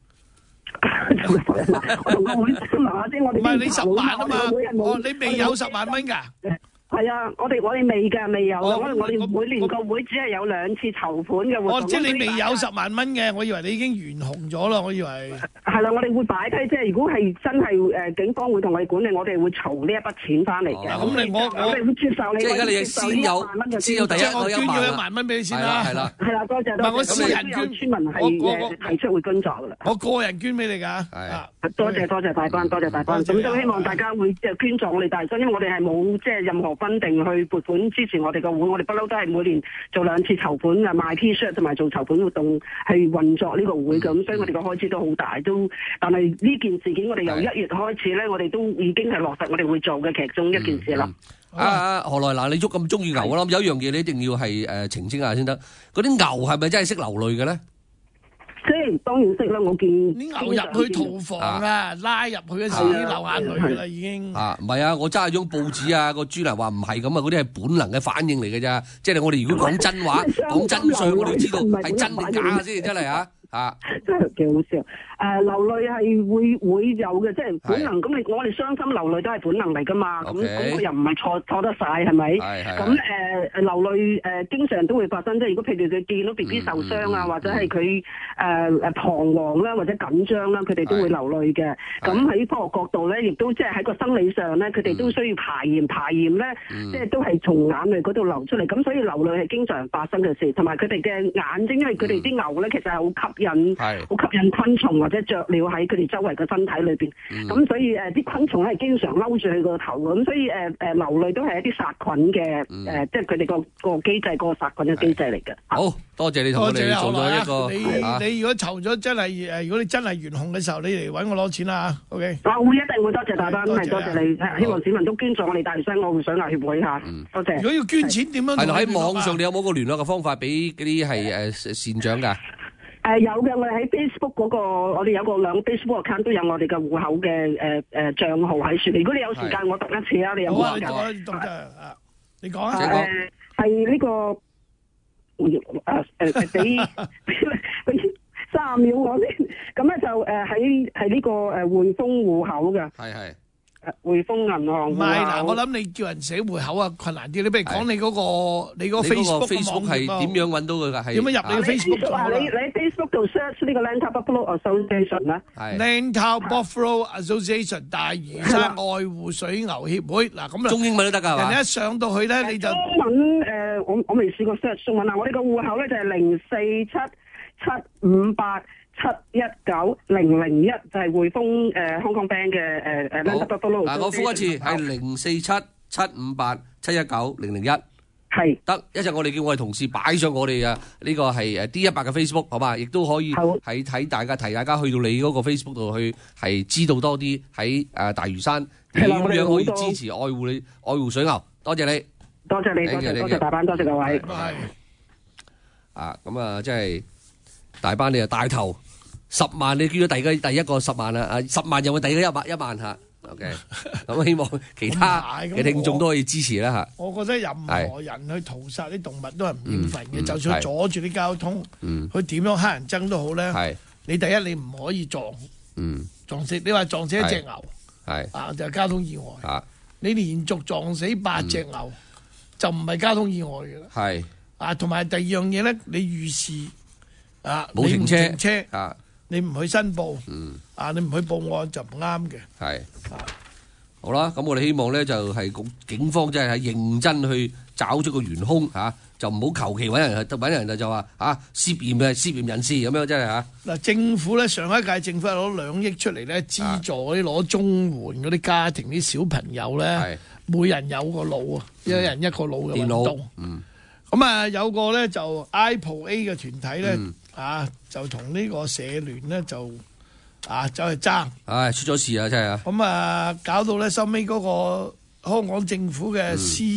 我同個會先問下先，我哋唔係你10萬啊嘛？你未有10萬蚊㗎？ 係啊，我哋未㗎，未有㗎。我哋每年個會只係有2次籌款嘅活動。 即係你未有10萬蚊嘅，我以為你已經圓紅咗啦，我以為。係啦，我哋會擺低，即係如果係真係警方會同我哋管理，我哋會籌呢一筆錢翻嚟嘅。咁我哋會接受你。 即係而家你先有第一我捐咗1萬蚊俾你先啦。 係啦， 多謝。唔係我私人捐， 村民係提出會捐助㗎啦。 我個人捐俾你㗎。 多謝大班，多謝大班。咁都希望大家會即係捐助我哋大新，因為我哋係冇即係任何分定去撥款支持我哋個會，我哋不嬲都係每年做2次籌款啊，賣 T-shirt 同埋做籌款活動去運作呢個會嘅，咁所以我哋個開支都好大，但係呢件事件我哋由1月開始咧，我哋都已經係落實我哋會做嘅其中一件事啦。 何來嗱？你喐咁中意牛，我諗有一樣嘢你一定要係澄清下先得，嗰啲牛係咪真係識流淚嘅咧？ 即係當然識啦，我見啲牛入去屠房拉入去嗰時已經流眼淚㗎啦，已經。唔係啊！我揸咗張報紙啊，個專欄話唔係咁啊，嗰啲係本能嘅反應嚟嘅咋。即係我哋如果講真話、講真相，我哋知道係真定假先，真係真係幾好笑。流淚係會有嘅，即係本能。咁我哋傷心流淚都係本能嚟㗎嘛。咁個又唔係錯得晒，係咪？咁流淚經常都會發生。即係如果譬如佢見到 BB 受傷啊，或者係佢彷徨啦，或者緊張啦，佢哋都會流淚嘅。咁喺科學角度咧，亦都即係喺個生理上咧，佢哋都需要排鹽。排鹽咧，即係都係從眼淚嗰度流出嚟。咁所以流淚係經常發生嘅事。同埋佢哋嘅眼睛，因為佢哋啲牛咧，其實係好吸引昆蟲或者雀鳥喺佢哋周圍嘅身體裏邊，咁所以啲昆蟲係經常嬲住佢個頭，咁所以流淚都係一啲殺菌嘅即係佢哋個機制，個殺菌嘅機制嚟嘅。 好多謝你同我哋做咗一個。你如果籌咗真係如果你真係圓紅嘅時候，你嚟揾我攞錢啦。OK。 我會一定會多謝大班，多謝你。希望市民都捐助我哋大嶼山愛護水牛協會嚇。多謝。 如果要捐錢點樣？ 係喺網上你有冇個聯絡嘅方法俾嗰啲係善長㗎？ 有嘅，我哋喺 Facebook 嗰個，我哋有個2個 Facebook account 都有我哋嘅戶口嘅帳號喺處。如果你有時間，我讀一次啊，你有冇時間？ 你講啊！ 係呢個俾30秒我先。咁咧就喺呢個匯豐戶口嘅。係。匯豐銀行。唔係嗱， 我諗你叫人寫戶口啊困難啲。你不如講你嗰個 Facebook 係點樣揾到佢㗎？係點樣入你嘅 Facebook？ 你喺 Facebook 度 search 呢個 Lantau Buffalo Association 啦。 Lantau Buffalo Association 大嶼山愛護水牛協會嗱咁啊。 中英文都得㗎係嘛？ 人一上到去咧你就中文我未試過 search 中文啊！我哋個戶口咧就係 047190001就係匯豐Hong Kong Bank 嘅嗱，我復一次係0477587190001。 係得一陣，我哋叫我哋同事擺上我哋呢個係D100嘅 Facebook， 好嘛？亦都可以係提大家去到你嗰個 Facebook 度去係知道多啲喺大嶼山點樣可以支持愛護水牛。多謝你， 多謝你，多謝大班，多謝各位。 咁啊，即係大班你就帶頭10萬，你叫咗第一個10萬啦，10萬又會第二個1萬嚇。OK， 咁希望其他嘅聽眾都可以支持啦嚇。 我覺得任何人去屠殺啲動物都係唔應份嘅，就算阻住啲交通，佢點樣黑人憎都好咧。你第一你唔可以撞死，你話撞死一隻牛，就係交通意外。你連續撞死8隻牛，就唔係交通意外嘅啦。同埋第二樣嘢咧，你預示冇停車你唔去申報，你唔去報案就唔啱嘅。 好啦，咁我哋希望咧就係警方真係認真去找出個元兇就唔好求其揾人就話涉嫌人士咁樣，真係嚇。 嗱，政府咧上一屆政府係攞2億出嚟咧資助嗰啲攞綜援嗰啲家庭啲小朋友咧，每人有個腦一人一個腦嘅運動。咁有個咧就 Apple A 嘅團體咧。就同呢個社聯咧就走去爭， 出咗事啊！真係咁搞到咧收尾嗰個香港政府嘅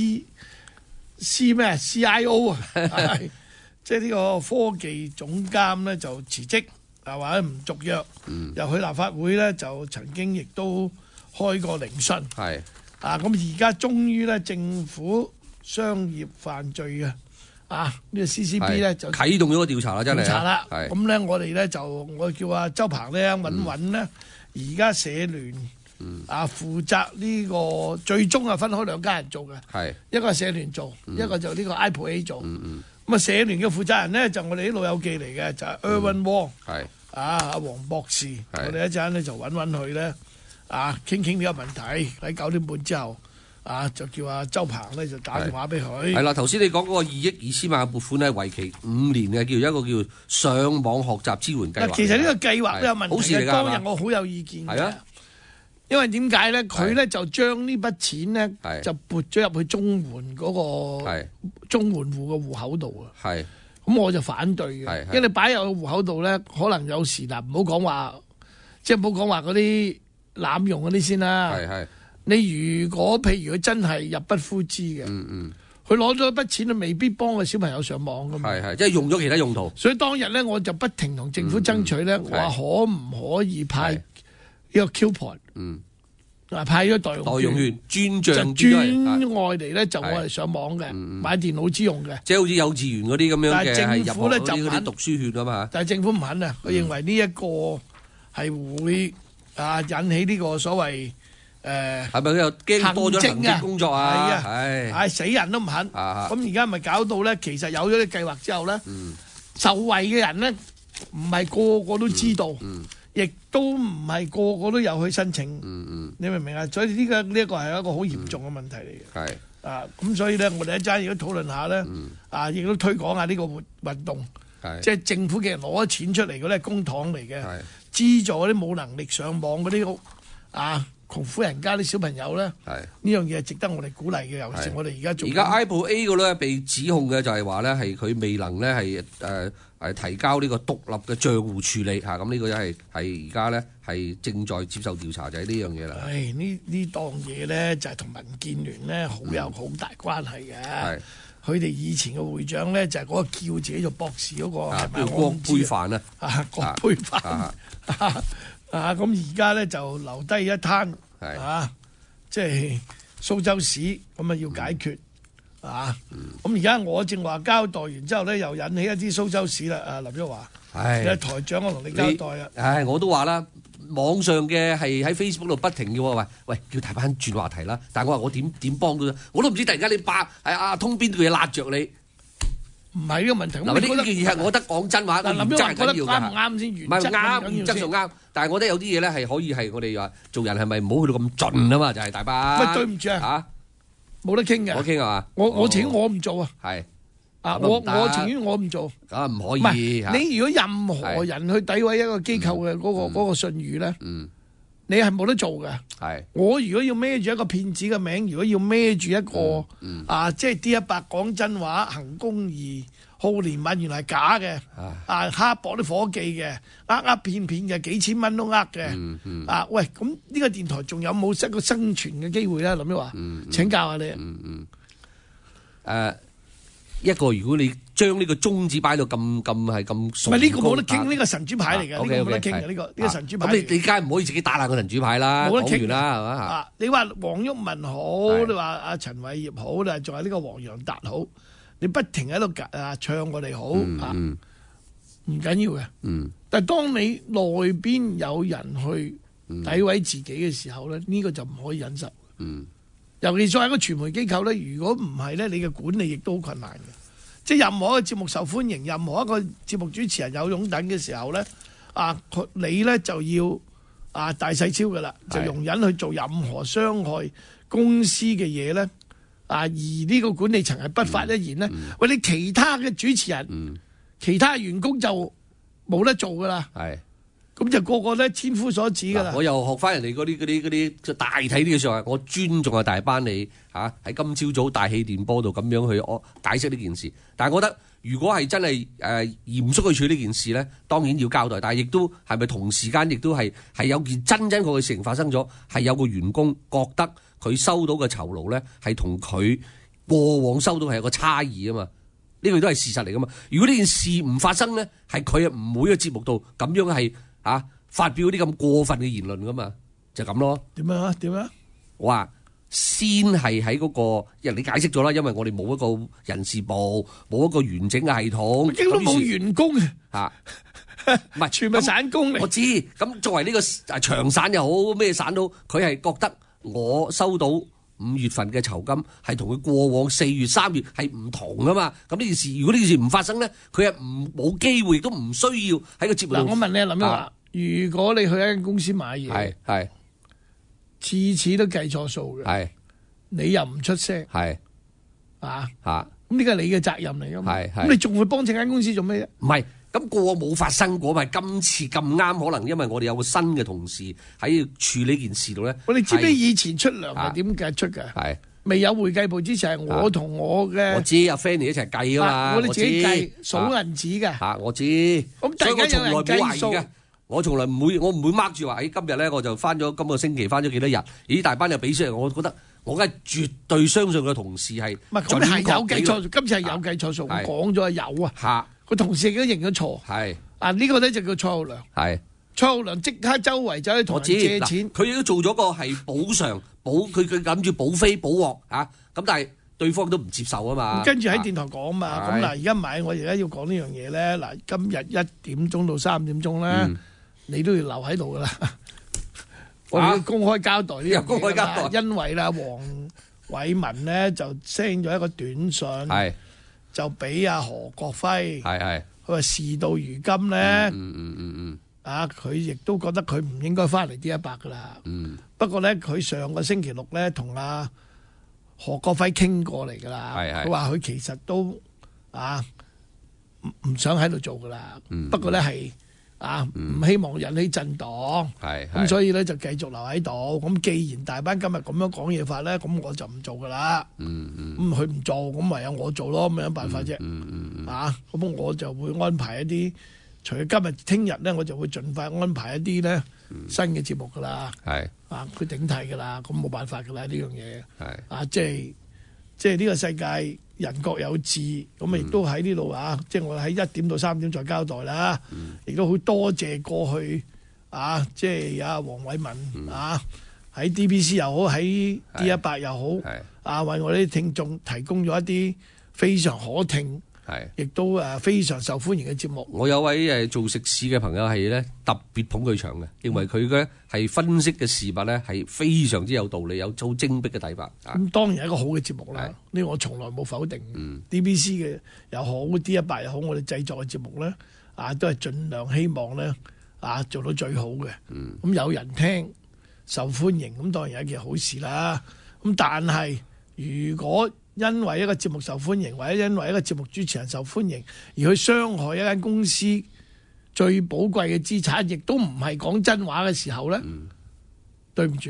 CIO 即係呢個科技總監咧就辭職，或者唔續約，又去立法會咧就曾經亦都開過聆訊，咁而家終於咧政府商業犯罪呢個 CCB 咧就啟動咗個調查啦，真係調查啦。咁咧我哋咧我叫阿周鵬咧揾咧，而家社聯負責呢個最終分開2家人做嘅，一個係社聯做，一個就呢個 Apple A 做。咁社聯嘅負責人咧就我哋啲老友記嚟嘅，就係 Erwin Wong，阿黃博士。我哋一陣咧就揾佢咧傾呢個問題，喺9點半之後。就叫阿周鵬咧就打電話俾佢。 係啦，頭先你講嗰個2億2千萬嘅撥款咧，為期5年嘅，叫一個叫上網學習支援計劃。 其實呢個計劃都有問題嘅，當日我好有意見嘅。因為點解咧？佢咧就將呢筆錢咧就撥咗入去綜援嗰個綜援戶嘅戶口度啊。咁我就反對嘅，因為你擺入去戶口度咧，可能有時唔好講話，即係唔好講話嗰啲濫用嗰啲先啦。你如果譬如佢真係入不敷支嘅，佢攞咗一筆錢，佢未必幫個小朋友上網噶嘛。 即係用咗其他用途。 所以當日咧，我就不停同政府爭取咧，話可唔可以派呢個 coupon，派咗代用券專外嚟咧，就我哋上網嘅，買電腦之用嘅。 即係好似幼稚園嗰啲咁樣嘅， 但係政府咧就嗰啲讀書券啊嘛。 但係政府唔肯啊，佢認為呢一個係會引起呢個所謂。 係咪佢又驚多咗行政工作啊？ 係死人都唔肯。咁而家咪搞到咧，其實有咗啲計劃之後咧，受惠嘅人咧，唔係個個都知道，亦都唔係個個都有去申請。你明唔明啊？所以呢個係一個好嚴重嘅問題嚟嘅。咁所以咧，我哋一陣如果討論下咧，亦都推廣下呢個運動。即係政府嘅人攞咗錢出嚟嗰啲係公帑嚟嘅，資助嗰啲冇能力上網嗰啲窮苦人家啲小朋友咧，呢樣嘢係值得我哋鼓勵嘅。尤其是我哋而家做。而家 Apple A 個咧被指控嘅就係話咧係佢未能咧係提交呢個獨立嘅帳戶處理嚇，咁呢個係而家咧係正在接受調查，就係呢樣嘢啦。 呢檔嘢咧就係同民建聯咧有好大關係嘅。佢哋以前嘅會長咧就係嗰個叫自己做博士嗰個係咪？ 郭佩凡啊， 郭佩凡。咁而家咧就留低一攤即係蘇州市咁要解決咁而家我正話交代完之後咧，又引起一啲蘇州市啦。林旭華，台長，我同你交代啦。 我都話啦，網上嘅係喺 Facebook 度不停嘅喎，喂，叫大班轉話題啦。但係我話我點幫到，我都唔知突然間你通邊度嘢辣着你。 唔係呢個問題。 嗱，呢件嘢係我覺得講真話，原則係緊要㗎。 啱唔啱先？ 唔係啱，原則上啱。但係我覺得有啲嘢咧係可以係我哋話做人係咪唔好去到咁盡啊嘛？就係大班。 喂，對唔住啊，冇得傾嘅。 我傾係嘛？ 我請我唔做啊。 係。 啊！我情願我唔做， 啊唔可唔係以。 你如果任何人去詆毀一個機構嘅嗰個信譽咧，你係冇得做嘅。 係我如果要孭住一個騙子嘅名，如果要孭住一個即係 D100講真話、行公義、好憐憫，原來係假嘅，蝦薄啲伙計嘅，騙嘅，幾千蚊都嘅，喂，咁呢個電台仲有冇一個生存嘅機會咧？林旭華，請教下你。 一個如果你將呢個宗旨擺到咁係咁，唔係呢個冇得傾，呢個神主牌嚟嘅，呢個冇得傾嘅，呢個神主牌。 咁你梗係唔可以自己打爛個神主牌啦， 冇得傾講完啦，係嘛？ 你話黃毓民好，你話阿陳偉業好啦，仲有呢個黃洋達好，你不停喺度唱我哋好唔緊要嘅。但係當你內邊有人去詆毀自己嘅時候咧，呢個就唔可以忍受。尤其作為一個傳媒機構咧，如果唔係咧，你嘅管理亦都好困難嘅。即係任何一個節目受歡迎，任何一個節目主持人有擁躉嘅時候咧，你咧就要大細超㗎啦，就容忍去做任何傷害公司嘅嘢咧。而呢個管理層係不發一言咧，喂，你其他嘅主持人、其他員工就冇得做㗎啦。咁就個個咧千夫所指㗎啦。 我又學翻人哋嗰啲大體啲嘅說話，我尊重大班你喺今朝早大氣電波度咁樣去解釋呢件事。但係我覺得，如果係真係嚴肅去處理呢件事咧，當然要交代。但係亦都係咪同時間亦都係有件真確嘅事情發生咗，係有個員工覺得佢收到嘅酬勞咧係同佢過往收到係有個差異啊嘛。呢個都係事實嚟噶嘛。如果呢件事唔發生咧，係佢唔會喺節目度咁樣係。發表啲咁過分嘅言論噶嘛，就咁咯。 點樣？ 我話先係喺嗰個，人你解釋咗啦，因為我哋冇一個人事部，冇一個完整嘅系統， 亦都冇員工嘅唔係全部散工嚟。 我知，咁作為呢個長散又好，咩散都，佢係覺得我收到5月份嘅酬金係同佢過往4月、3月係唔同噶嘛。咁呢件事，如果呢件事唔發生咧，佢係冇機會，亦都唔需要喺個節目度。 我問你林旭華，如果你去一間公司買嘢， 係次次都計錯數嘅，你又唔出聲，咁呢個係你嘅責任嚟噶嘛？咁你仲會幫正間公司做咩啫？ 唔係，咁過往冇發生過，咪今次咁啱，可能因為我哋有個新嘅同事喺處理件事度咧。 你知唔知以前出糧係點計出嘅？未有會計部之前係我同我嘅， 我知阿 Fanny 一齊計啊嘛， 我哋自己計數銀紙嘅。 我知， 咁突然間有人計數。 我從來唔會 mark 住話，今日咧我就翻咗今個星期翻咗幾多日，咦大班又俾出嚟，我覺得我梗係絕對相信個同事係唔係咁係有計錯數，今次係有計錯數，我講咗係有啊，個同事亦都認咗錯，呢個咧就叫蔡浩良，蔡浩良即刻周圍走去同人借錢， 佢亦都做咗個係補償佢諗住補飛補鑊咁但係對方都唔接受啊嘛， 跟住喺電台講嘛，咁嗱而家買我而家要講呢樣嘢咧，嗱今日1點鐘到3點鐘咧。你都要留喺度噶啦，我哋要公開交代呢樣嘢，因為啦，黃偉文咧就 send 咗一個短信，就俾阿何國輝，佢話事到如今咧，佢亦都覺得佢唔應該翻嚟D100噶啦，不過咧佢上個星期6咧同阿何國輝傾過嚟噶啦，佢話佢其實都唔想喺度做噶啦，不過咧係。唔希望引起震盪，咁所以咧就繼續留喺度。咁既然大班今日咁樣講嘢法咧，咁我就唔做噶啦。咁佢唔做，咁唯有我做咯。咁有辦法啫？咁我就會安排一啲，除咗今日、聽日咧，我就會盡快安排一啲咧新嘅節目噶啦。佢頂替噶啦，咁冇辦法噶啦呢樣嘢。即係呢個世界。人各有志，咁亦都喺呢度即係我喺1點到3點再交代啦。亦都好多謝過去即係阿黃偉文喺 DBC 又好，喺 D100 又好，為我哋啲聽眾提供咗一啲非常可聽，亦都非常受歡迎嘅節目。 我有位做食肆嘅朋友係咧特別捧佢場嘅，認為佢嘅係分析嘅事物咧係非常之有道理，有好精闢嘅睇法。 咁當然係一個好嘅節目啦，呢個我從來冇否定。DBC 嘅又好，D100 又好，我哋製作嘅節目咧都係盡量希望咧做到最好嘅。咁有人聽受歡迎，咁當然係一件好事啦。咁但係如果因為一個節目受歡迎，或者因為一個節目主持人受歡迎，而去傷害一間公司最寶貴嘅資產，亦都唔係講真話嘅時候咧，對唔住，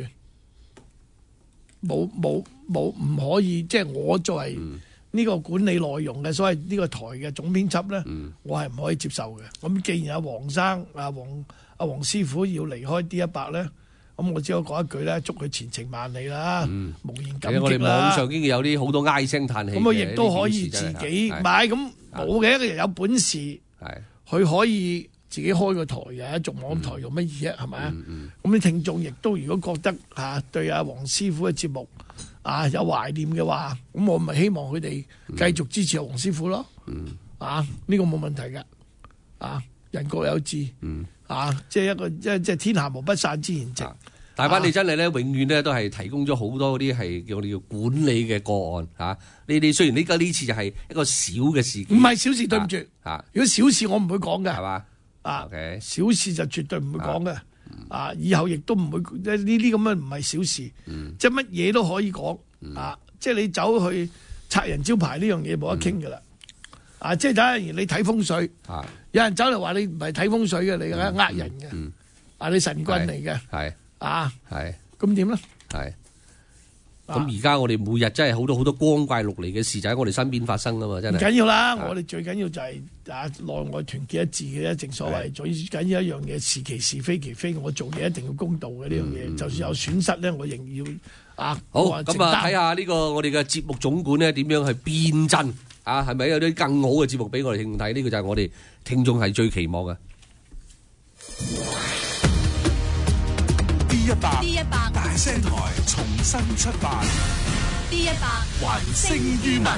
冇唔可以，即係我作為呢個管理內容嘅所謂呢個台嘅總編輯咧，我係唔可以接受嘅。咁既然阿黃生、黃師傅要離開 D100咧，咁我只可以講一句咧，祝佢前程萬里啦，無言感激啦。 我哋網上已經有啲好多唉聲嘆氣嘅。咁我亦都可以自己買，咁冇嘅，一個人有本事，佢可以自己開個台嘅，做網台用乜嘢係咪啊？咁啲聽眾亦都如果覺得對阿黃師傅嘅節目有懷念嘅話，咁我咪希望佢哋繼續支持黃師傅咯。呢個冇問題㗎。人各有志。即係一個即係天下無不散之筵席。 大班你真係咧，永遠咧都係提供咗好多啲係叫我哋叫管理嘅個案嚇。你雖然呢次就係一個小嘅事件， 唔係小事，對唔住。如果小事我唔會講嘅，係嘛？ 小事就絕對唔會講嘅。以後亦都唔會呢啲咁樣唔係小事，即係乜嘢都可以講。即係你走去拆人招牌呢樣嘢冇得傾㗎啦。即係等於你睇風水，有人走嚟話你唔係睇風水嘅，你呃人嘅，你神棍嚟嘅，咁點咧？ 咁而家我哋每日真係好多光怪陸離嘅事就喺我哋身邊發生啊嘛，真係。唔緊要啦，我哋最緊要就係內外團結一致嘅啫。正所謂最緊要一樣嘢，是其是非其非，我做嘢一定要公道嘅呢樣嘢。就算有損失咧，我仍要好咁睇下呢個我哋嘅節目總管咧點樣去變陣。係咪有啲更好嘅節目俾我哋聽眾睇？呢個就係我哋聽眾係最期望嘅。 D100 大聲台重新出發。 D100 還聲於民。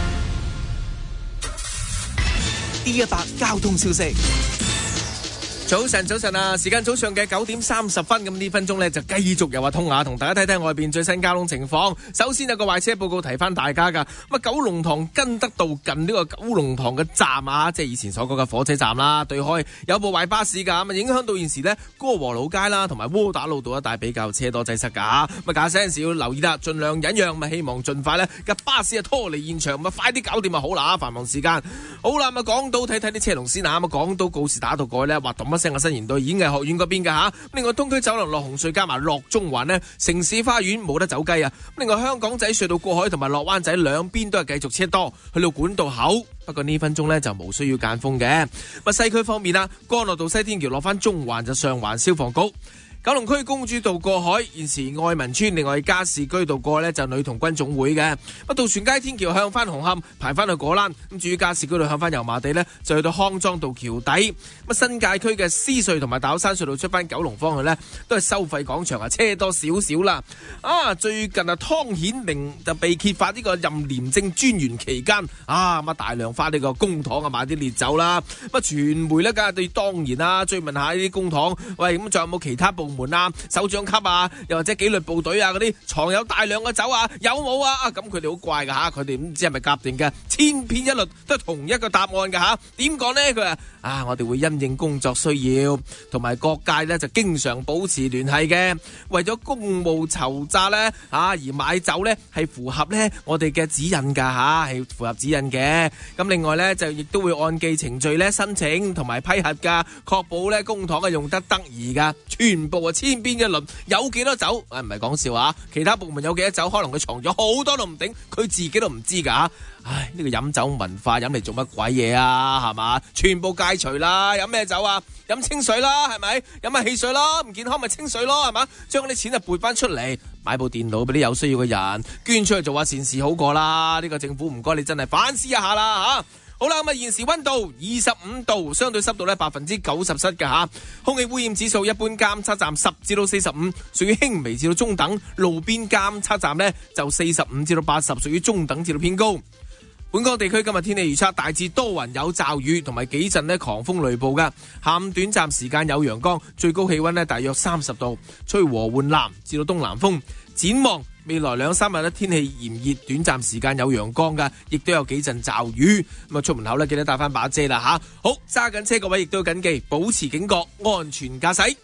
D100 交通消息。 早晨啊！時間早上嘅9點30分，咁呢分鐘呢就繼續由阿通雅同大家睇睇外邊最新交通情況。首先有個壞車報告提翻大家噶，咁九龍塘根德道近呢個九龍塘嘅站即係以前所講嘅火車站啦，對開有部壞巴士噶，咁影響到現時呢歌和老街啦同埋窩打老道一帶比較車多擠塞噶，咁駕駛人士要留意啦，盡量忍讓，咁希望盡快呢架巴士拖離現場，咁快啲搞掂就好啦，繁忙時間。好啦，咁港島睇睇啲車龍先啊，咁港島告士打道過去呢話一聲嘅新研道演藝學院嗰邊噶吓，另外東區走廊落紅隧加埋落中環呢，城市花園冇得走雞啊！另外香港仔隧道過海同埋落灣仔兩邊都係繼續車多，去到管道口。不過呢分鐘呢就冇需要間封嘅。西區方面啦，干諾道西天橋落翻中環就上環消防局。九龍區公主道過海，現時愛民村，另外加士居道過海呢就女童軍總會嘅。渡船街天橋向翻紅磡排翻去果欄，咁至於加士居道向翻油麻地呢，就去到康莊道橋底。新界區嘅獅隧同埋大老山隧道出翻九龍方向呢，都係收費廣場車多少少啦。最近湯顯明就被揭發呢個任廉政專員期間大量花呢個公帑買啲烈酒啦。傳媒呢，梗係對當然啦，追問下呢啲公帑，喂，咁仲有冇其他部門首長級又或者紀律部隊嗰啲藏有大量嘅酒有冇咁佢哋好怪噶佢哋唔知係咪夾定嘅，千篇一律都係同一個答案噶點講呢？佢話我哋會因應工作需要同埋各界呢就經常保持聯繫嘅，為咗公務籌詐呢而買酒呢係符合呢我哋嘅指引噶係符合指引嘅。咁另外呢就亦都會按記程序呢申請同埋批核噶，確保呢公帑用得得宜噶，全部千篇一律，有幾多酒？唔係講笑其他部門有幾多酒，可能佢藏咗好多都唔定，佢自己都唔知噶呢個飲酒文化飲嚟做乜鬼嘢係嘛？全部戒除啦！飲咩酒飲清水啦，係咪？飲下汽水咯，唔健康咪清水咯，係嘛？將啲錢撥翻出嚟，買部電腦俾啲有需要嘅人，捐出去做下善事好過啦！呢個政府唔該你真係反思一下啦好啦，咁現時溫度25度，相對濕度呢97%嘅空氣污染指數一般監測站10至到45，屬於輕微至到中等；路邊監測站呢就45至到80，屬於中等至到偏高。本港地區今日天氣預測大致多雲有驟雨，同埋幾陣狂風雷暴嘅。下午短暫時間有陽光，最高氣溫呢大約30度，吹和緩南至到東南風。展望未來2-3日呢，天氣炎熱，短暫時間有陽光嘅，亦都有幾陣驟雨。咁出門口呢，記得帶翻把遮啦好，揸緊車各位亦都要謹記，保持警覺，安全駕駛。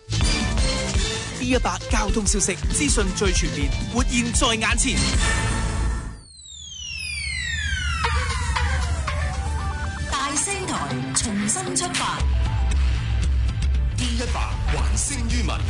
D100交通消息，資訊最全面，活現在眼前。 D100還聲於民。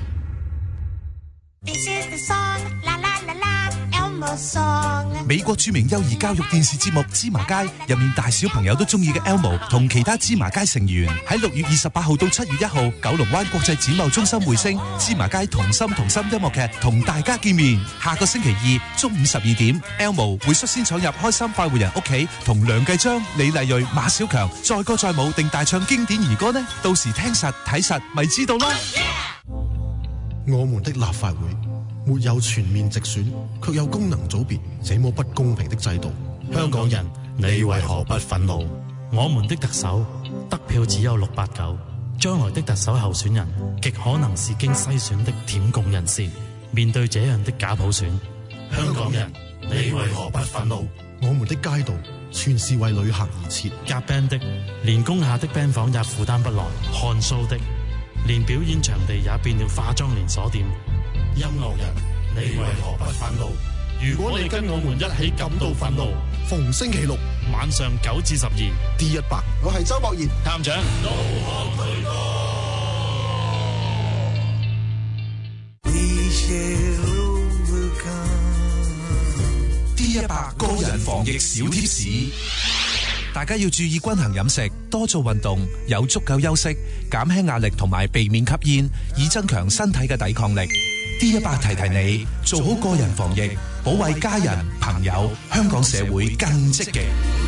美國著名幼兒教育電視節目《芝麻街》入面大小朋友都中意嘅 Elmo 同其他芝麻街成員喺6月28號到7月1號九龍灣國際展貿中心匯星芝麻街同心同心音樂劇同大家見面。下個星期二中午12點 Elmo 會率先闖入開心快活人屋企，同梁繼章、李麗蕊、馬小強載歌載舞定大唱經典兒歌呢？到時聽實睇實咪知道咯。 我們的立法會沒有全面直選，卻有功能組別，這麼不公平的制度，香港人，你為何不憤怒？ 我們的特首得票只有689，將來的特首候選人極可能是經篩選的舔共人士。面對這樣的假普選， 香港人，你為何不憤怒？我們的街道全是為旅客而設， 夾 band 的連工廈的 band 房也負擔不來，看 show 的連表演場地也變了化妝連鎖店。 音樂人，你為何不憤怒？ 如果你跟我們一起感到憤怒， 逢星期六晚上9至12 D100，我係周博賢探長。 D100個人防疫小貼士，大家要注意均衡飲食，多做運動，有足夠休息，減輕壓力同埋避免吸煙，以增強身體嘅抵抗力。D100提提你，做好個人防疫，保衛家人朋友，香港社會更積極。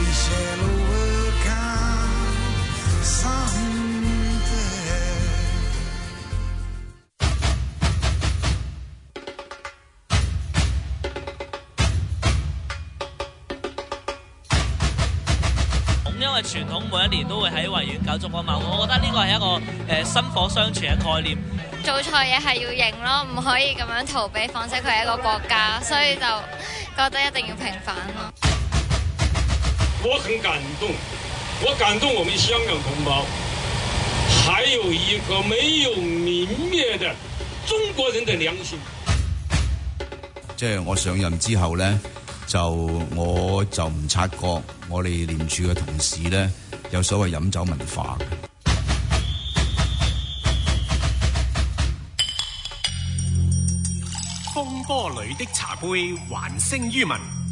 因為傳統每一年都會喺維園搞燭光晚會，我覺得呢個係一個薪火相傳嘅概念。 做錯嘢係要認咯，唔可以咁樣逃避，況且佢係一個國家，所以就覺得一定要平反咯。 我很感動，我感動我們香港同胞，還有一個沒有泯滅的中國人的良心。 即係我上任之後咧，我就唔察覺我哋廉署嘅同事咧有所謂飲酒文化嘅。 風波裏的茶杯還聲於民。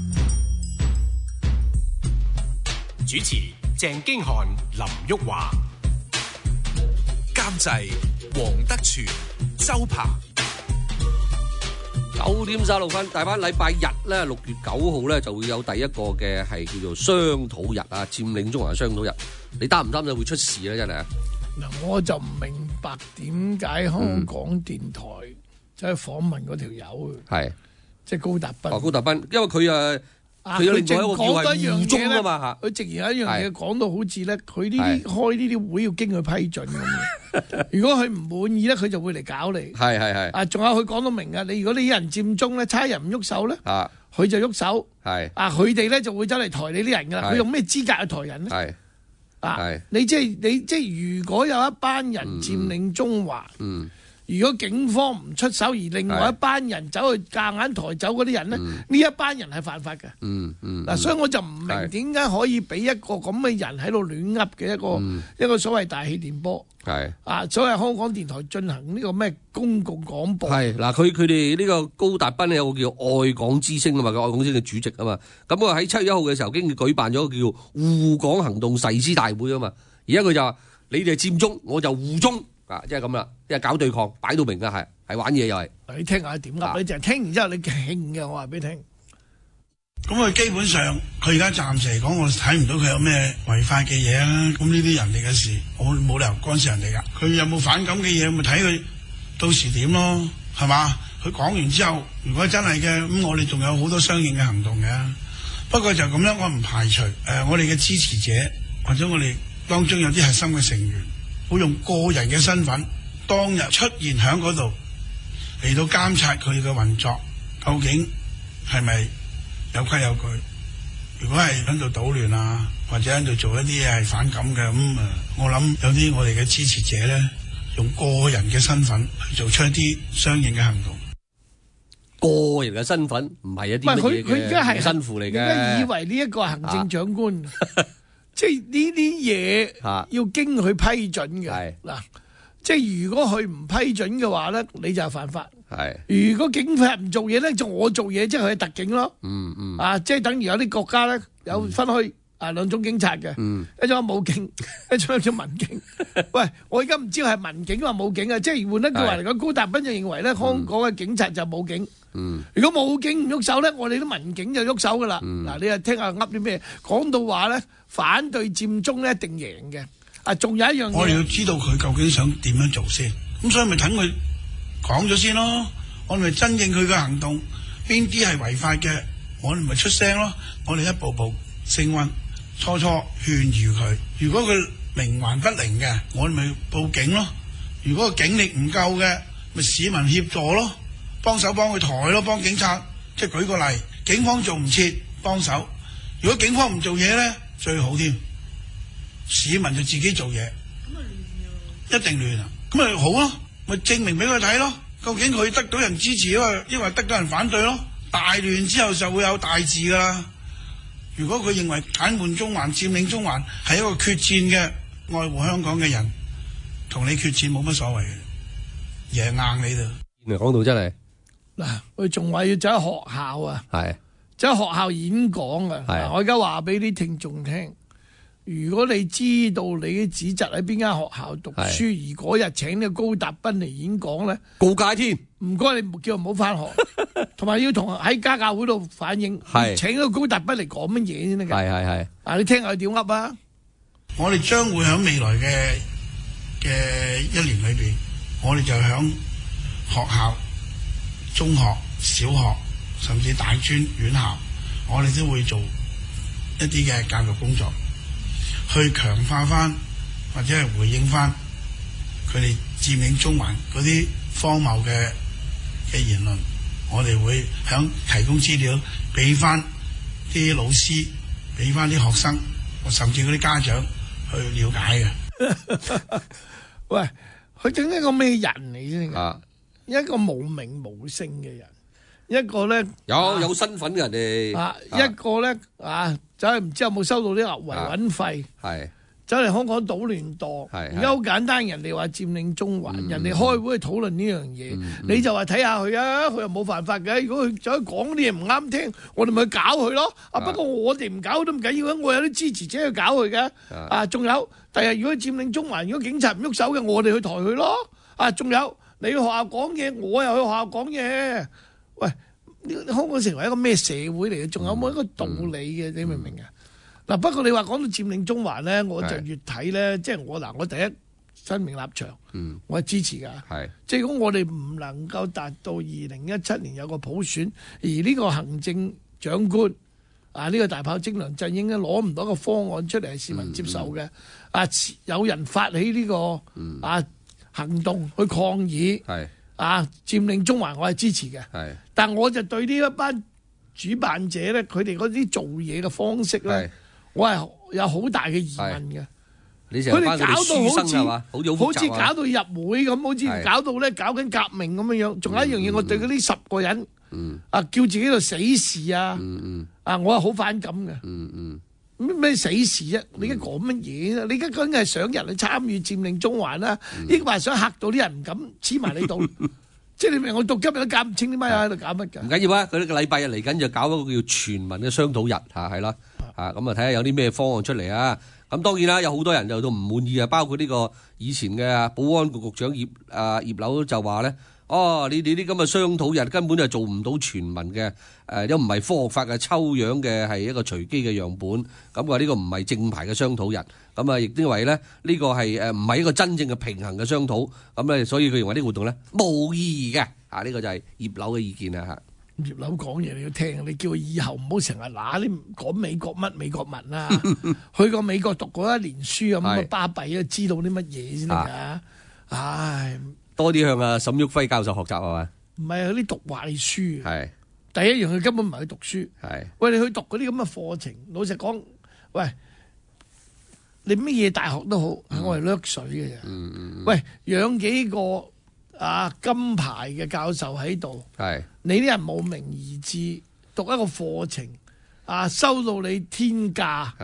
主持鄭經翰、林旭華， 監製黃德全、周柏。 9點36分，大班禮拜日咧6月9號咧就會有第一個嘅係叫做商討日啊，佔領中環商討日。你擔唔擔就會出事咧？真係嗱，我就唔明白點解香港電台走去訪問嗰條友係即係高達斌。 高達斌，因為佢佢有另外一個叫係護中啊嘛嚇， 佢直言有一樣嘢講到好似咧，佢呢啲開呢啲會要經佢批准咁。如果佢唔滿意咧，佢就會嚟搞你。 係。 啊，仲有佢講到明啊，如果你有人佔中咧，差人唔喐手咧，佢就喐手。 係啊，佢哋咧就會走嚟抬你啲人㗎啦。佢用咩資格去抬人咧？係你即係如果有一班人佔領中環。如果警方唔出手，而另外一班人走去夾硬抬走嗰啲人咧，呢一班人係犯法嘅。嗱，所以我就唔明點解可以俾一個咁嘅人喺度亂噏嘅一個所謂大氣電波。所謂香港電台進行呢個咩公共廣播。 嗱，佢哋呢個高達斌有個叫愛港之星啊嘛，個愛港之星嘅主席啊嘛。咁啊喺7月1號嘅時候，經已舉辦咗個叫護港行動誓師大會啊嘛。而家佢就話：你哋佔中，我就護中。即係咁啦，即係搞對抗，擺到明噶，係玩嘢又係。 你聽下點噏，你淨係聽完之後你興嘅，我話俾你聽。 咁佢基本上，佢而家暫時嚟講，我睇唔到佢有咩違法嘅嘢啦。咁呢啲人哋嘅事，我冇理由干涉人哋噶。佢有冇反感嘅嘢，咪睇佢到時點咯，係嘛？佢講完之後，如果真係嘅，咁我哋仲有好多相應嘅行動嘅。不過就咁樣，我唔排除我哋嘅支持者或者我哋當中有啲核心嘅成員。會用個人嘅身份當日出現喺嗰度嚟到監察佢嘅運作，究竟係咪有規有矩？如果係喺度搗亂啊，或者喺度做一啲嘢係反感嘅，咁我諗有啲我哋嘅支持者咧，用個人嘅身份去做出一啲相應嘅行動。 個人嘅身份唔係一啲乜嘢嘅辛苦嚟嘅。 而家以為呢一個行政長官。 即係呢啲嘢要經佢批准嘅。嗱，即係如果佢唔批准嘅話咧，你就係犯法。如果警察唔做嘢咧，就我做嘢，即係佢係特警咯。即係等於有啲國家咧有分開兩種警察嘅，一種係武警，一種係民警。喂，我而家唔知係民警或武警啊，即係換一句話嚟講，高達斌就認為咧，香港嘅警察就係武警。如果武警唔喐手咧，我哋啲民警就喐手噶啦。嗱，你又聽下噏啲咩？講到話咧，反對佔中咧一定贏嘅。仲有一樣嘢， 我哋要知道佢究竟想點樣做先。咁所以咪等佢講咗先咯。我哋咪真正佢嘅行動邊啲係違法嘅，我哋咪出聲咯。我哋一步步升溫，初勸喻佢。如果佢冥頑不靈嘅，我哋咪報警咯。如果個警力唔夠嘅，咪市民協助咯，幫手幫佢抬咯，幫警察。即係舉個例，警方做唔切，幫手。如果警方唔做嘢咧，最好添。市民就自己做嘢，咁啊亂嘅，一定亂啊！咁咪好咯，咪證明俾佢睇咯。究竟佢得到人支持啊，抑或得到人反對咯？大亂之後就會有大治噶啦。如果佢認為癱瘓中環、佔領中環係一個決戰嘅愛護香港嘅人，同你決戰冇乜所謂嘅，贏硬你度。 講到真係嗱，佢仲話要走喺學校啊，走喺學校演講啊。我而家話俾啲聽眾聽。如果你知道你嘅子侄喺邊間學校讀書，而嗰日請呢個高達斌嚟演講咧， 告解添。 唔該，你叫佢唔好翻學，同埋要同喺家教會度反映，請個高達斌嚟講乜嘢先得㗎。你聽下佢點噏啊！ 我哋將會喺未來嘅一年裏邊，我哋就喺學校、中學、小學，甚至大專院校，我哋都會做一啲嘅教育工作。去強化翻或者係回應翻佢哋佔領中環嗰啲荒謬嘅言論，我哋會響提供資料俾翻啲老師，俾翻啲學生，甚至嗰啲家長去了解嘅。 喂，佢整一個咩人嚟先？一個無名無姓嘅人，一個咧有身份嘅人哋， 一個咧走去唔知有冇收到啲維穩費，走嚟香港搗亂檔。而家好簡單，人哋話佔領中環，人哋開會去討論呢樣嘢，你就話睇下佢啊，佢又冇犯法嘅。如果佢走去講啲嘢唔啱聽，我哋咪去搞佢咯。不過我哋唔搞都唔緊要啊，我有啲支持者去搞佢嘅。仲有第日如果佔領中環，如果警察唔喐手嘅，我哋去抬佢咯。仲有你去學校講嘢，我又去學校講嘢。喂！香港成為一個咩社會嚟嘅？仲有冇一個道理嘅？你明唔明啊？嗱，不過你話講到佔領中環咧，我就越睇咧，即係我第一申明立場，我係支持㗎。即係如果我哋唔能夠達到2017年有個普選，而呢個行政長官呢個大炮精良陣營咧攞唔到個方案出嚟係市民接受嘅，有人發起呢個行動去抗議。佔領中環我係支持嘅，但我就對呢一班主辦者咧，佢哋嗰啲做嘢嘅方式咧，我係有好大嘅疑問嘅。佢哋搞到好似搞到入會咁，好似搞到咧搞緊革命咁樣樣。仲有一樣嘢，我對嗰啲10個人叫自己度死士我係好反感嘅。咩死事啫？你而家講乜嘢啊？你而家究竟係想人去參與佔領中環啦，抑或係想嚇到啲人唔敢黐埋你度？即係你明我到今日都搞唔清啲乜喺度搞乜㗎？ 唔緊要啊！佢呢個禮拜日嚟緊就搞一個叫全民嘅商討日係啦，咁睇下有啲咩方案出嚟啊！咁當然啦，有好多人就都唔滿意啊，包括呢個以前嘅保安局局長葉劉就話咧。你哋啲咁嘅商討日根本就做唔到全民嘅，又唔係科學法嘅抽樣嘅，係一個隨機嘅樣本，咁話呢個唔係正牌嘅商討日，咁亦都認為咧呢個係唔係一個真正嘅平衡嘅商討，咁咧所以佢認為呢個活動咧冇意義嘅，呢個就係葉劉嘅意見啦嚇。 葉劉講嘢你要聽，你叫佢以後唔好成日你講美國乜美國文啊，去過美國讀過1年書咁巴閉啊，知道啲乜嘢先得㗎？唉。 多啲向沈旭輝教授學習係嘛？ 唔係嗰啲讀壞書。第一樣佢根本唔係去讀書。喂，你去讀嗰啲咁嘅課程，老實講，喂，你乜嘢大學都好，我係掠水嘅啫。喂，養幾個金牌嘅教授喺度，你啲人冇名而至，讀一個課程收到你天價。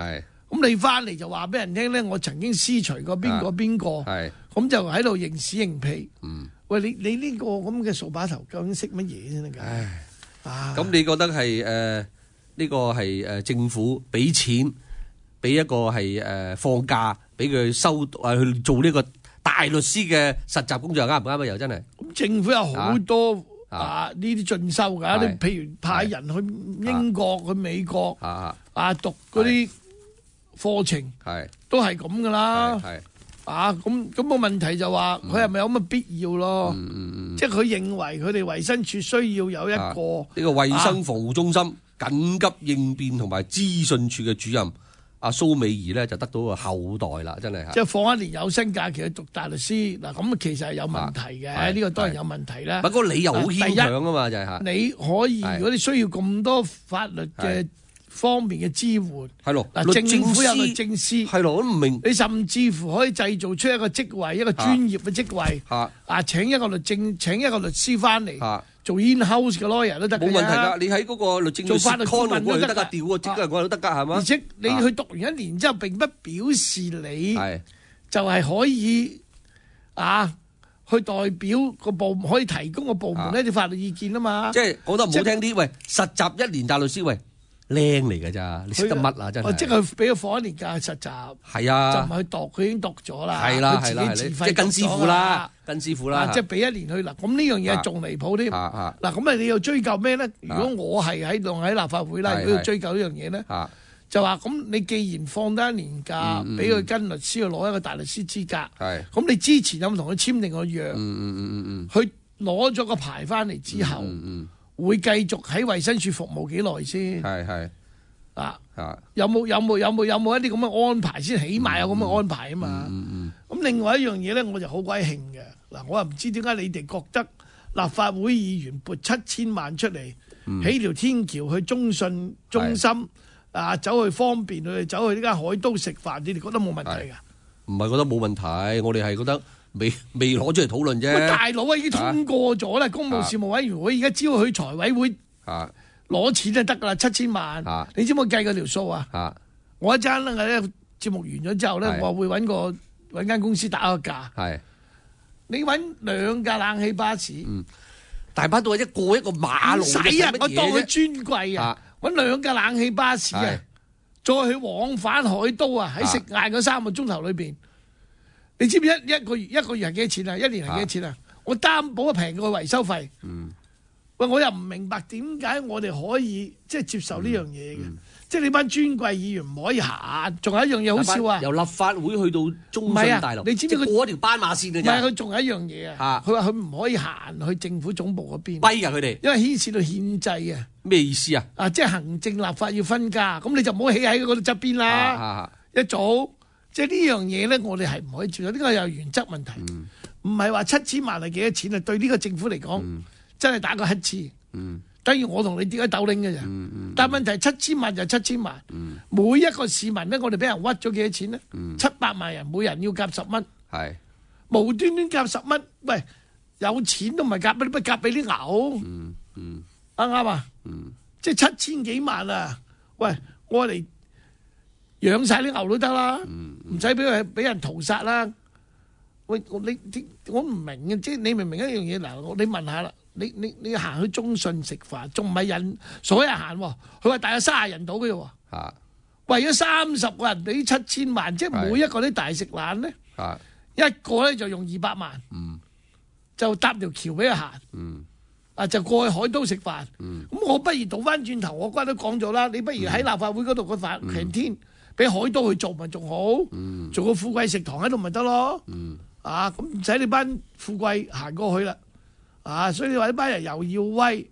咁你翻嚟就話俾人聽咧，我曾經私除過邊個邊個，咁就喺度認屎認屁。喂，你呢個咁嘅掃把頭究竟識乜嘢先得㗎？ 咁你覺得係呢個係政府俾錢俾一個係放假俾佢去做呢個大律師嘅實習工作啱唔啱啊？又真係咁政府有好多呢啲進修㗎，你譬如派人去英國去美國讀嗰啲課程，都係咁㗎啦。咁個問題就話佢係咪有咁嘅必要咯？即係佢認為佢哋衛生署需要有一個呢個衛生防護中心緊急應變同埋資訊處嘅主任阿蘇美儀咧，就得到個後代啦，真係即係放一年有薪假期去讀大律師嗱，咁其實係有問題嘅，呢個當然有問題啦。 不過理由好牽強啊嘛，就係你可以如果你需要咁多法律嘅方面嘅支援， 係咯， 嗱，政府有律政司， 係咯，我都唔明。 你甚至乎可以製造出一個職位，一個專業嘅職位，請一個律師翻嚟做 in-house 嘅 lawyer 都得嘅。冇問題㗎，你喺嗰個律政司做法律顧問都得㗎， 調個職嘅人都得㗎，係嘛？ 而且你去讀完一年之後，並不表示你就係可以去代表個部門，可以提供個部門呢啲法律意見啊嘛。 即係講得唔好聽啲，喂，實習一年大律師，喂。靚嚟㗎咋？你識得乜啊？真係！ 即係佢俾佢放一年假實習， 係啊， 就唔係去讀，佢已經讀咗啦。 係啦， 係啦，即係跟師傅啦，跟師傅啦。 即係俾一年去嗱，咁呢樣嘢仲離譜添。嗱，咁你又追究咩咧？如果我係喺立法會啦，如果要追究呢樣嘢咧，就話咁你既然放得一年假，俾佢跟律師去攞一個大律師資格，咁你之前有冇同佢簽訂個約？佢攞咗個牌翻嚟之後。會繼續喺衛生署服務幾耐先？有冇一啲咁嘅安排先？起碼有咁嘅安排啊嘛。咁另外一樣嘢咧，我就好鬼興嘅嗱，我又唔知點解你哋覺得立法會議員撥7000萬出嚟起條天橋去中信中心走去方便佢哋走去呢間海都食飯，你哋覺得冇問題㗎？ 唔係覺得冇問題，我哋係覺得。未攞出嚟討論啫。 大佬啊，已經通過咗啦，公務事務委員會而家只要去財委會攞錢就得噶啦，7000萬。你知唔知計嗰條數啊？我一陣咧節目完咗之後咧，我會揾間公司打個價。你揾2架冷氣巴士， 大把都係一個馬路。 使啊！我當佢專櫃啊，揾2架冷氣巴士啊，再去往返海都啊，喺食晏嗰3個鐘頭裏邊。你知唔知一個月係幾多錢啊？一年係幾多錢啊？我擔保平過維修費。喂，我又唔明白點解我哋可以即係接受呢樣嘢嘅？即係你班尊貴議員唔可以行。仲有一樣嘢好笑啊！ 由立法會去到中信大樓， 你知唔知佢過一條斑馬線嘅啫？ 唔係，佢仲有一樣嘢啊！佢話佢唔可以行去政府總部嗰邊。 跛㗎佢哋， 因為牽涉到憲制啊！ 咩意思啊？ 即係行政立法要分家，咁你就唔好起喺嗰度側邊啦。一早。即係呢樣嘢咧，我哋係唔可以接受，呢個有原則問題，唔係話7000萬係幾多錢啊？對呢個政府嚟講，真係打個乞嗤，等於我同你跌喺斗零嘅啫。但係問題7000萬就7000萬，每一個市民咧，我哋俾人屈咗幾多錢咧？700萬人，每人要夾10蚊，無端端夾10蚊，喂，有錢都唔係夾俾，不夾俾啲牛，啱啊？即係7000幾萬啊！喂，我嚟。養晒啲牛都得啦，唔使俾人屠殺啦。喂，我唔明嘅，即係你明唔明一樣嘢？嗱，你問下啦，你行去中信食飯，仲唔係人所有人行？佢話大約30人到嘅啫。為咗30個人俾7000萬，即係每一個啲大食懶咧，一個咧就用200萬，就搭條橋俾佢行，就過去海都食飯。咁我不如倒翻轉頭，我剛才都講咗啦，你不如喺立法會嗰度個晴天。俾海都去做咪仲好，做個富貴食堂喺度咪得咯，咁唔使你班富貴行過去啦，所以你話呢班人又要威，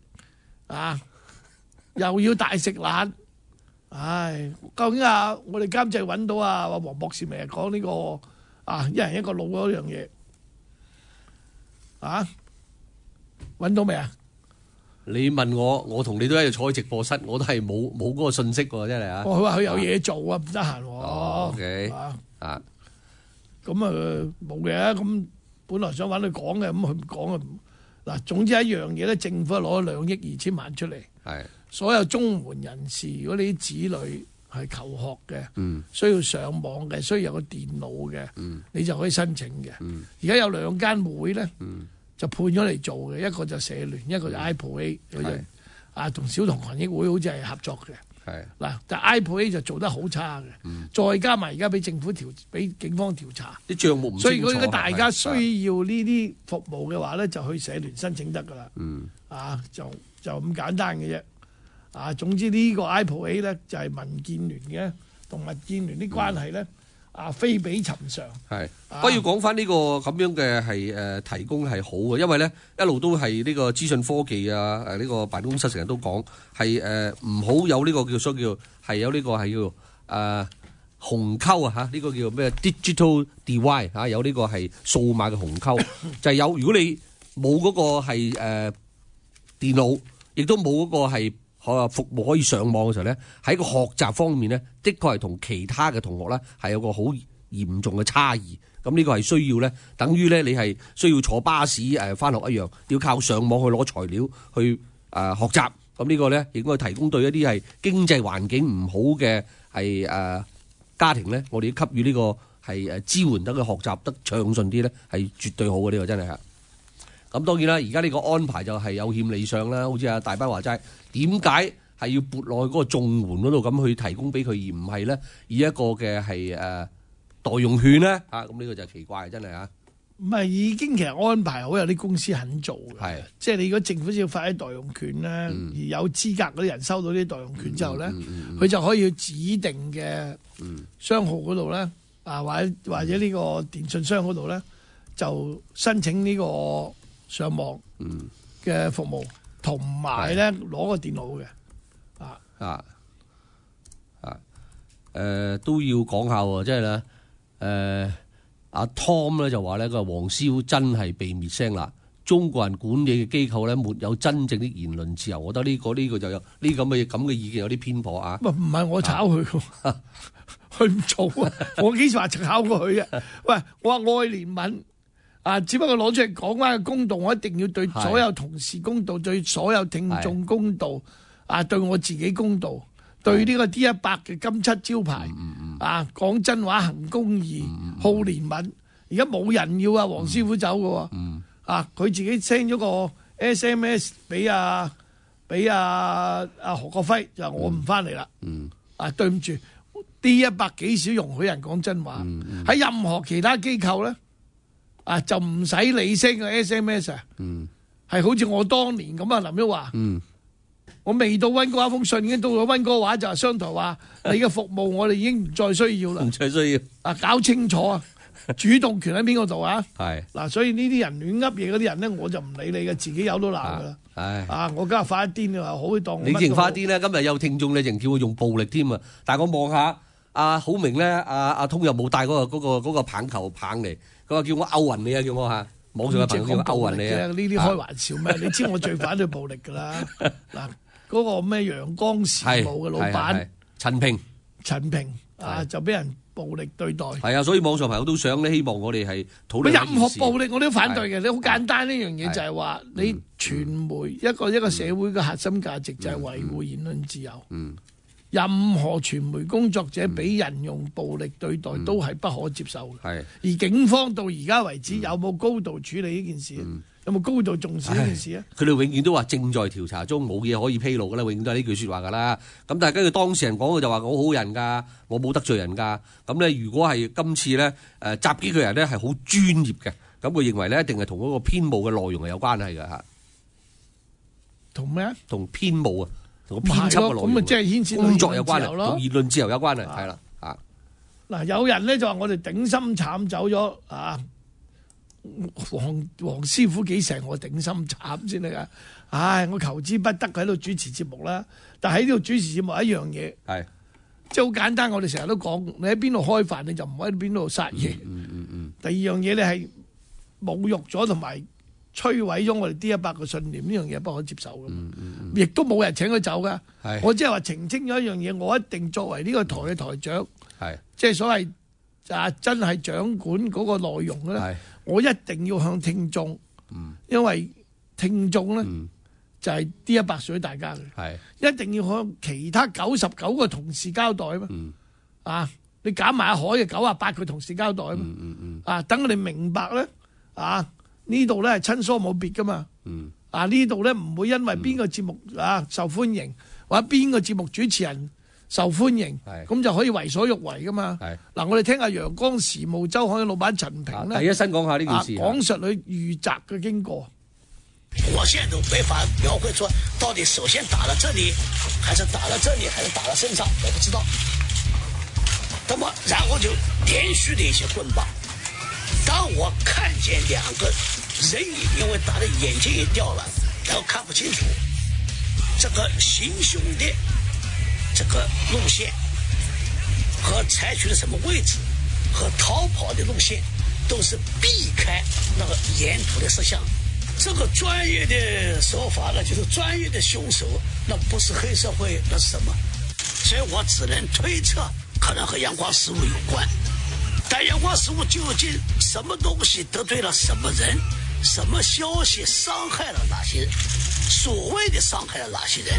又要大食懶，究竟我哋監製揾到黃博士咪係講呢個一人一個腦嗰樣嘢，揾到未啊？ 你問我同你都喺度坐喺直播室，我都係冇嗰個信息喎，真係啊！ 佢話佢有嘢做啊，唔得閒喎。 OK 咁冇嘅，咁本來想揾佢講嘅，咁佢唔講啊。嗱，總之一樣嘢咧，政府攞2億2千萬出嚟，所有綜援人士，如果你啲子女係求學嘅，需要上網嘅，需要有個電腦嘅，你就可以申請嘅。而家有2間會咧，就判咗嚟做嘅，一個就社聯，一個就 IPOA， 同小童群益會好似係合作嘅。嗱，但 IPOA 就做得好差嘅，再加埋而家俾政府俾警方調查， 啲帳目唔清楚。 所以如果大家需要呢啲服務嘅話咧，就去社聯申請得噶啦。就咁簡單嘅啫。總之呢個 IPOA 咧就係民建聯嘅同民建聯啲關係咧，非比尋常。 不過要講翻呢個咁樣嘅係提供係好嘅，因為咧一路都係呢個資訊科技呢個辦公室成日都講係唔好有呢個叫係有呢個係叫鴻溝呢個叫咩 digital divide 有呢個係數碼嘅鴻溝，就係有如果你冇嗰個係電腦，亦都冇嗰個係服務可以上網嘅時候咧，喺個學習方面咧，的確係同其他嘅同學咧係有個好嚴重嘅差異。咁呢個係需要咧，等於咧你係需要坐巴士返學一樣，要靠上網去攞材料去學習。咁呢個咧亦都係提供對一啲係經濟環境唔好嘅係家庭咧，我哋要給予呢個係支援，等佢學習得暢順啲咧，係絕對好嘅。呢個真係嚇。咁當然啦，而家呢個安排就係有欠理想啦。好似阿大班話齋，點解係要撥落去嗰個綜援嗰度咁去提供俾佢，而唔係咧以一個嘅係代用券咧？咁呢個就係奇怪，真係嚇。 唔係已經其實安排好，有啲公司肯做嘅。即係你如果政府只要發啲代用券咧，而有資格嗰啲人收到啲代用券之後咧，佢就可以指定嘅商號嗰度咧，或者呢個電信商嗰度咧，就申請呢個上網嘅服務，同埋咧攞個電腦嘅， 都要講下喎，即係咧阿 Tom 咧就話咧，個黃師傅真係被滅聲啦。中國人管理嘅機構咧，沒有真正的言論自由。我覺得呢個就有呢咁嘅意見有啲偏頗啊。 唔係我炒佢，佢唔做啊！我幾時話炒過佢啊？喂，我話愛憐憫。只不過攞出嚟講翻個公道，我一定要對所有同事公道，對所有聽眾公道，對我自己公道，對呢個 D100 嘅金漆招牌，講真話、行公義、好憐憫。而家冇人要黃師傅走嘅喎，佢自己 send 咗個 SMS 俾何國輝，就我唔翻嚟啦。對唔住，D100 幾少容許人講真話，喺任何其他機構咧。就唔使理聲嘅 SMS 係好似我當年咁林旭華，我未到溫哥華封信，已經到咗溫哥華就係商台話你嘅服務我哋已經唔再需要啦， 唔再需要搞清楚主動權喺邊個度所以呢啲人亂噏嘢嗰啲人咧，我就唔理你嘅，自己有都鬧噶啦。我今日發一癲你話好當你淨發一癲咧，今日有聽眾你淨叫我用暴力添啊！但係我望下好明咧，阿通又冇帶嗰個棒球棒嚟。佢話叫我勾暈你叫我網上嘅朋友叫我勾暈你呢啲開玩笑咩？你知我最反對暴力噶啦。嗰個咩陽光時務嘅老闆陳平就俾人暴力對待。 所以網上朋友都想咧，希望我哋係討論任何暴力我都反對嘅。你好簡單呢樣嘢就係話，你傳媒一個社會嘅核心價值就係維護言論自由。任何傳媒工作者俾人用暴力對待都係不可接受嘅。而警方到而家為止有冇高度處理呢件事？有冇高度重視呢件事啊？ 佢哋永遠都話正在調查中，冇嘢可以披露㗎啦，永遠都係呢句説話㗎啦。咁但係根據當事人講嘅就話我好人㗎，我冇得罪人㗎。咁咧如果係今次咧襲擊嘅人咧係好專業嘅，咁佢認為咧一定係同嗰個編務嘅內容係有關係嘅嚇。 同咩啊？ 同編務啊！同個編輯嘅內容， 咁即係牽涉到工作有關係，同言論自由有關係，係啦嗱，有人咧就話我哋頂心慘走咗黃師傅幾成我頂心慘先得㗎。我求之不得，佢喺度主持節目啦。但喺呢度主持節目一樣嘢，即係好簡單。我哋成日都講，你喺邊度開飯，你就唔喺邊度殺嘢。第二樣嘢你係侮辱咗同埋摧毀咗我哋D100嘅信念，呢樣嘢不可接受嘅，亦都冇人請佢走噶。我即係話澄清咗一樣嘢，我一定作為呢個台嘅台長，即係所謂真係掌管嗰個內容咧，我一定要向聽眾，因為聽眾咧就係 D100 水大家嘅，一定要向其他99個同事交代啊嘛。你減埋阿海嘅98個同事交代啊嘛。等我哋明白咧，呢度咧係親疏冇別噶嘛。呢度咧唔會因為邊個節目受歡迎，或者邊個節目主持人受歡迎，咁就可以為所欲為噶嘛。我哋聽下陽光時務週刊嘅老闆陳平咧， 第一身講下呢件事， 講述佢遇襲嘅經過。 我現在都沒法描繪出到底首先打了這裡，還是打了這裡，還是打了身上，我不知道。那麼然後就連續的一些棍棒。當我看見兩個人影因為打的眼睛也掉了，然後看不清楚這個行凶的這個路線和採取的什麼位置和逃跑的路線都是避開那個沿途的攝像。這個專業的手法呢，就是專業的兇手，那不是黑社會，那是什麼？所以我只能推測，可能和陽光實務有關。但陽光實務究竟什麼東西得罪了什麼人，什麼消息傷害了哪些人，所謂的傷害了哪些人，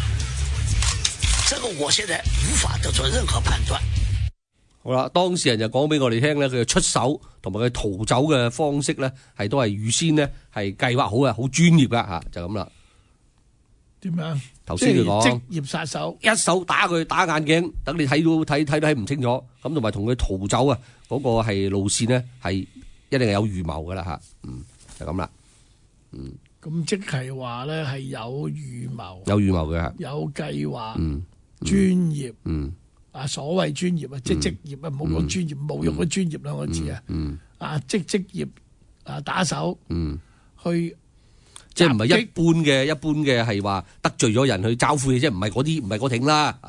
這個我現在無法得出任何判斷。 好啦，當事人就講俾我哋聽咧，佢嘅出手同埋佢逃走嘅方式咧，都係預先咧係計劃好嘅，好專業噶吓，就咁啦。 點樣？ 頭先佢講職業殺手， 一手打佢打眼鏡，等你睇唔清楚，咁同埋同佢逃走啊嗰個係路線咧係一定係有預謀噶啦吓，就咁啦， 咁即係話咧係有預謀， 有預謀嘅， 有計劃，專業，所謂專業啊，即係職業啊，唔好講專業，侮辱咗專業兩個字啊，職業打手，去即係唔係一般嘅係話得罪咗人去招呼嘅啫，唔係嗰啲，唔係嗰挺啦，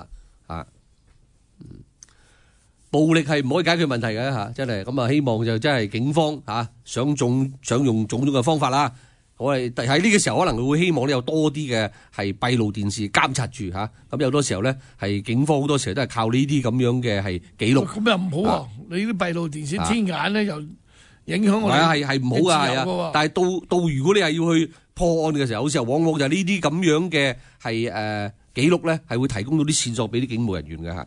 暴力係唔可以解決問題嘅吓，真係咁啊！希望就真係警方想用種種嘅方法啦。我哋喺呢個時候可能會希望有多啲嘅係閉路電視監察住吓，咁有多時候咧係警方好多時候都係靠呢啲咁樣嘅係記錄。咁又唔好你啲閉路電視天眼咧又影響我哋係唔好㗎，係啊！但係到如果你係要去破案嘅時候，有時候往往就係呢啲咁樣嘅係記錄咧，係會提供到啲線索俾啲警務人員嘅吓。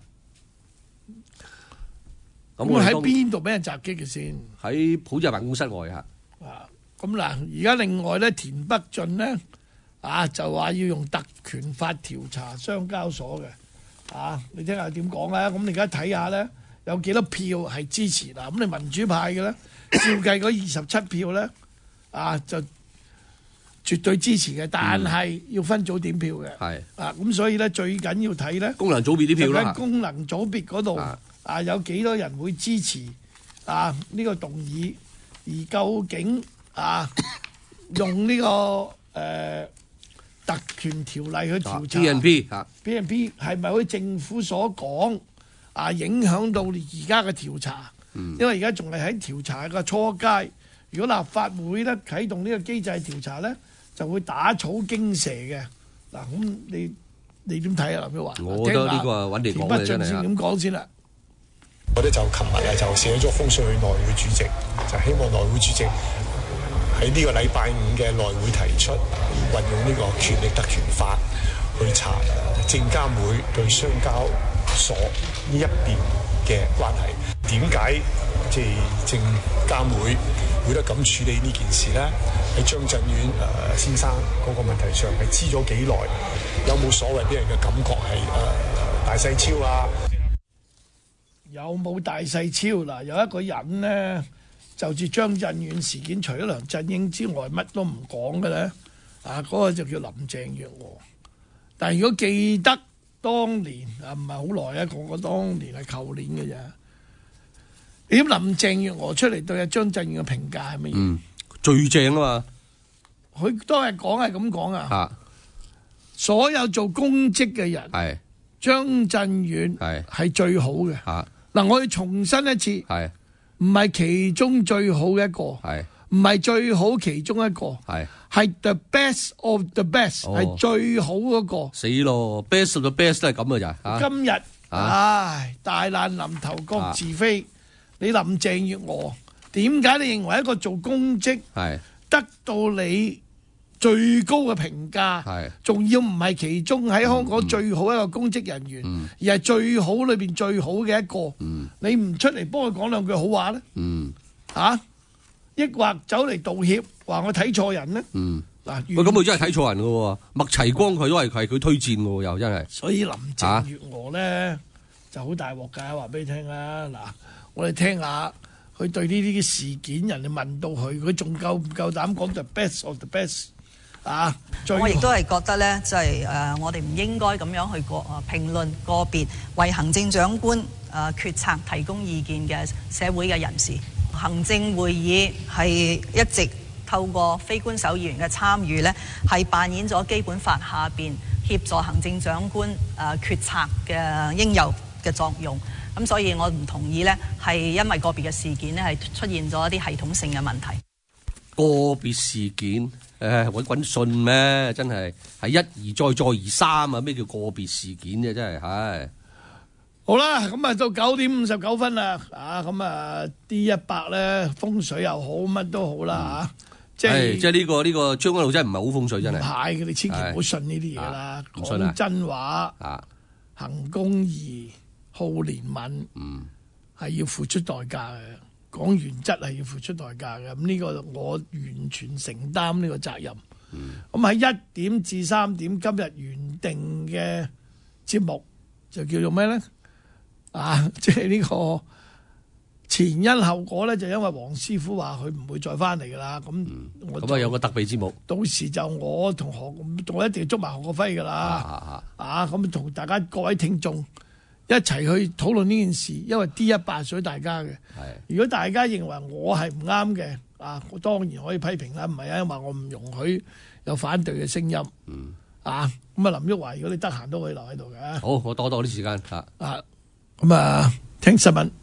咁喺邊度俾人襲擊嘅先？ 喺好似係辦公室外吓。 咁嗱，而家另外咧，田北俊咧就話要用特權法調查商交所嘅，你聽下點講啊？咁你而家睇下咧，有幾多票係支持嗱？咁你民主派嘅咧，照計嗰27票咧，就絕對支持嘅，但係要分組點票嘅。係咁所以咧最緊要睇咧功能組別啲票啦。 功能組別嗰度有幾多人會支持呢個動議，而究竟用呢個特權條例去調查 BNP 係咪好似政府所講影響到而家嘅調查？因為而家仲係喺調查嘅初階。如果立法會咧啟動呢個機制調查咧，就會打草驚蛇嘅。嗱，咁你點睇啊？林曉華， 我覺得呢個係揾嚟講嘅真係。 先點講先啦。 我哋就琴日就寫咗封信去內會主席，就希望內會主席喺呢個禮拜5嘅內會提出運用呢個權力特權法去查證監會對商交所呢一邊嘅關係。點解即係證監會得咁處理呢件事咧？喺張震遠先生嗰個問題上係知咗幾耐？有冇所謂俾人嘅感覺係大細超啊？ 有冇大細超嗱？有一個人咧，就住張震遠事件，除咗梁振英之外，乜都唔講嘅咧。嗰個就叫林鄭月娥。但係如果記得當年唔係好耐啊，個當年係舊年嘅啫。你諗林鄭月娥出嚟對阿張震遠嘅評價係乜嘢？ 最正啊嘛！ 佢當日講係咁講啊。所有做公職嘅人，張震遠係最好嘅。嗱，我要重申一次，唔係其中最好嘅一個，唔係最好其中一個，係 the best of the best，係最好嗰個。 死咯 ，best of the best 都係咁嘅咋？ 今日大難臨頭各自飛，你林鄭月娥點解你認為一個做公職得到你最高嘅評價，仲要唔係其中喺香港最好一個公職人員，而係最好裏邊最好嘅一個。你唔出嚟幫佢講兩句好話咧？抑或走嚟道歉，話我睇錯人咧？嗱， 喂，咁佢真係睇錯人嘅喎，麥齊光佢都係佢推薦嘅喎，又真係。 所以林鄭月娥咧就好大鑊㗎，話俾你聽啦。嗱，我哋聽下佢對呢啲事件，人哋問到佢仲夠唔夠膽講 the best of the best 啊？ 我亦都係覺得咧，就係我哋唔應該咁樣去評論個別為行政長官決策提供意見嘅社會嘅人士。行政會議係一直透過非官守議員嘅參與咧，係扮演咗基本法下邊協助行政長官決策嘅應有嘅作用。咁所以我唔同意咧，係因為個別嘅事件咧係出現咗一啲系統性嘅問題。 個別事件揾信咩？真係一而再再而三啊！咩叫個別事件啫？真係係。 好啦，咁啊到9:59啦，咁D100咧風水又好，乜都好啦即係呢個將軍澳真係唔係好風水，真係。唔係嘅，你千祈唔好信呢啲嘢啦。講真話，行公義、好憐憫，係要付出代價嘅。講原則係要付出代價嘅。咁呢個我完全承擔呢個責任。咁喺1點至3點，今日原定嘅節目就叫做咩咧？即係呢個前因後果咧，就因為黃師傅話佢唔會再翻嚟噶啦。咁有個特別節目， 到時就我一定要捉埋何國輝噶啦。咁同大家各位聽眾一齊去討論呢件事，因為D100水大家嘅。如果大家認為我係唔啱嘅，我當然可以批評啦。唔係因為我唔容許有反對嘅聲音。林旭華，如果你得閒都可以留喺度嘅。 好，我多啲時間。 聽新聞。